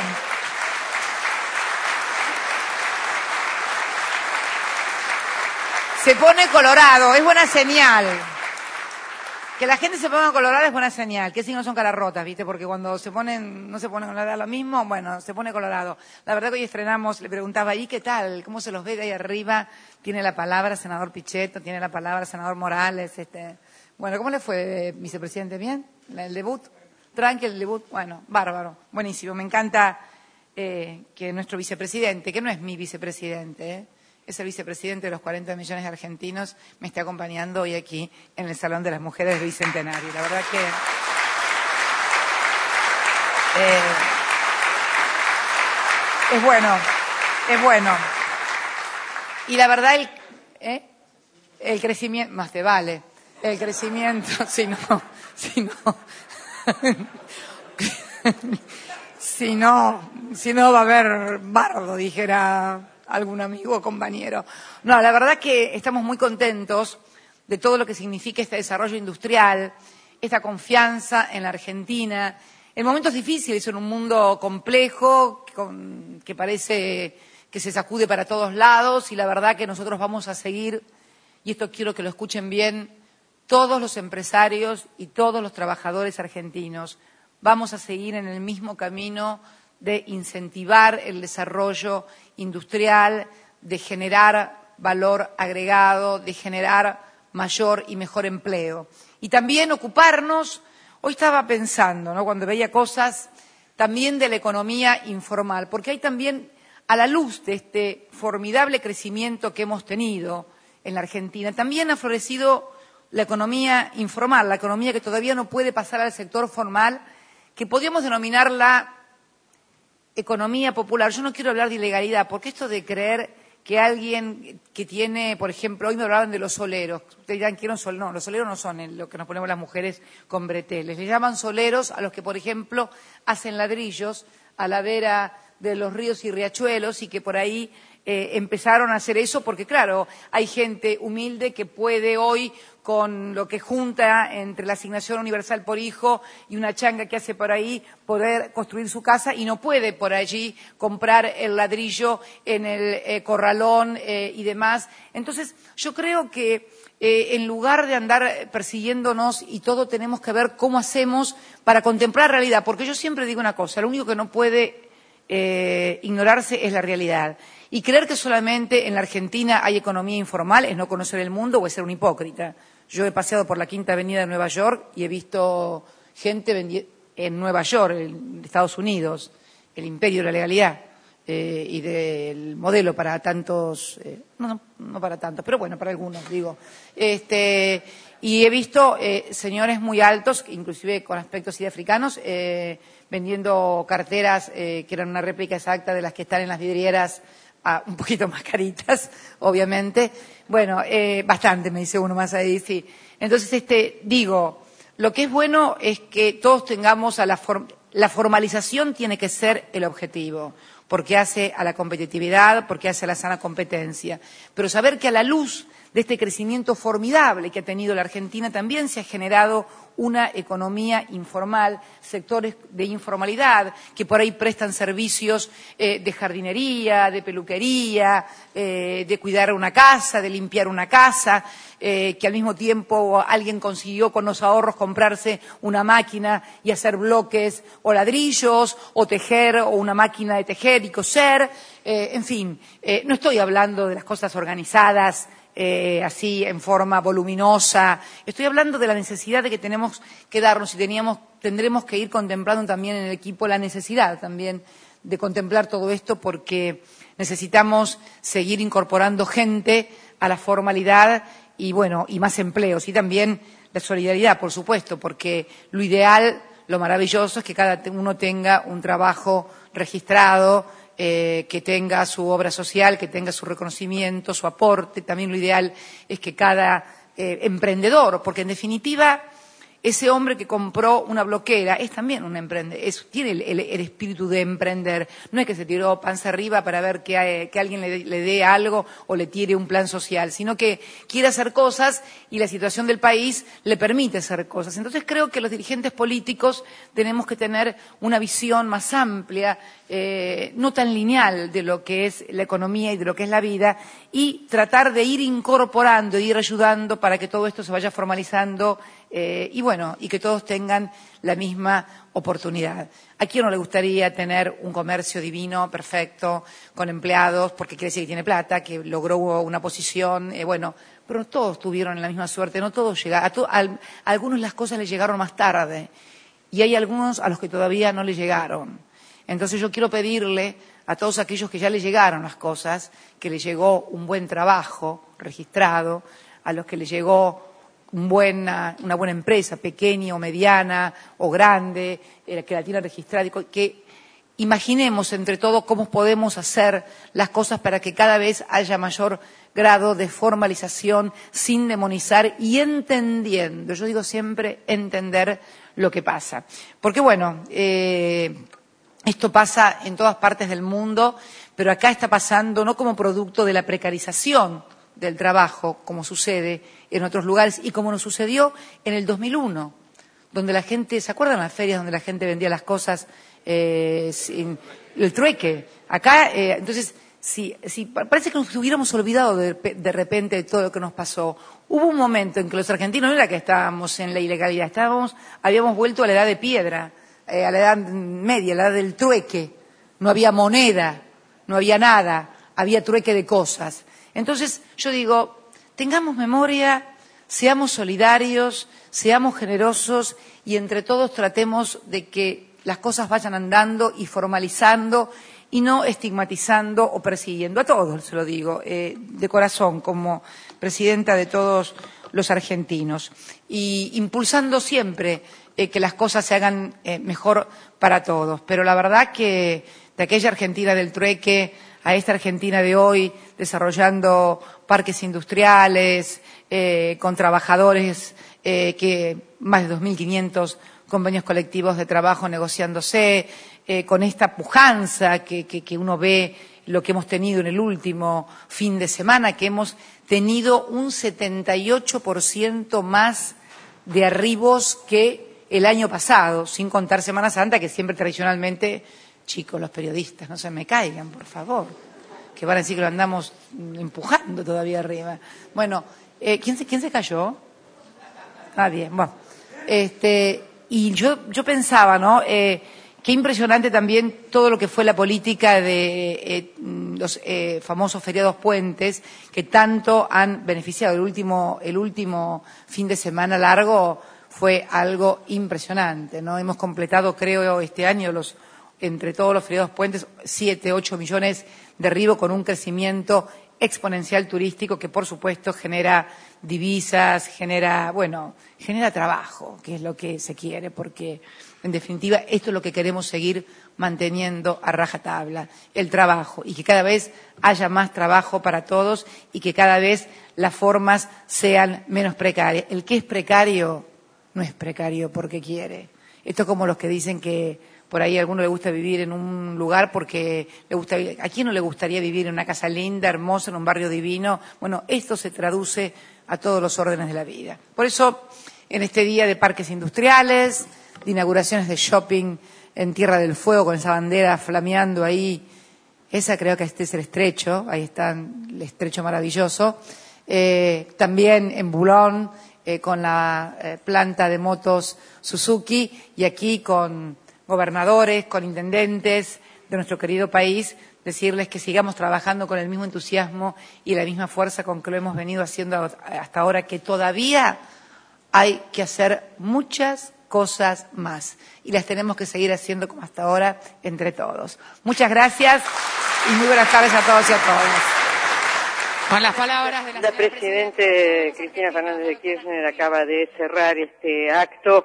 Se pone colorado, es buena señal. Que la gente se ponga colorada es buena señal, que si no son caras rotas, ¿viste? Porque cuando no se ponen colorada lo mismo, bueno, se pone colorado. La verdad que hoy estrenamos, le preguntaba, ¿y qué tal? ¿Cómo se los ve de ahí arriba? Tiene la palabra senador Pichetto, tiene la palabra senador Morales, Bueno, ¿cómo le fue, vicepresidente? ¿Bien? ¿El debut? ¿Tranqui el debut? Bueno, bárbaro, buenísimo. Me encanta que nuestro vicepresidente, que no es mi vicepresidente, es el vicepresidente de los 40 millones de argentinos, me está acompañando hoy aquí en el Salón de las Mujeres del Bicentenario. La verdad que es bueno. Y la verdad el crecimiento, más te vale, el crecimiento, si no va a haber bardo, dijera algún amigo o compañero. No, la verdad que estamos muy contentos de todo lo que significa este desarrollo industrial, esta confianza en la Argentina, en momentos difíciles, en un mundo complejo, que parece que se sacude para todos lados, y la verdad que nosotros vamos a seguir, y esto quiero que lo escuchen bien, todos los empresarios y todos los trabajadores argentinos, vamos a seguir en el mismo camino de incentivar el desarrollo industrial, de generar valor agregado, de generar mayor y mejor empleo. Y también ocuparnos, hoy estaba pensando, ¿no?, cuando veía cosas, también de la economía informal, porque hay también, a la luz de este formidable crecimiento que hemos tenido en la Argentina, también ha florecido la economía informal, la economía que todavía no puede pasar al sector formal, que podríamos denominarla economía popular. Yo no quiero hablar de ilegalidad, porque esto de creer que alguien que tiene, por ejemplo, hoy me hablaban de los soleros. Ustedes dirán, ¿quién son? No, los soleros no son lo que nos ponemos las mujeres con breteles. Les llaman soleros a los que, por ejemplo, hacen ladrillos a la vera de los ríos y riachuelos y que por ahí empezaron a hacer eso porque, claro, hay gente humilde que puede hoy, con lo que junta entre la asignación universal por hijo y una changa que hace por ahí, poder construir su casa y no puede por allí comprar el ladrillo en el corralón y demás. Entonces, yo creo que en lugar de andar persiguiéndonos y todo, tenemos que ver cómo hacemos para contemplar la realidad. Porque yo siempre digo una cosa, lo único que no puede ignorarse es la realidad. Y creer que solamente en la Argentina hay economía informal es no conocer el mundo o es ser un hipócrita. Yo he paseado por la Quinta Avenida de Nueva York y he visto gente en Nueva York, en Estados Unidos, el imperio de la legalidad y del modelo para tantos, no para tantos, pero bueno, para algunos, digo. Y he visto señores muy altos, inclusive con aspectos así de africanos, vendiendo carteras que eran una réplica exacta de las que están en las vidrieras, un poquito más caritas, obviamente. Bueno, bastante, me dice uno más ahí, sí. Entonces, digo, lo que es bueno es que todos tengamos la formalización tiene que ser el objetivo, porque hace a la competitividad, porque hace a la sana competencia. Pero saber que a la luz de este crecimiento formidable que ha tenido la Argentina también se ha generado una economía informal, sectores de informalidad que por ahí prestan servicios de jardinería, de peluquería, de cuidar una casa, de limpiar una casa, que al mismo tiempo alguien consiguió con los ahorros comprarse una máquina y hacer bloques o ladrillos o tejer o una máquina de tejer y coser. En fin, no estoy hablando de las cosas organizadas así en forma voluminosa. Estoy hablando de la necesidad de que tenemos que darnos y tendremos que ir contemplando también en el equipo la necesidad también de contemplar todo esto porque necesitamos seguir incorporando gente a la formalidad y bueno, y más empleos y también la solidaridad, por supuesto, porque lo ideal, lo maravilloso es que cada uno tenga un trabajo registrado, que tenga su obra social, que tenga su reconocimiento, su aporte. También lo ideal es que cada emprendedor, porque en definitiva ese hombre que compró una bloquera es también un emprendedor, tiene el espíritu de emprender. No es que se tiró panza arriba para ver que alguien le dé algo o le tire un plan social, sino que quiere hacer cosas y la situación del país le permite hacer cosas. Entonces creo que los dirigentes políticos tenemos que tener una visión más amplia, no tan lineal de lo que es la economía y de lo que es la vida y tratar de ir incorporando, de ir ayudando para que todo esto se vaya formalizando y bueno, y que todos tengan la misma oportunidad. ¿A quién no le gustaría tener un comercio divino, perfecto, con empleados, porque quiere decir que tiene plata, que logró una posición, bueno, pero todos tuvieron la misma suerte, no todos llegaron, a algunos las cosas les llegaron más tarde y hay algunos a los que todavía no les llegaron. Entonces yo quiero pedirle a todos aquellos que ya les llegaron las cosas, que les llegó un buen trabajo registrado, a los que les llegó una buena empresa, pequeña o mediana o grande, que la tiene registrada, que imaginemos entre todos cómo podemos hacer las cosas para que cada vez haya mayor grado de formalización sin demonizar y entendiendo, yo digo siempre entender lo que pasa. Porque bueno, esto pasa en todas partes del mundo, pero acá está pasando no como producto de la precarización del trabajo, como sucede en otros lugares y como nos sucedió en el 2001, donde la gente, ¿se acuerdan las ferias donde la gente vendía las cosas sin el trueque? Acá, entonces, parece que nos hubiéramos olvidado de repente de todo lo que nos pasó. Hubo un momento en que los argentinos no era que estábamos en la ilegalidad, habíamos vuelto a la edad de piedra, a la edad media, a la edad del trueque. No había moneda, no había nada, había trueque de cosas. Entonces, yo digo, tengamos memoria, seamos solidarios, seamos generosos y entre todos tratemos de que las cosas vayan andando y formalizando y no estigmatizando o persiguiendo. A todos se lo digo, de corazón, como presidenta de todos los argentinos. Y impulsando siempre que las cosas se hagan mejor para todos. Pero la verdad que de aquella Argentina del trueque a esta Argentina de hoy, desarrollando parques industriales, con trabajadores, que más de 2.500 convenios colectivos de trabajo negociándose, con esta pujanza que uno ve lo que hemos tenido en el último fin de semana, que hemos tenido un 78% más de arribos que el año pasado, sin contar Semana Santa, que siempre tradicionalmente, chicos, los periodistas, no se me caigan, por favor, que van a decir que lo andamos empujando todavía arriba. Bueno, ¿quién se cayó? Nadie. Bueno, y yo pensaba, ¿no? Qué impresionante también todo lo que fue la política de los famosos feriados puentes que tanto han beneficiado. El último fin de semana largo fue algo impresionante, ¿no? Hemos completado, creo, este año entre todos los feriados puentes 7, 8 millones de arribo con un crecimiento exponencial turístico que, por supuesto, genera divisas, genera trabajo, que es lo que se quiere, porque en definitiva esto es lo que queremos seguir manteniendo a rajatabla, el trabajo, y que cada vez haya más trabajo para todos y que cada vez las formas sean menos precarias. El que es precario no es precario porque quiere. Esto es como los que dicen que por ahí a alguno le gusta vivir en un lugar porque le gusta. ¿A quién no le gustaría vivir en una casa linda, hermosa, en un barrio divino? Bueno, esto se traduce a todos los órdenes de la vida. Por eso, en este día de parques industriales, de inauguraciones de shopping en Tierra del Fuego con esa bandera flameando ahí, esa creo que este es el estrecho, ahí está el estrecho maravilloso. También en Boulogne con la planta de motos Suzuki, y aquí con gobernadores, con intendentes de nuestro querido país, decirles que sigamos trabajando con el mismo entusiasmo y la misma fuerza con que lo hemos venido haciendo hasta ahora, que todavía hay que hacer muchas cosas más y las tenemos que seguir haciendo como hasta ahora entre todos. Muchas gracias y muy buenas tardes a todos y a todas. Con las palabras de la Presidente Cristina Fernández de Kirchner acaba de cerrar este acto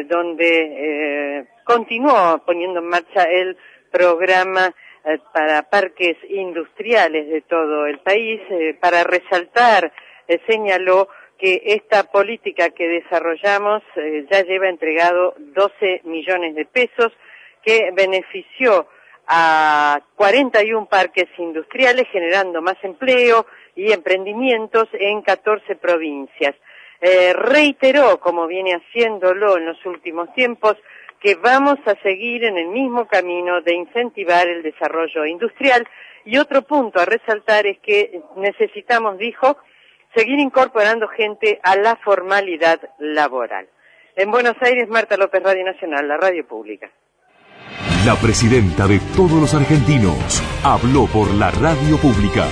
donde continuó poniendo en marcha el programa para parques industriales de todo el país. Para resaltar, señaló que esta política que desarrollamos ya lleva entregado 12 millones de pesos, que benefició a 41 parques industriales, generando más empleo y emprendimientos en 14 provincias. Reiteró, como viene haciéndolo en los últimos tiempos, que vamos a seguir en el mismo camino de incentivar el desarrollo industrial. Y otro punto a resaltar es que necesitamos, dijo, seguir incorporando gente a la formalidad laboral. En Buenos Aires, Marta López, Radio Nacional, la radio pública. La presidenta de todos los argentinos habló por la radio pública.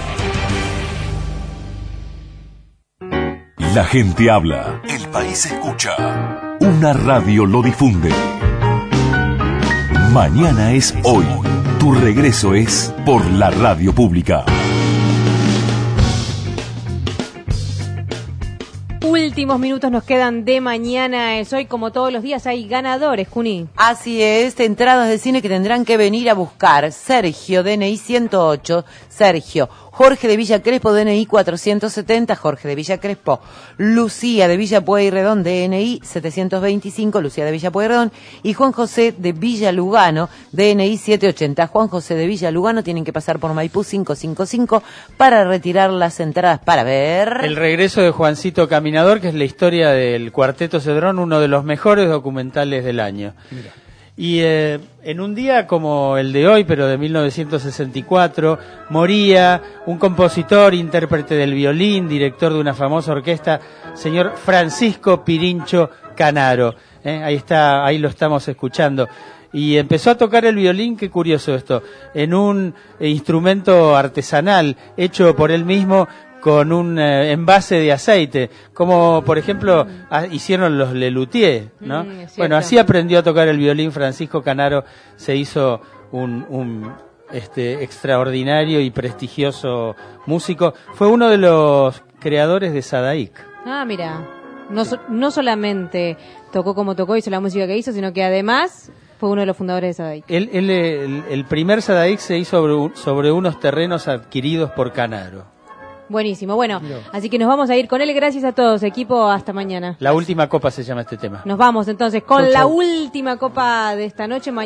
La gente habla, el país escucha. Una radio lo difunde. Mañana es hoy. Tu regreso es por la radio pública. Últimos minutos nos quedan de Mañana es Hoy. Como todos los días hay ganadores, Juni. Así es, entradas de cine que tendrán que venir a buscar. Sergio, DNI 108, Sergio. Jorge de Villa Crespo, DNI 470, Jorge de Villa Crespo. Lucía de Villa Pueyrredón, DNI 725, Lucía de Villa Pueyrredón. Y Juan José de Villa Lugano, DNI 780. Juan José de Villa Lugano, tienen que pasar por Maipú 555 para retirar las entradas para ver... El regreso de Juancito Caminador, que es la historia del Cuarteto Cedrón, uno de los mejores documentales del año. Mira. Y en un día como el de hoy, pero de 1964, moría un compositor, intérprete del violín, director de una famosa orquesta, señor Francisco Pirincho Canaro. Ahí está, ahí lo estamos escuchando. Y empezó a tocar el violín, qué curioso esto, en un instrumento artesanal hecho por él mismo, con un envase de aceite, como por ejemplo hicieron los Lelutier, ¿no? Bueno, así aprendió a tocar el violín Francisco Canaro, se hizo un extraordinario y prestigioso músico. Fue uno de los creadores de Sadaic. Ah, mira, no solamente tocó como tocó, hizo la música que hizo, sino que además fue uno de los fundadores de Sadaic. El primer Sadaic se hizo sobre unos terrenos adquiridos por Canaro. Buenísimo, bueno, así que nos vamos a ir con él. Gracias a todos, equipo, hasta mañana. La última copa se llama este tema. Nos vamos entonces con la última copa de esta noche.